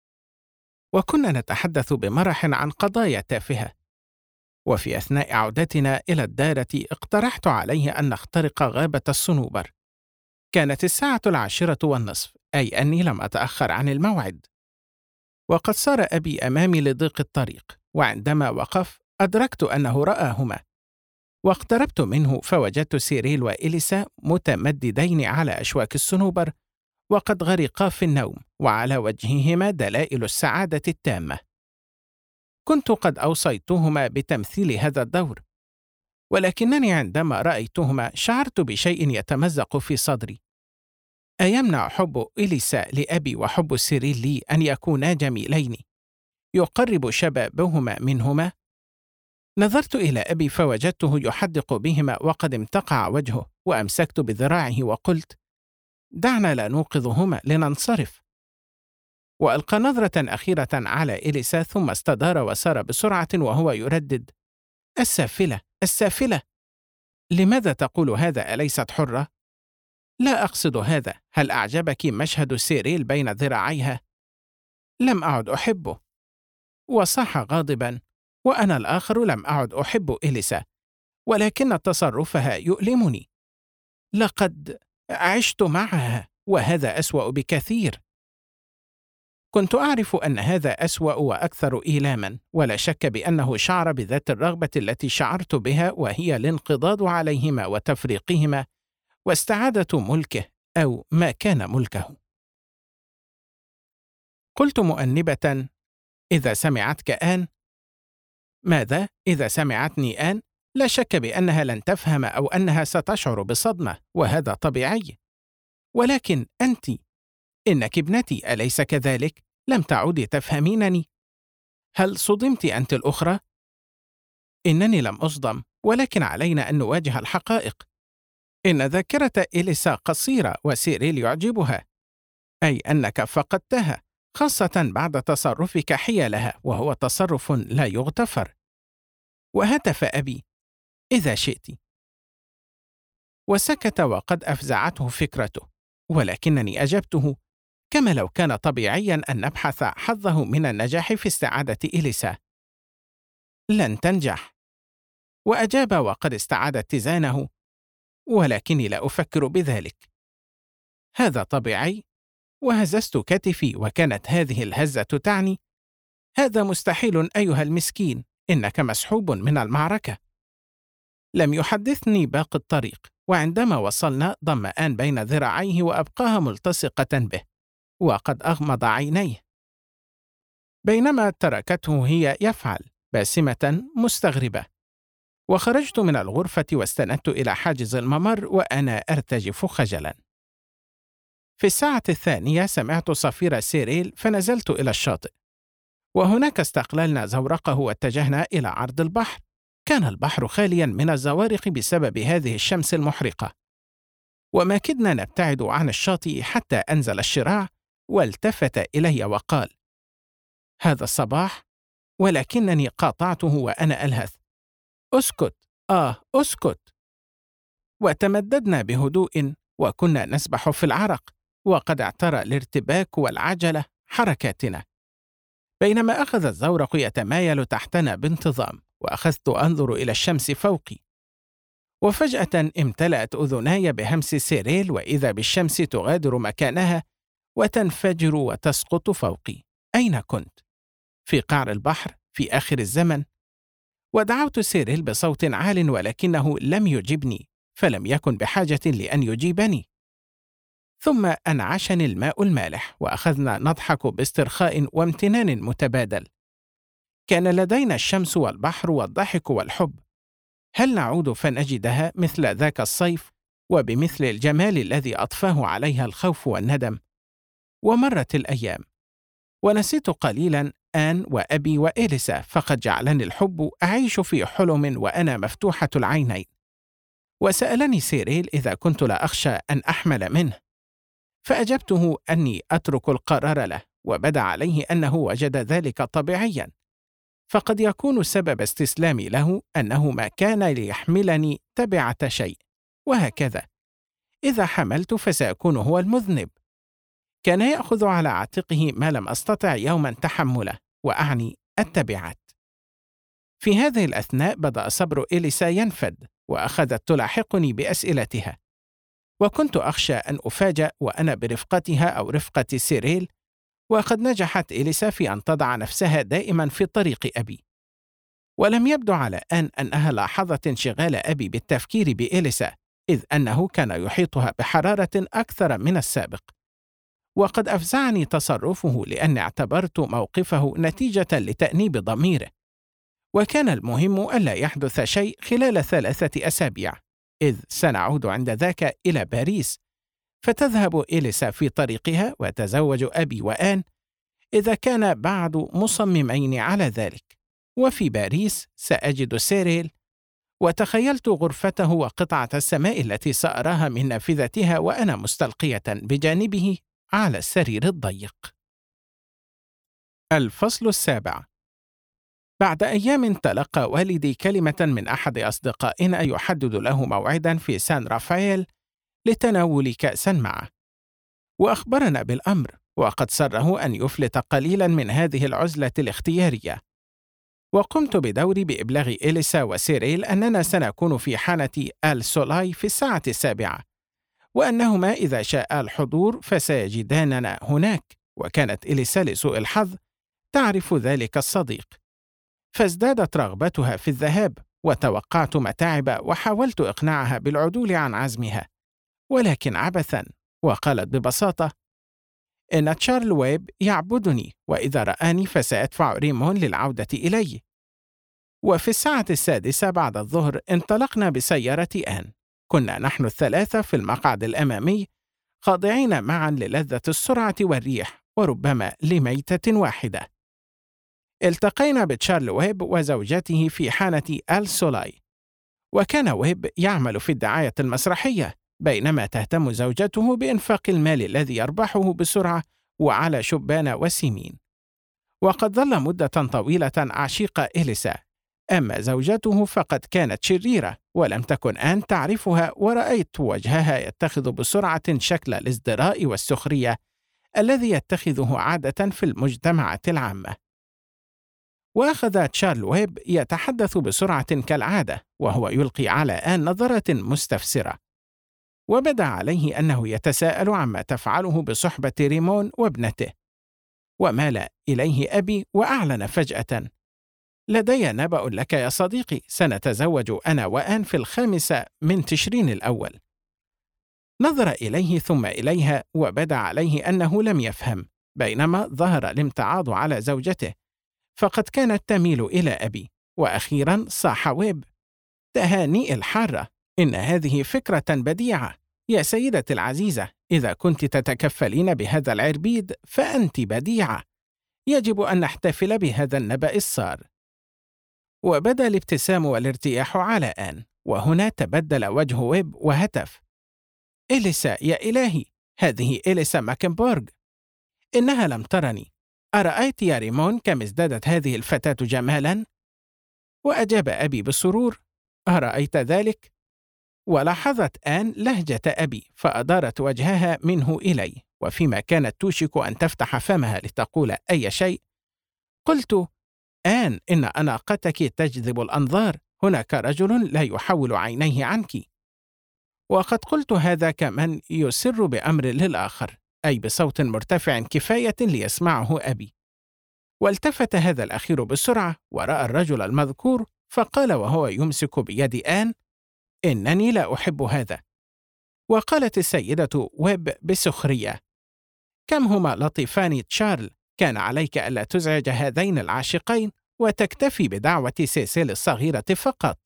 وكنا نتحدث بمرح عن قضايا تافهة. وفي أثناء عودتنا إلى الدارة اقترحت عليه أن نخترق غابة الصنوبر. كانت الساعة 10:30، أي أني لم أتأخر عن الموعد. وقد سار أبي أمامي لضيق الطريق، وعندما وقف أدركت أنه رآهما. واقتربت منه فوجدت سيريل وإليسا متمددين على أشواك الصنوبر، وقد غرقا في النوم، وعلى وجههما دلائل السعادة التامة. كنت قد أوصيتهما بتمثيل هذا الدور، ولكنني عندما رأيتهما شعرت بشيء يتمزق في صدري. أيمنع حب إليسا لأبي وحب سيريل لي أن يكونا جميلين يقرب شبابهما منهما؟ نظرت إلى أبي فوجدته يحدق بهما، وقد امتقع وجهه، وأمسكت بذراعه وقلت: دعنا لا نوقظهما، لننصرف. وألقى نظرة أخيرة على إليسا، ثم استدار وسار بسرعة وهو يردد: السافلة، السافلة. لماذا تقول هذا؟ أليست حرة؟ لا أقصد هذا. هل أعجبك مشهد سيريل بين ذراعيها؟ لم أعد أحبه. وصاح غاضبا: وأنا الآخر لم أعد أحب إليسا، ولكن تصرفها يؤلمني. لقد عشت معها، وهذا أسوأ بكثير. كنت أعرف أن هذا أسوأ وأكثر إيلاما، ولا شك بأنه شعر بذات الرغبة التي شعرت بها، وهي الانقضاض عليهما وتفريقهما واستعادة ملكه أو ما كان ملكه. قلت مؤنبة: إذا سمعتك آن. ماذا؟ إذا سمعتني آن؟ لا شك بأنها لن تفهم، أو أنها ستشعر بصدمة، وهذا طبيعي. ولكن أنت، إنك ابنتي، أليس كذلك؟ لم تعودي تفهمينني. هل صدمت أنت الأخرى؟ إنني لم أصدم، ولكن علينا أن نواجه الحقائق. إن ذاكرة إليسا قصيرة وسيريل يعجبها، أي أنك فقدتها، خاصة بعد تصرفك حيالها، وهو تصرف لا يغتفر. وهتف أبي: إذا شئت. وسكت وقد أفزعته فكرته، ولكنني أجبته كما لو كان طبيعيا أن نبحث حظه من النجاح في استعادة إليسا. لن تنجح. وأجاب وقد استعاد اتزانه: ولكني لا أفكر بذلك. هذا طبيعي. وهززت كتفي، وكانت هذه الهزة تعني: هذا مستحيل أيها المسكين، إنك مسحوب من المعركة. لم يحدثني باقي الطريق، وعندما وصلنا ضم آن بين ذراعيه وأبقاها ملتصقة به، وقد أغمض عينيه، بينما تركته هي يفعل، باسمة مستغربة. وخرجت من الغرفة واستندت إلى حاجز الممر وأنا أرتجف خجلا. في الساعة 2 سمعت صفير سيريل، فنزلت إلى الشاطئ، وهناك استقللنا زورقه واتجهنا إلى عرض البحر. كان البحر خاليا من الزوارق بسبب هذه الشمس المحرقة، وما كدنا نبتعد عن الشاطئ حتى أنزل الشراع والتفت إلي وقال: هذا الصباح. ولكنني قاطعته وأنا ألهث: أسكت، أسكت. وتمددنا بهدوء، وكنا نسبح في العرق، وقد اعترى الارتباك والعجلة حركاتنا، بينما أخذ الزورق يتمايل تحتنا بانتظام، وأخذت أنظر إلى الشمس فوقي. وفجأة امتلأت أذناي بهمس سيريل، وإذا بالشمس تغادر مكانها وتنفجر وتسقط فوقي. أين كنت؟ في قعر البحر، في آخر الزمن. ودعوت سيريل بصوت عال، ولكنه لم يجبني، فلم يكن بحاجة لأن يجيبني. ثم أنعشني الماء المالح، وأخذنا نضحك باسترخاء وامتنان متبادل. كان لدينا الشمس والبحر والضحك والحب. هل نعود فنجدها مثل ذاك الصيف، وبمثل الجمال الذي أطفاه عليها الخوف والندم؟ ومرت الأيام، ونسيت قليلا آن وأبي وإليسا، فقد جعلني الحب أعيش في حلم وأنا مفتوحة العينين. وسألني سيريل إذا كنت لا أخشى أن أحمل منه، فأجبته أني أترك القرار له، وبدا عليه أنه وجد ذلك طبيعيا، فقد يكون سبب استسلامي له أنه ما كان ليحملني تبعة شيء، وهكذا إذا حملت فسيكون هو المذنب. كان يأخذ على عاتقه ما لم أستطع يوما تحمله، وأعني التبعات. في هذه الأثناء بدأ صبر إليسا ينفد، وأخذت تلاحقني بأسئلتها، وكنت أخشى أن أفاجأ وأنا برفقتها أو رفقة سيريل. وقد نجحت إليسا في أن تضع نفسها دائما في طريق أبي، ولم يبدو على آن أنها لاحظت انشغال أبي بالتفكير بإليسا، إذ أنه كان يحيطها بحرارة أكثر من السابق. وقد أفزعني تصرفه، لأني اعتبرت موقفه نتيجة لتأنيب ضميره، وكان المهم ألا يحدث شيء خلال 3 أسابيع، إذ سنعود عند ذاك إلى باريس، فتذهب إليسا في طريقها وتزوج أبي وآن إذا كان بعد مصممين على ذلك. وفي باريس سأجد سيريل، وتخيلت غرفته وقطعة السماء التي سأراها من نافذتها وأنا مستلقية بجانبه على السرير الضيق. الفصل 7. بعد أيام تلقى والدي كلمة من أحد أصدقائنا يحدد له موعدا في سان رافائيل لتناول كأسا معه، وأخبرنا بالأمر، وقد سره أن يفلت قليلا من هذه العزلة الاختيارية. وقمت بدوري بإبلاغ إليسا وسيريل أننا سنكون في حانة آل سولاي في الساعة 7، وأنهما إذا شاء الحضور فسيجداننا هناك. وكانت إليسا لسوء الحظ تعرف ذلك الصديق، فازدادت رغبتها في الذهاب، وتوقعت متاعب وحاولت إقناعها بالعدول عن عزمها، ولكن عبثا. وقالت ببساطة: إن تشارل ويب يعبدني، وإذا رآني فسيدفع ريمون للعودة إلي. وفي الساعة 6 بعد الظهر انطلقنا بسيارة آن. كنا نحن الثلاثة في المقعد الأمامي، خاضعين معا للذة السرعة والريح وربما لميتة واحدة. التقينا بتشارل ويب وزوجته في حانة السولاي، وكان ويب يعمل في الدعاية المسرحية بينما تهتم زوجته بإنفاق المال الذي يربحه بسرعة وعلى شبان وسمين. وقد ظل مدة طويلة عشيق إليسا، أما زوجته فقد كانت شريرة ولم تكن آن تعرفها، ورأيت وجهها يتخذ بسرعة شكل الازدراء والسخرية الذي يتخذه عادة في المجتمعات العامة. وأخذ تشارل ويب يتحدث بسرعة كالعادة وهو يلقي على آن نظرة مستفسرة، وبدا عليه أنه يتساءل عما تفعله بصحبة ريمون وابنته. ومال إليه أبي وأعلن فجأة: لدي نبأ لك يا صديقي، سنتزوج أنا وآن في 5 من تشرين الأول. نظر إليه ثم إليها وبدا عليه أنه لم يفهم، بينما ظهر الامتعاض على زوجته، فقد كانت تميل إلى أبي. وأخيرا صاح ويب: تهاني الحارة، إن هذه فكرة بديعة يا سيدتي العزيزة، إذا كنت تتكفلين بهذا العربيد فأنت بديعة، يجب أن نحتفل بهذا النبأ السار. وبدا الابتسام والارتياح على آن، وهنا تبدل وجه ويب وهتف: إليسا يا إلهي، هذه إليسا ماكنبورغ، إنها لم ترني، أرأيت يا ريمون كم ازدادت هذه الفتاة جمالا؟ وأجاب أبي بسرور: أرأيت ذلك؟ ولاحظت آن لهجة أبي فأدارت وجهها منه إلي، وفيما كانت توشك أن تفتح فمها لتقول أي شيء قلت: آن، إن أناقتك تجذب الأنظار، هناك رجل لا يحول عينيه عنك. وقد قلت هذا كمن يسر بأمر للآخر، أي بصوت مرتفع كفاية ليسمعه أبي. والتفت هذا الأخير بسرعة ورأى الرجل المذكور، فقال وهو يمسك بيد آن: إنني لا أحب هذا. وقالت السيدة ويب بسخرية: كم هما لطيفان تشارل، كان عليك ألا تزعج هذين العاشقين وتكتفي بدعوة سيسيل الصغيرة فقط.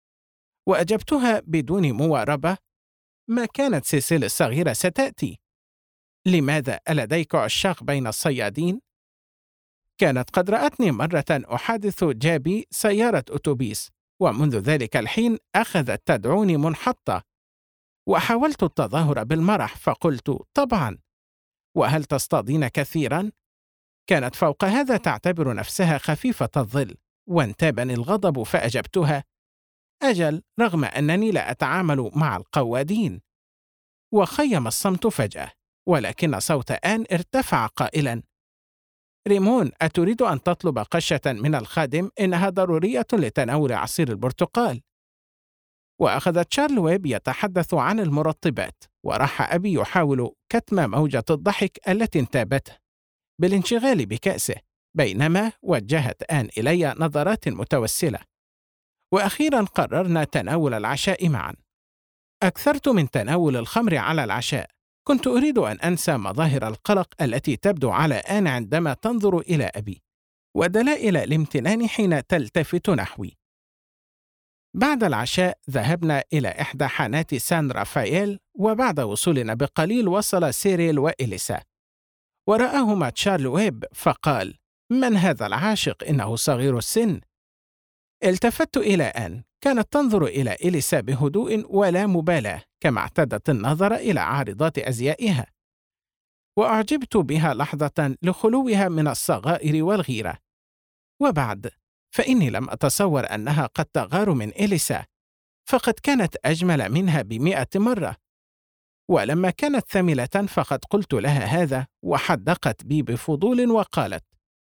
وأجبتها بدون مواربة: ما كانت سيسيل الصغيرة ستأتي؟ لماذا ألديك عشاق بين الصيادين؟ كانت قد رأتني مرة أحادث جابي سيارة أتوبيس، ومنذ ذلك الحين أخذت تدعوني منحطة. وحاولت التظاهر بالمرح فقلت: طبعا، وهل تصطادين كثيرا؟ كانت فوق هذا تعتبر نفسها خفيفة الظل، وانتابني الغضب فأجبتها: أجل، رغم أنني لا أتعامل مع القوادين. وخيم الصمت فجأة، ولكن صوت آن ارتفع قائلا: ريمون، أتريد أن تطلب قشة من الخادم؟ إنها ضرورية لتناول عصير البرتقال. وأخذ تشارل ويب يتحدث عن المرطبات، وراح أبي يحاول كتم موجة الضحك التي انتابته بالانشغال بكأسه، بينما وجهت آن إلي نظرات متوسلة. وأخيرا قررنا تناول العشاء معا. أكثرت من تناول الخمر على العشاء، كنت أريد أن أنسى مظاهر القلق التي تبدو على آن عندما تنظر إلى أبي، ودلائل الامتنان حين تلتفت نحوي. بعد العشاء ذهبنا إلى إحدى حانات سان رافائيل، وبعد وصولنا بقليل وصل سيريل وإليسا، ورآهما تشارل ويب فقال: من هذا العاشق؟ إنه صغير السن. التفت إلى آن، كانت تنظر إلى إليسا بهدوء ولا مبالاة، كما اعتادت النظر إلى عارضات أزيائها. وأعجبت بها لحظة لخلوها من الصغائر والغيرة. وبعد، فإني لم أتصور أنها قد تغار من إليسا، فقد كانت أجمل منها ب100 مرة. ولما كانت ثملة فقد قلت لها هذا، وحدقت بي بفضول وقالت: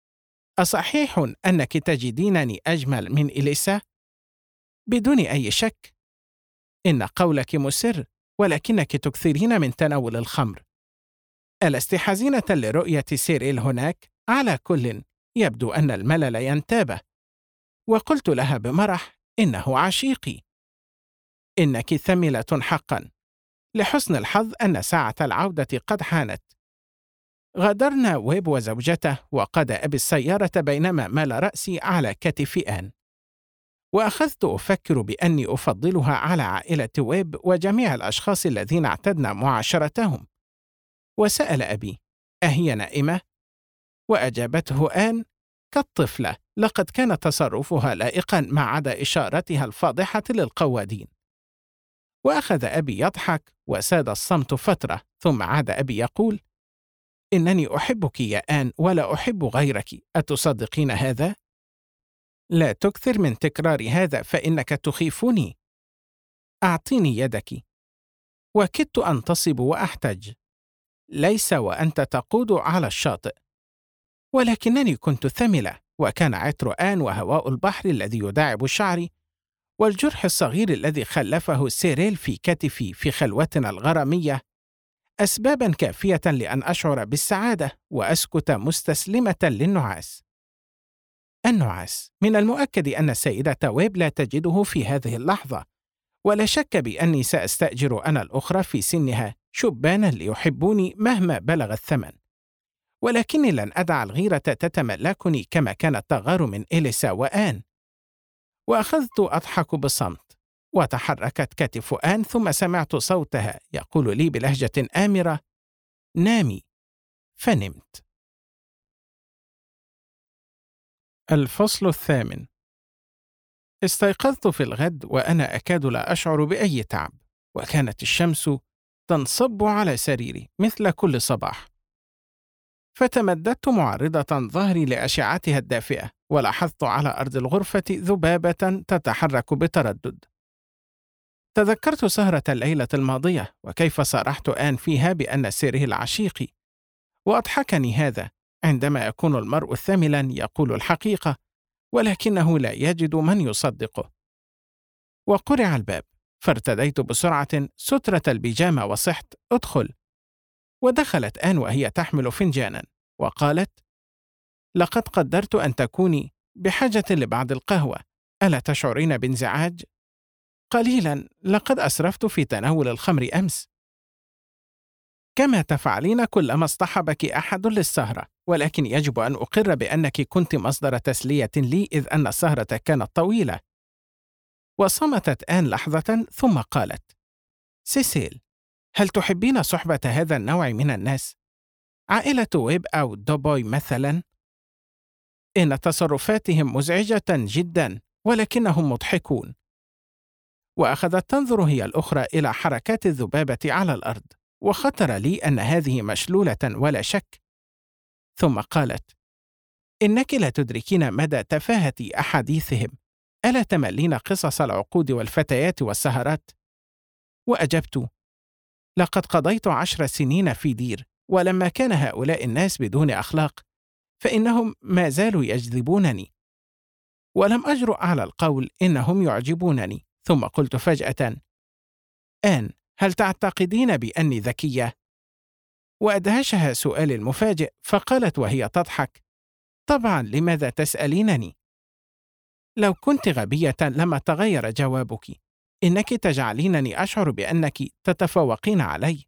أصحيح أنك تجدينني أجمل من إليسا؟ بدون أي شك. إن قولك مسر، ولكنك تكثرين من تناول الخمر. ألست حزينة لرؤية سيريل هناك؟ على كل، يبدو أن الملل ينتابه. وقلت لها بمرح: إنه عشيقي. إنك ثملة حقا. لحسن الحظ أن ساعة العودة قد حانت. غادرنا ويب وزوجته، وقاد أبي السيارة بينما مال رأسي على كتف آن. وأخذت أفكر بأني أفضلها على عائلة ويب وجميع الأشخاص الذين اعتدنا معاشرتهم، وسأل أبي: أهي نائمة؟ وأجابته آن كالطفلة، لقد كان تصرفها لائقا ما عدا إشارتها الفاضحة للقوادين. وأخذ أبي يضحك وساد الصمت فترة، ثم عاد أبي يقول: إنني أحبك يا آن ولا أحب غيرك، أتصدقين هذا؟ لا تكثر من تكرار هذا فإنك تخيفني. أعطيني يدك. وكدت أنتصب وأحتج: ليس وأنت تقود على الشاطئ. ولكنني كنت ثملة، وكان عطر آن وهواء البحر الذي يداعب شعري والجرح الصغير الذي خلفه سيريل في كتفي في خلوتنا الغرامية أسبابا كافية لأن أشعر بالسعادة وأسكت مستسلمة للنعاس. النعاس من المؤكد أن السيدة ويب لا تجده في هذه اللحظة، ولا شك بأني سأستأجر أنا الأخرى في سنها شبانا ليحبوني مهما بلغ الثمن، ولكني لن أدع الغيرة تتملكني كما كانت تغار من إليسا وآن. وأخذت أضحك بصمت، وتحركت كتف آن، ثم سمعت صوتها يقول لي بلهجة آمرة: نامي. فنمت. الفصل 8. استيقظت في الغد وأنا أكاد لا أشعر بأي تعب، وكانت الشمس تنصب على سريري مثل كل صباح. فتمددت معرضة ظهري لأشعتها الدافئة، ولاحظت على أرض الغرفة ذبابة تتحرك بتردد. تذكرت سهرة الليلة الماضية وكيف صارحت آن فيها بأن سيره العشيق، وأضحكني هذا عندما يكون المرء ثملا يقول الحقيقة ولكنه لا يجد من يصدقه. وقرع الباب، فارتديت بسرعة سترة البيجامة وصحت: ادخل. ودخلت آن وهي تحمل فنجانا، وقالت: لقد قدرت أن تكوني بحاجة لبعض القهوة، ألا تشعرين بانزعاج؟ قليلا، لقد أسرفت في تناول الخمر أمس. كما تفعلين كلما اصطحبك أحد للسهرة، ولكن يجب أن أقر بأنك كنت مصدر تسلية لي إذ أن السهرة كانت طويلة. وصمتت آن لحظة ثم قالت: سيسيل، هل تحبين صحبة هذا النوع من الناس؟ عائلة ويب أو دوبوي مثلا؟ إن تصرفاتهم مزعجة جدا، ولكنهم مضحكون. وأخذت تنظر هي الأخرى إلى حركات الذبابة على الأرض، وخطر لي أن هذه مشلولة ولا شك. ثم قالت: إنك لا تدركين مدى تفاهة أحاديثهم، ألا تملين قصص العقود والفتيات والسهرات؟ وأجبت: لقد قضيت 10 سنين في دير، ولما كان هؤلاء الناس بدون أخلاق فإنهم ما زالوا يجذبونني. ولم أجرؤ على القول إنهم يعجبونني، ثم قلت فجأة: آن، هل تعتقدين بأني ذكية؟ وأدهشها سؤالي المفاجئ، فقالت وهي تضحك: طبعا، لماذا تسألينني؟ لو كنت غبية لما تغير جوابك، إنك تجعلينني أشعر بأنك تتفوقين علي.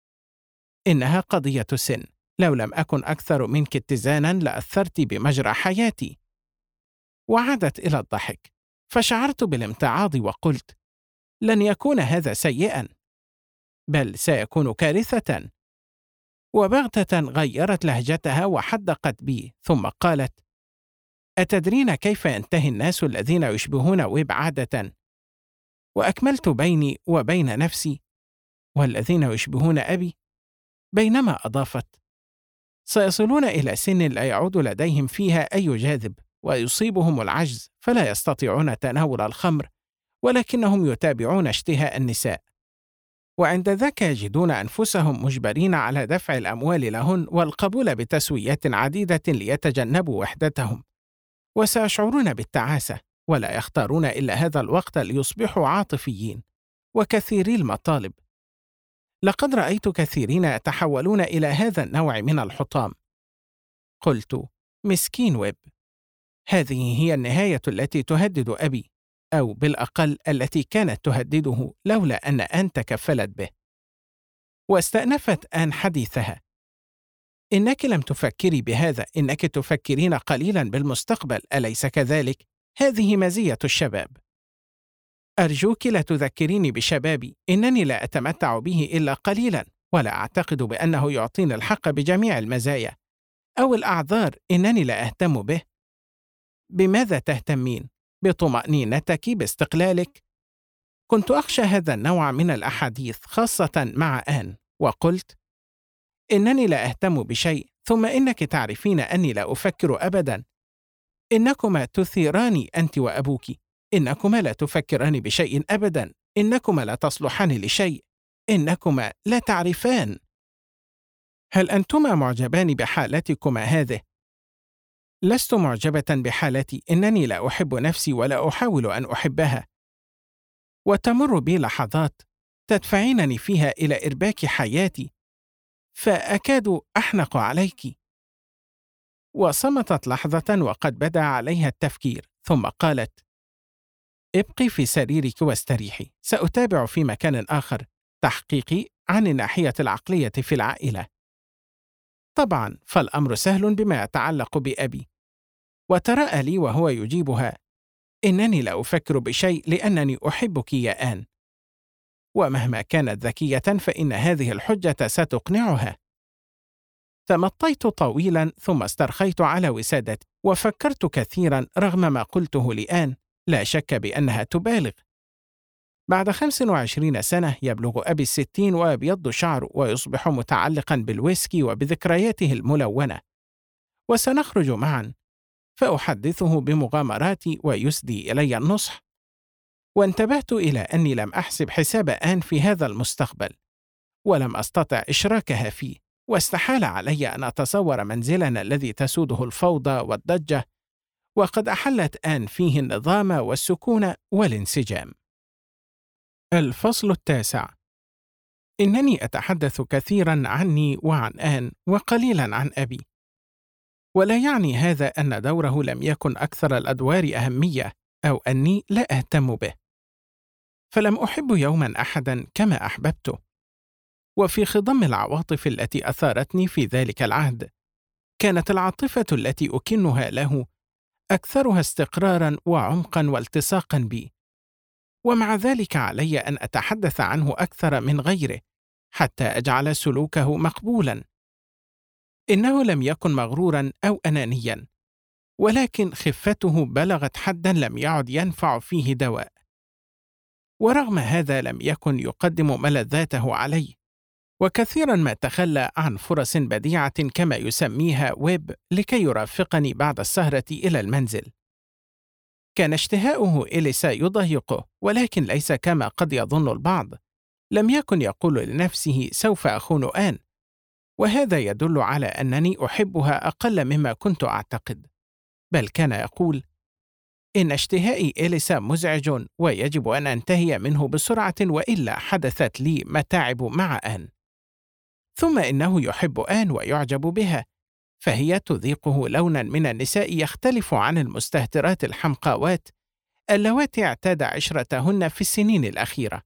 إنها قضية سن، لو لم أكن أكثر منك اتزانا لأثرت بمجرى حياتي. وعادت إلى الضحك، فشعرت بالامتعاض وقلت: لن يكون هذا سيئا، بل سيكون كارثة. وبغتة غيرت لهجتها وحدقت بي، ثم قالت: أتدرين كيف ينتهي الناس الذين يشبهون ويب عادة؟ وأكملت بيني وبين نفسي: والذين يشبهون أبي، بينما أضافت: سيصلون إلى سن لا يعود لديهم فيها أي جاذب، ويصيبهم العجز فلا يستطيعون تناول الخمر، ولكنهم يتابعون اشتهاء النساء، وعند ذاك يجدون أنفسهم مجبرين على دفع الأموال لهن والقبول بتسويات عديدة ليتجنبوا وحدتهم، وسيشعرون بالتعاسة، ولا يختارون إلا هذا الوقت ليصبحوا عاطفيين وكثيري المطالب. لقد رأيت كثيرين يتحولون إلى هذا النوع من الحطام. قلت: مسكين ويب، هذه هي النهاية التي تهدد أبي، أو بالأقل التي كانت تهدده لولا أن آن تكفلت به. واستأنفت آن حديثها: إنك لم تفكري بهذا، إنك تفكرين قليلا بالمستقبل، أليس كذلك؟ هذه مزية الشباب. أرجوك لا تذكريني بشبابي، إنني لا أتمتع به إلا قليلا، ولا أعتقد بأنه يعطيني الحق بجميع المزايا أو الأعذار. إنني لا أهتم به. بماذا تهتمين؟ بطمأنينتك، باستقلالك؟ كنت أخشى هذا النوع من الأحاديث خاصة مع آن، وقلت: إنني لا أهتم بشيء، ثم إنك تعرفين أني لا أفكر أبدا. إنكما تثيراني أنت وأبوك. إنكما لا تفكران بشيء أبدا. إنكما لا تصلحان لشيء. إنكما لا تعرفان. هل أنتما معجبان بحالتكما هذه؟ لست معجبة بحالتي. إنني لا أحب نفسي ولا أحاول أن أحبها. وتمر بي لحظات تدفعينني فيها إلى إرباك حياتي، فأكاد أحنق عليك. وصمتت لحظة وقد بدا عليها التفكير، ثم قالت: ابقي في سريرك واستريحي. سأتابع في مكان آخر تحقيقي عن الناحية العقلية في العائلة. طبعا، فالأمر سهل بما يتعلق بأبي. وترأى لي وهو يجيبها: إنني لا أفكر بشيء لأنني أحبك يا آن. ومهما كانت ذكية فإن هذه الحجة ستقنعها. تمطيت طويلا ثم استرخيت على وسادتي وفكرت كثيرا رغم ما قلته لآن. لا شك بأنها تبالغ. بعد 25 سنة يبلغ أبي 60 ويبيض شعره ويصبح متعلقا بالويسكي وبذكرياته الملونة، وسنخرج معا فأحدثه بمغامراتي ويسدي إلي النصح. وانتبهت إلى أني لم أحسب حساب آن في هذا المستقبل، ولم أستطع إشراكها فيه، واستحال علي أن أتصور منزلنا الذي تسوده الفوضى والضجة، وقد أحلت آن فيه النظام والسكون والانسجام. الفصل 9. إنني أتحدث كثيرا عني وعن آن وقليلا عن أبي، ولا يعني هذا أن دوره لم يكن أكثر الأدوار أهمية أو أني لا أهتم به، فلم أحب يوما أحدا كما أحببته. وفي خضم العواطف التي أثارتني في ذلك العهد، كانت العاطفة التي أكنها له أكثرها استقرارا وعمقا والتصاقا بي، ومع ذلك علي أن أتحدث عنه أكثر من غيره حتى أجعل سلوكه مقبولا. إنه لم يكن مغرورا أو أنانيا، ولكن خفته بلغت حدا لم يعد ينفع فيه دواء. ورغم هذا لم يكن يقدم ملذاته علي، وكثيرا ما تخلى عن فرص بديعة كما يسميها ويب لكي يرافقني بعد السهرة إلى المنزل. كان اشتهاؤه إليسا يضايقه، ولكن ليس كما قد يظن البعض. لم يكن يقول لنفسه سوف أخون آن، وهذا يدل على أنني أحبها أقل مما كنت أعتقد. بل كان يقول: إن اشتهائي إليسا مزعج ويجب أن أنتهي منه بسرعة، وإلا حدثت لي متاعب مع آن. ثم إنه يحب آن ويعجب بها، فهي تذيقه لونا من النساء يختلف عن المستهترات الحمقاوات اللواتي اعتاد عشرتهن في السنين الأخيرة.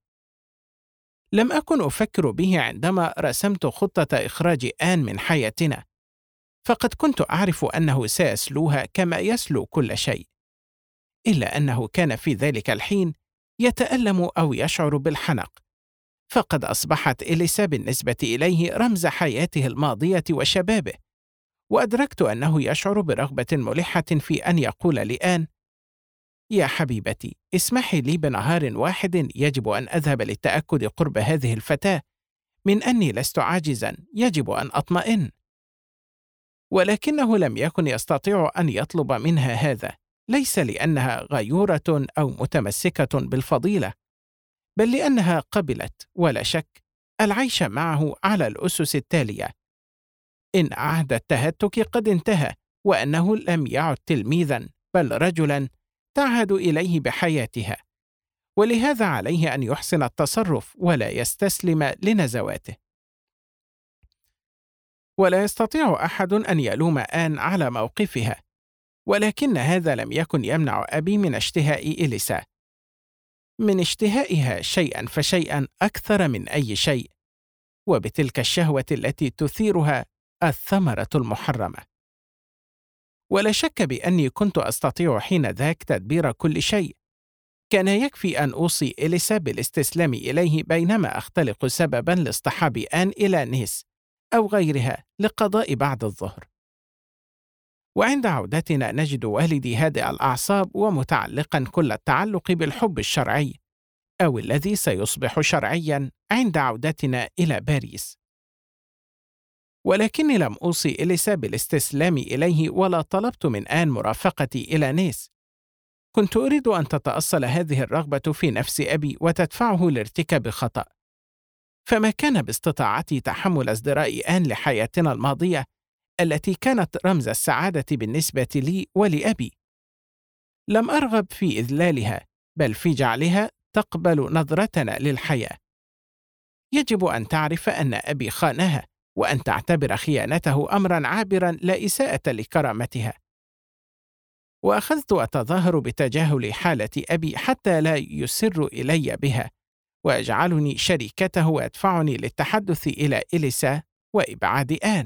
لم أكن أفكر به عندما رسمت خطة إخراج آن من حياتنا، فقد كنت أعرف أنه سيسلوها كما يسلو كل شيء، إلا أنه كان في ذلك الحين يتألم أو يشعر بالحنق، فقد أصبحت إليسا بالنسبة إليه رمز حياته الماضية وشبابه. وأدركت أنه يشعر برغبة ملحة في أن يقول لآن: يا حبيبتي، اسمحي لي بنهار واحد يجب أن أذهب للتأكد قرب هذه الفتاة من أني لست عاجزا، يجب أن أطمئن. ولكنه لم يكن يستطيع أن يطلب منها هذا، ليس لأنها غيورة أو متمسكة بالفضيلة، بل لأنها قبلت ولا شك العيش معه على الأسس التالية: إن عهد التهتك قد انتهى، وأنه لم يعد تلميذا بل رجلا تعهد إليه بحياتها، ولهذا عليه أن يحسن التصرف ولا يستسلم لنزواته. ولا يستطيع أحد أن يلوم آن على موقفها، ولكن هذا لم يكن يمنع أبي من اشتهاء إليسا، من اشتهائها شيئا فشيئا أكثر من أي شيء، وبتلك الشهوة التي تثيرها الثمرة المحرمة. ولا شك بأني كنت أستطيع حين ذاك تدبير كل شيء، كان يكفي أن أوصي إليسا بالاستسلام إليه بينما أختلق سببًا لاصطحاب آن إلى نيس أو غيرها لقضاء بعد الظهر. وعند عودتنا نجد والدي هادئ الأعصاب ومتعلقًا كل التعلق بالحب الشرعي أو الذي سيصبح شرعيًا عند عودتنا إلى باريس. ولكني لم أوصي إليسا بالاستسلام إليه ولا طلبت من آن مرافقتي إلى نيس. كنت أريد أن تتأصل هذه الرغبة في نفس أبي وتدفعه لارتكاب خطأ، فما كان باستطاعتي تحمل ازدراء آن لحياتنا الماضية التي كانت رمز السعادة بالنسبة لي ولأبي. لم أرغب في إذلالها، بل في جعلها تقبل نظرتنا للحياة. يجب أن تعرف أن أبي خانها، وأن تعتبر خيانته أمرًا عابرًا لا إساءة لكرامتها. وأخذت أتظاهر بتجاهل حالة أبي حتى لا يسر إلي بها ويجعلني شريكته ويدفعني للتحدث إلى إليسا وإبعاد آن.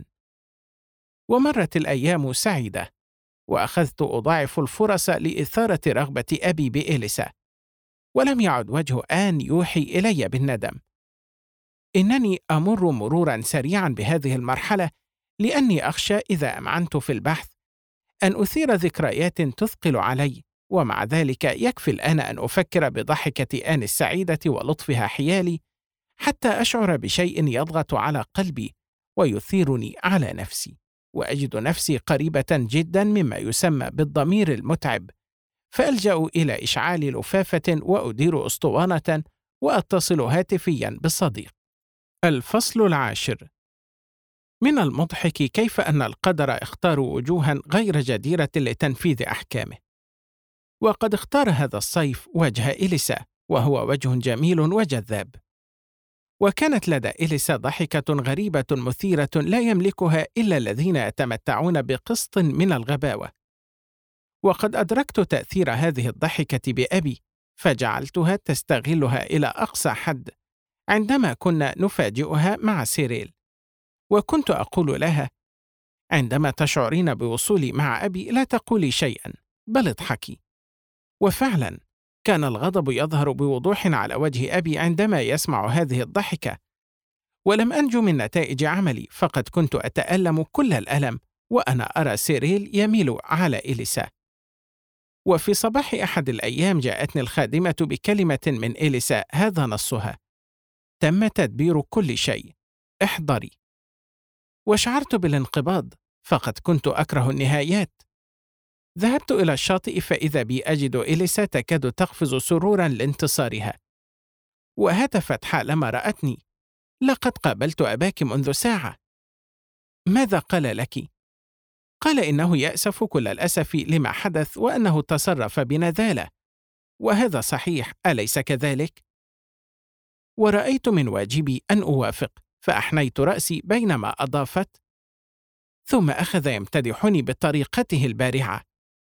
ومرت الأيام سعيدة، وأخذت أضاعف الفرص لإثارة رغبة أبي بإليسا، ولم يعد وجه آن يوحي إلي بالندم. إنني أمر مرورا سريعا بهذه المرحلة لأني أخشى إذا أمعنت في البحث أن أثير ذكريات تثقل علي، ومع ذلك يكفي الآن أن أفكر بضحكة آن السعيدة ولطفها حيالي حتى أشعر بشيء يضغط على قلبي ويثيرني على نفسي، وأجد نفسي قريبة جدا مما يسمى بالضمير المتعب، فألجأ إلى إشعال لفافة وأدير أسطوانة وأتصل هاتفيا بصديق. الفصل 10. من المضحك كيف أن القدر اختار وجوها غير جديرة لتنفيذ أحكامه. وقد اختار هذا الصيف وجه إليسا، وهو وجه جميل وجذاب. وكانت لدى إليسا ضحكة غريبة مثيرة لا يملكها إلا الذين يتمتعون بقسط من الغباوة. وقد أدركت تأثير هذه الضحكة بأبي، فجعلتها تستغلها إلى أقصى حد عندما كنا نفاجئها مع سيريل. وكنت أقول لها: عندما تشعرين بوصولي مع أبي لا تقولي شيئا، بل اضحكي. وفعلا كان الغضب يظهر بوضوح على وجه أبي عندما يسمع هذه الضحكة. ولم أنجو من نتائج عملي، فقد كنت أتألم كل الألم وأنا أرى سيريل يميل على إليسا. وفي صباح أحد الأيام جاءتني الخادمة بكلمة من إليسا هذا نصها: تم تدبير كل شيء، احضري. وشعرت بالانقباض، فقد كنت أكره النهايات. ذهبت إلى الشاطئ فإذا بي أجد إليسا تكاد تقفز سرورا لانتصارها، وهتفت حالما رأتني: لقد قابلت أباك منذ ساعة. ماذا قال لك؟ قال إنه يأسف كل الأسف لما حدث وأنه تصرف بنذالة، وهذا صحيح، أليس كذلك؟ ورأيت من واجبي أن أوافق، فأحنيت رأسي بينما أضافت: ثم أخذ يمتدحني بطريقته البارعة.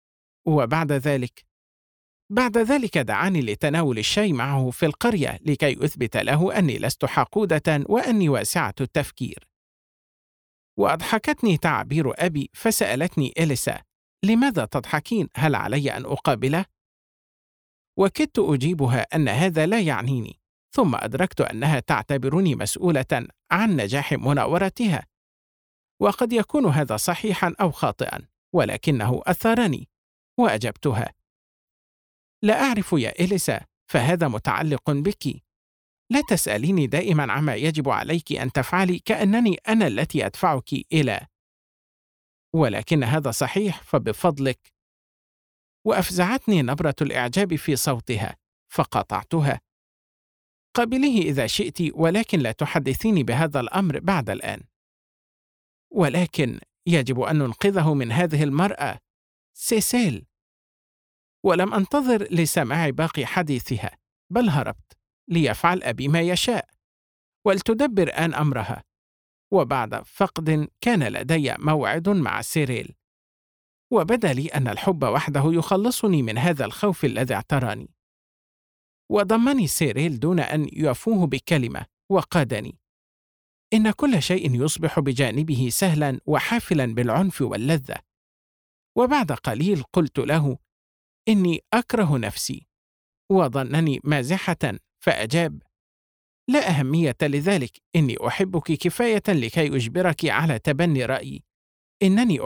بعد ذلك دعاني لتناول الشاي معه في القرية لكي أثبت له أني لست حقودة وأني واسعة التفكير. وأضحكتني تعابير أبي، فسألتني إليسا: لماذا تضحكين؟ هل علي أن أقابله؟ وكدت أجيبها أن هذا لا يعنيني، ثم أدركت أنها تعتبرني مسؤولة عن نجاح مناورتها. وقد يكون هذا صحيحا أو خاطئا، ولكنه أثارني. وأجبتها: لا أعرف يا إليسا، فهذا متعلق بك. لا تسأليني دائما عما يجب عليك أن تفعلي كأنني أنا التي أدفعك إلى. ولكن هذا صحيح، فبفضلك. وأفزعتني نبرة الإعجاب في صوتها، فقاطعتها: قابليه إذا شئت، ولكن لا تحدثيني بهذا الأمر بعد الآن. ولكن يجب أن ننقذه من هذه المرأة، سيسيل. ولم أنتظر لسماع باقي حديثها، بل هربت ليفعل أبي ما يشاء ولتدبر آن أمرها. وبعد فقد كان لدي موعد مع سيريل، وبدا لي أن الحب وحده يخلصني من هذا الخوف الذي اعتراني. وضمني سيريل دون أن يفوه بكلمة وقادني: إن كل شيء يصبح بجانبه سهلا وحافلا بالعنف واللذة. وبعد قليل قلت له: إني أكره نفسي. وظنني مازحة فأجاب: لا أهمية لذلك، إني أحبك كفاية لكي أجبرك على تبني رأيي. إنني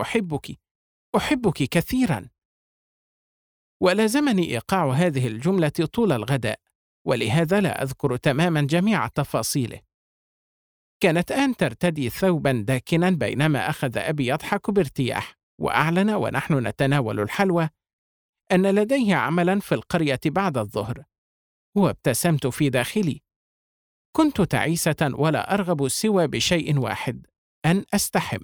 أحبك كثيرا. ولازمني إيقاع هذه الجملة طول الغداء، ولهذا لا أذكر تماما جميع تفاصيله. كانت آن ترتدي ثوبا داكنا بينما أخذ أبي يضحك بارتياح، وأعلن ونحن نتناول الحلوى أن لديه عملا في القرية بعد الظهر. وابتسمت في داخلي. كنت تعيسة ولا أرغب سوى بشيء واحد: أن أستحم.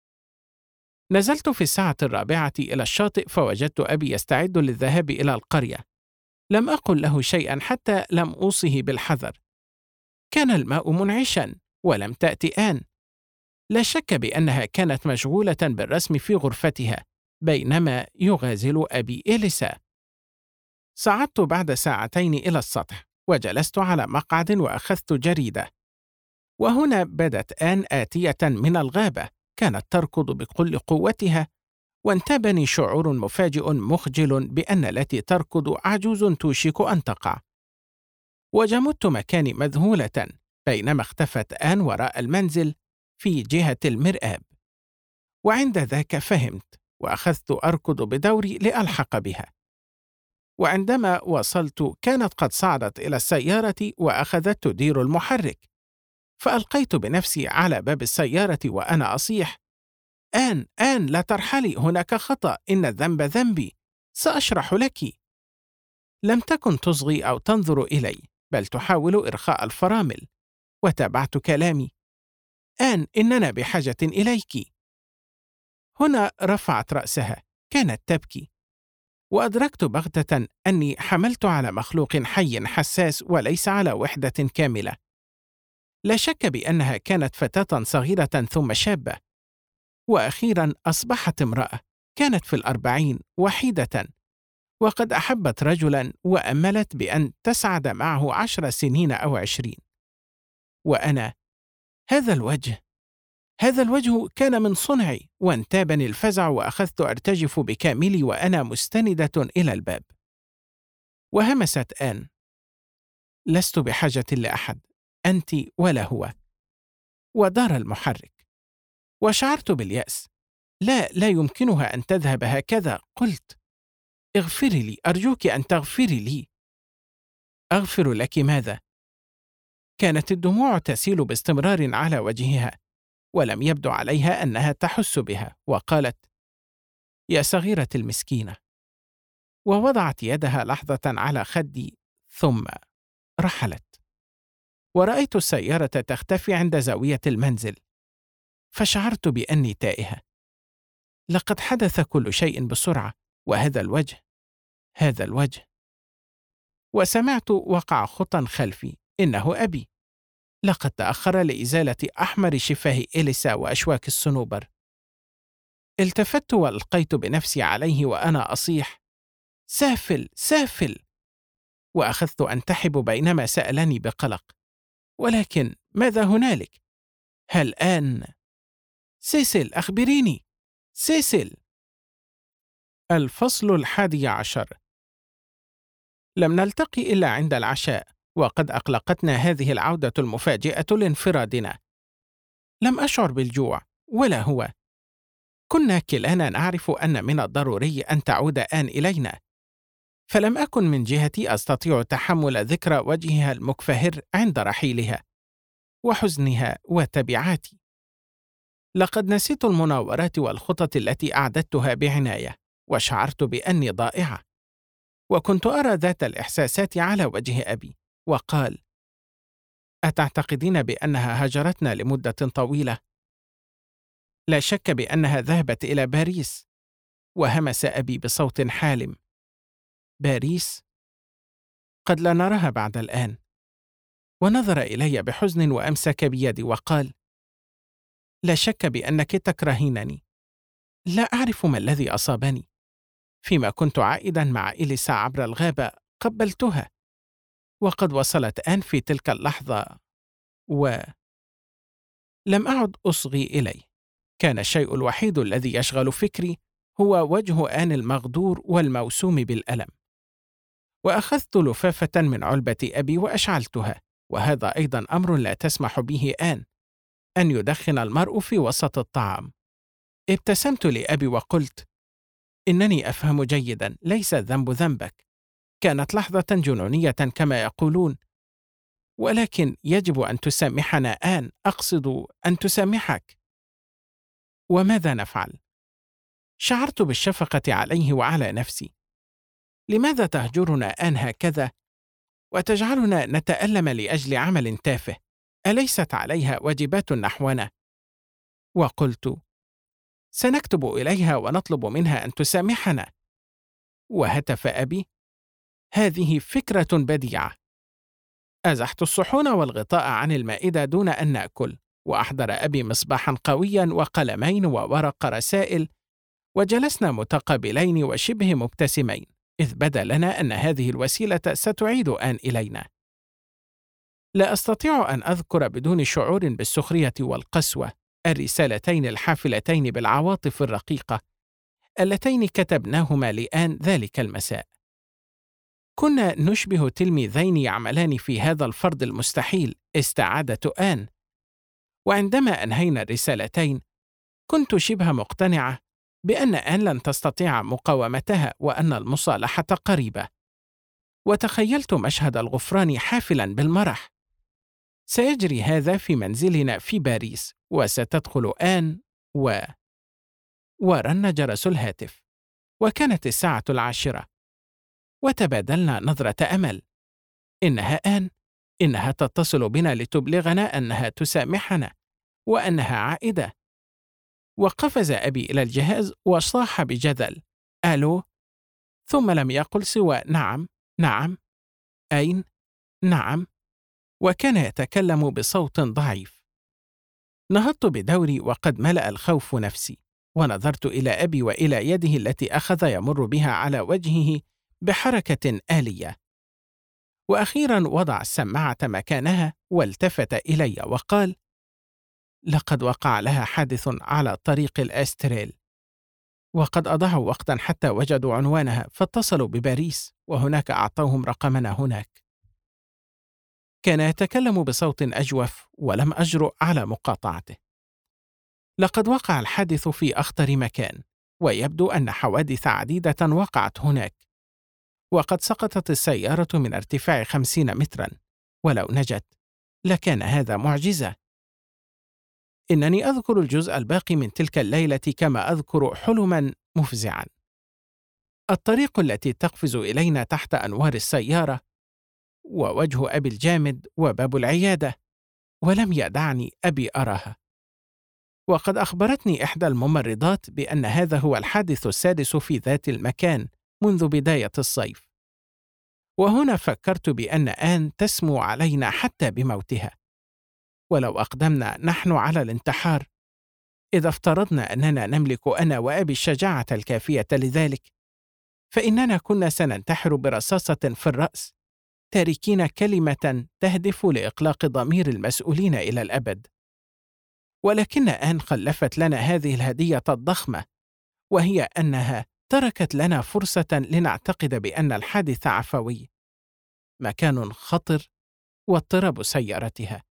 نزلت في الساعة 4 إلى الشاطئ، فوجدت أبي يستعد للذهاب إلى القرية. لم أقل له شيئا حتى لم أوصه بالحذر. كان الماء منعشا ولم تأتي آن. لا شك بأنها كانت مشغولة بالرسم في غرفتها بينما يغازل أبي إليسا. صعدت بعد ساعتين إلى السطح وجلست على مقعد وأخذت جريدة. وهنا بدت آن آتية من الغابة، كانت تركض بكل قوتها، وانتابني شعور مفاجئ مخجل بأن التي تركض عجوز توشك أن تقع. وجمدت مكاني مذهولة بينما اختفت آن وراء المنزل في جهة المرآب. وعند ذاك فهمت، وأخذت أركض بدوري لألحق بها. وعندما وصلت كانت قد صعدت إلى السيارة وأخذت تدير المحرك، فألقيت بنفسي على باب السيارة وأنا أصيح: آن لا ترحلي، هناك خطأ، إن الذنب ذنبي، سأشرح لك. لم تكن تصغي أو تنظر إلي، بل تحاول إرخاء الفرامل. وتابعت كلامي: إننا بحاجة إليك. هنا رفعت رأسها، كانت تبكي. وأدركت بغتة أني حملت على مخلوق حي حساس وليس على وحدة كاملة. لا شك بأنها كانت فتاة صغيرة ثم شابة، وأخيرا أصبحت امرأة. كانت في 40، وحيدة، وقد أحبت رجلا وأملت بأن تسعد معه 10 سنين أو 20. وأنا، هذا الوجه كان من صنعي، وانتابني الفزع وأخذت أرتجف بكاملي وأنا مستندة إلى الباب. وهمست آن: لست بحاجة لأحد، أنت ولا هو. ودار المحرك، وشعرت باليأس. لا يمكنها أن تذهب هكذا. قلت: اغفري لي، أرجوك أن تغفري لي. أغفر لك ماذا؟ كانت الدموع تسيل باستمرار على وجهها، ولم يبدو عليها أنها تحس بها، وقالت: يا صغيرتي المسكينة. ووضعت يدها لحظة على خدي ثم رحلت. ورأيت السيارة تختفي عند زاوية المنزل، فشعرت بأني تائهة. لقد حدث كل شيء بسرعة، وهذا الوجه. وسمعت وقع خطى خلفي. إنه أبي. لقد تأخر لإزالة أحمر شفاه إليسا وأشواك الصنوبر. التفت وألقيت بنفسي عليه وأنا أصيح: سافل. وأخذت أنتحب بينما سألني بقلق: ولكن ماذا هنالك؟ هل سيسل، أخبريني. سيسل. الفصل 11. لم نلتقي إلا عند العشاء، وقد أقلقتنا هذه العودة المفاجئة لانفرادنا. لم أشعر بالجوع ولا هو. كنا كلانا نعرف أن من الضروري أن تعود آن إلينا، فلم أكن من جهتي أستطيع تحمل ذكرى وجهها المكفهر عند رحيلها وحزنها وتبعاتي. لقد نسيت المناورات والخطط التي أعددتها بعناية، وشعرت بأني ضائعة. وكنت أرى ذات الإحساسات على وجه أبي، وقال: أتعتقدين بأنها هاجرتنا لمدة طويلة؟ لا شك بأنها ذهبت إلى باريس. وهمس أبي بصوت حالم: باريس؟ قد لا نراها بعد الآن. ونظر إلي بحزن وأمسك بيدي وقال: لا شك بأنك تكرهينني. لا أعرف ما الذي أصابني. فيما كنت عائدا مع إليسا عبر الغابة قبلتها، وقد وصلت آن في تلك اللحظة، لم أعد أصغي إليه. كان الشيء الوحيد الذي يشغل فكري هو وجه آن المغدور والموسوم بالألم. وأخذت لفافة من علبة أبي وأشعلتها، وهذا أيضا أمر لا تسمح به آن، أن يدخن المرء في وسط الطعام. ابتسمت لأبي وقلت: إنني أفهم جيدا، ليس الذنب ذنبك، كانت لحظة جنونية كما يقولون، ولكن يجب أن تسامحنا آن، أقصد أن تسامحك. وماذا نفعل؟ شعرت بالشفقة عليه وعلى نفسي. لماذا تهجرنا آن هكذا وتجعلنا نتألم لأجل عمل تافه؟ أليست عليها واجبات نحونا؟ وقلت: سنكتب إليها ونطلب منها أن تسامحنا. وهتف أبي: هذه فكرة بديعة. أزحت الصحون والغطاء عن المائدة دون أن نأكل، وأحضر أبي مصباحا قويا وقلمين وورق رسائل، وجلسنا متقابلين وشبه مبتسمين، إذ بدا لنا أن هذه الوسيلة ستعيد آن إلينا. لا أستطيع أن أذكر بدون شعور بالسخرية والقسوة الرسالتين الحافلتين بالعواطف الرقيقة اللتين كتبناهما لآن ذلك المساء. كنا نشبه تلميذين يعملان في هذا الفرض المستحيل، استعادة آن. وعندما أنهينا الرسالتين كنت شبه مقتنعة بأن آن لن تستطيع مقاومتها وأن المصالحة قريبة. وتخيلت مشهد الغفران حافلا بالمرح. سيجري هذا في منزلنا في باريس، وستدخل آن ورن جرس الهاتف، وكانت الساعة 10، وتبادلنا نظرة أمل. إنها آن، إنها تتصل بنا لتبلغنا أنها تسامحنا وأنها عائدة. وقفز أبي إلى الجهاز وصاح بجذل: ألو؟ ثم لم يقل سوى نعم، نعم، أين؟ نعم. وكان يتكلم بصوت ضعيف. نهضت بدوري وقد ملأ الخوف نفسي، ونظرت إلى أبي وإلى يده التي أخذ يمر بها على وجهه بحركة آلية. وأخيرا وضع السماعة مكانها والتفت إلي وقال: لقد وقع لها حادث على طريق الأستريل، وقد أضاعوا وقتا حتى وجدوا عنوانها، فاتصلوا بباريس وهناك أعطوهم رقمنا هناك. كان يتكلم بصوت أجوف ولم أجرؤ على مقاطعته. لقد وقع الحادث في أخطر مكان، ويبدو أن حوادث عديدة وقعت هناك، وقد سقطت السيارة من ارتفاع 50 مترا، ولو نجت لكان هذا معجزة. إنني أذكر الجزء الباقي من تلك الليلة كما أذكر حلما مفزعا. الطريق التي تقفز إلينا تحت أنوار السيارة، ووجه أبي الجامد، وباب العيادة، ولم يدعني أبي أراها. وقد أخبرتني إحدى الممرضات بأن هذا هو الحادث السادس في ذات المكان منذ بداية الصيف. وهنا فكرت بأن آن تسمو علينا حتى بموتها. ولو أقدمنا نحن على الانتحار، إذا افترضنا أننا نملك أنا وأبي الشجاعة الكافية لذلك، فإننا كنا سننتحر برصاصة في الرأس، تاركين كلمة تهدف لإقلاق ضمير المسؤولين إلى الأبد. ولكن آن خلفت لنا هذه الهدية الضخمة، وهي أنها تركت لنا فرصة لنعتقد بأن الحادث عفوي، مكان خطر واضطراب سيارتها.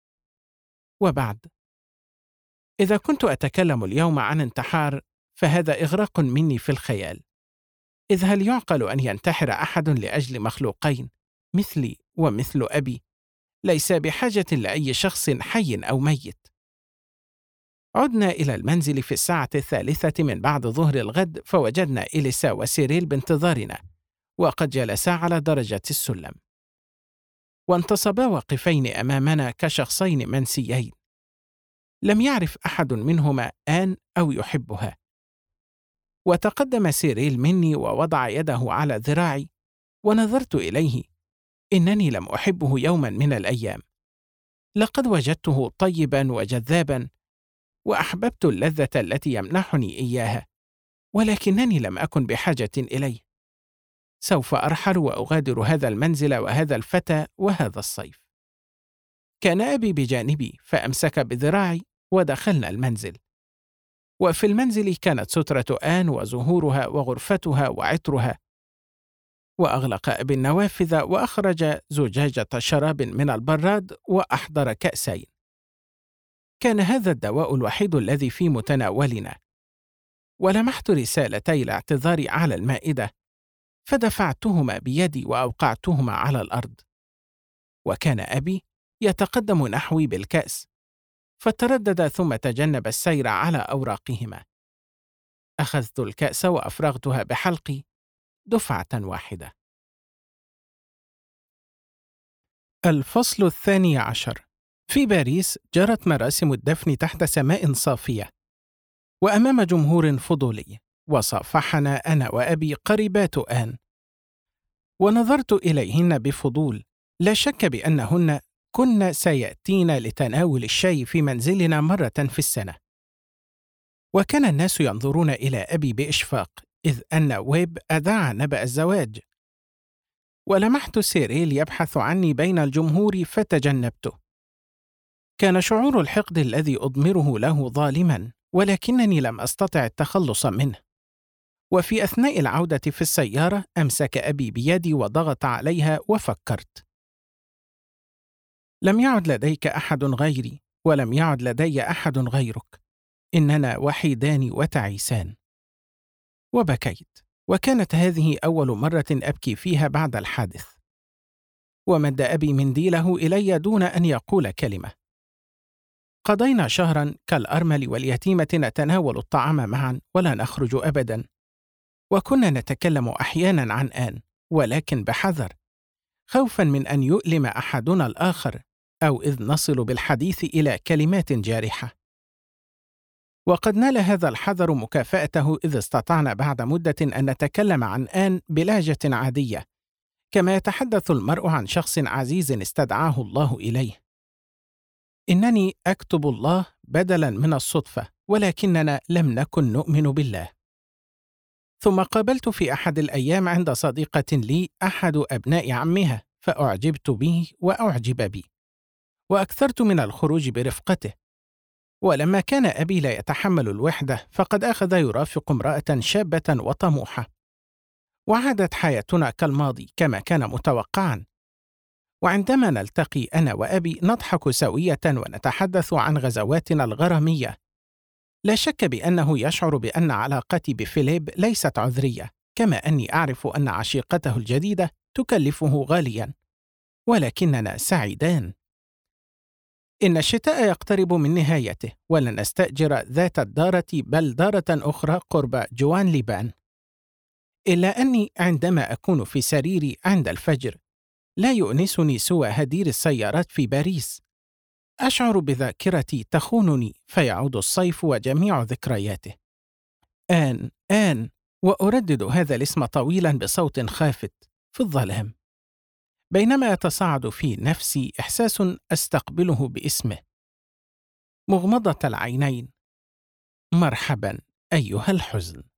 وبعد، إذا كنت أتكلم اليوم عن انتحار فهذا إغراق مني في الخيال، إذ هل يعقل أن ينتحر أحد لأجل مخلوقين مثلي ومثل أبي ليس بحاجة لأي شخص حي أو ميت؟ عدنا إلى المنزل في الساعة 3 من بعد ظهر الغد، فوجدنا إليسا وسيريل بانتظارنا، وقد جلسا على درجة السلم، وانتصبا واقفين أمامنا كشخصين منسيين. لم يعرف أحد منهما آن أو يحبها. وتقدم سيريل مني ووضع يده على ذراعي، ونظرت إليه. إنني لم أحبه يوما من الأيام. لقد وجدته طيبا وجذابا، وأحببت اللذة التي يمنحني إياها، ولكنني لم أكن بحاجة إليه. سوف أرحل وأغادر هذا المنزل وهذا الفتى وهذا الصيف. كان أبي بجانبي، فأمسك بذراعي ودخلنا المنزل. وفي المنزل كانت سترة آن وزهورها وغرفتها وعطرها، وأغلق أبي النوافذ وأخرج زجاجة شراب من البراد وأحضر كأسين. كان هذا الدواء الوحيد الذي في متناولنا، ولمحت رسالتي الاعتذار على المائدة، فدفعتهما بيدي وأوقعتهما على الأرض، وكان أبي يتقدم نحوي بالكأس، فتردد ثم تجنب السير على أوراقهما. أخذت الكأس وأفرغتها بحلقي دفعة واحدة. الفصل 12. في باريس جرت مراسم الدفن تحت سماء صافية وأمام جمهور فضولي، وصافحنا أنا وأبي قريبات آن، ونظرت إليهن بفضول. لا شك بأنهن كن سيأتين لتناول الشاي في منزلنا مرة في السنة. وكان الناس ينظرون إلى أبي بإشفاق، إذ أن ويب أذاع نبأ الزواج، ولمحت سيريل يبحث عني بين الجمهور فتجنبته. كان شعور الحقد الذي أضمره له ظالماً، ولكنني لم أستطع التخلص منه. وفي أثناء العودة في السيارة أمسك أبي بيدي وضغط عليها، وفكرت: لم يعد لديك أحد غيري، ولم يعد لدي أحد غيرك، إننا وحيدان وتعيسان. وبكيت، وكانت هذه أول مرة أبكي فيها بعد الحادث. ومد أبي منديله إلي دون أن يقول كلمة. قضينا شهرا كالأرمل واليتيمة نتناول الطعام معا ولا نخرج أبدا، وكنا نتكلم أحيانا عن آن، ولكن بحذر، خوفا من أن يؤلم أحدنا الآخر، أو إذ نصل بالحديث إلى كلمات جارحة. وقد نال هذا الحذر مكافأته، إذ استطعنا بعد مدة أن نتكلم عن آن بلهجة عادية، كما يتحدث المرء عن شخص عزيز استدعاه الله إليه. إنني أكتب الله بدلاً من الصدفة، ولكننا لم نكن نؤمن بالله. ثم قابلت في أحد الأيام عند صديقة لي أحد أبناء عمها، فأعجبت به وأعجب بي، وأكثرت من الخروج برفقته. ولما كان أبي لا يتحمل الوحدة، فقد أخذ يرافق امرأة شابة وطموحة، وعادت حياتنا كالماضي كما كان متوقعاً. وعندما نلتقي أنا وأبي نضحك سوية ونتحدث عن غزواتنا الغرامية. لا شك بأنه يشعر بأن علاقتي بفيليب ليست عذرية، كما أني أعرف أن عشيقته الجديدة تكلفه غالياً، ولكننا سعيدان. إن الشتاء يقترب من نهايته، ولن نستأجر ذات الدارة بل دارة أخرى قرب جوان ليبان. إلا أني عندما أكون في سريري عند الفجر لا يؤنسني سوى هدير السيارات في باريس. أشعر بذاكرتي تخونني، فيعود الصيف وجميع ذكرياته. آن آن، وأردد هذا الاسم طويلا بصوت خافت في الظلام، بينما يتصاعد في نفسي إحساس أستقبله باسمه. مغمضة العينين، مرحبا أيها الحزن.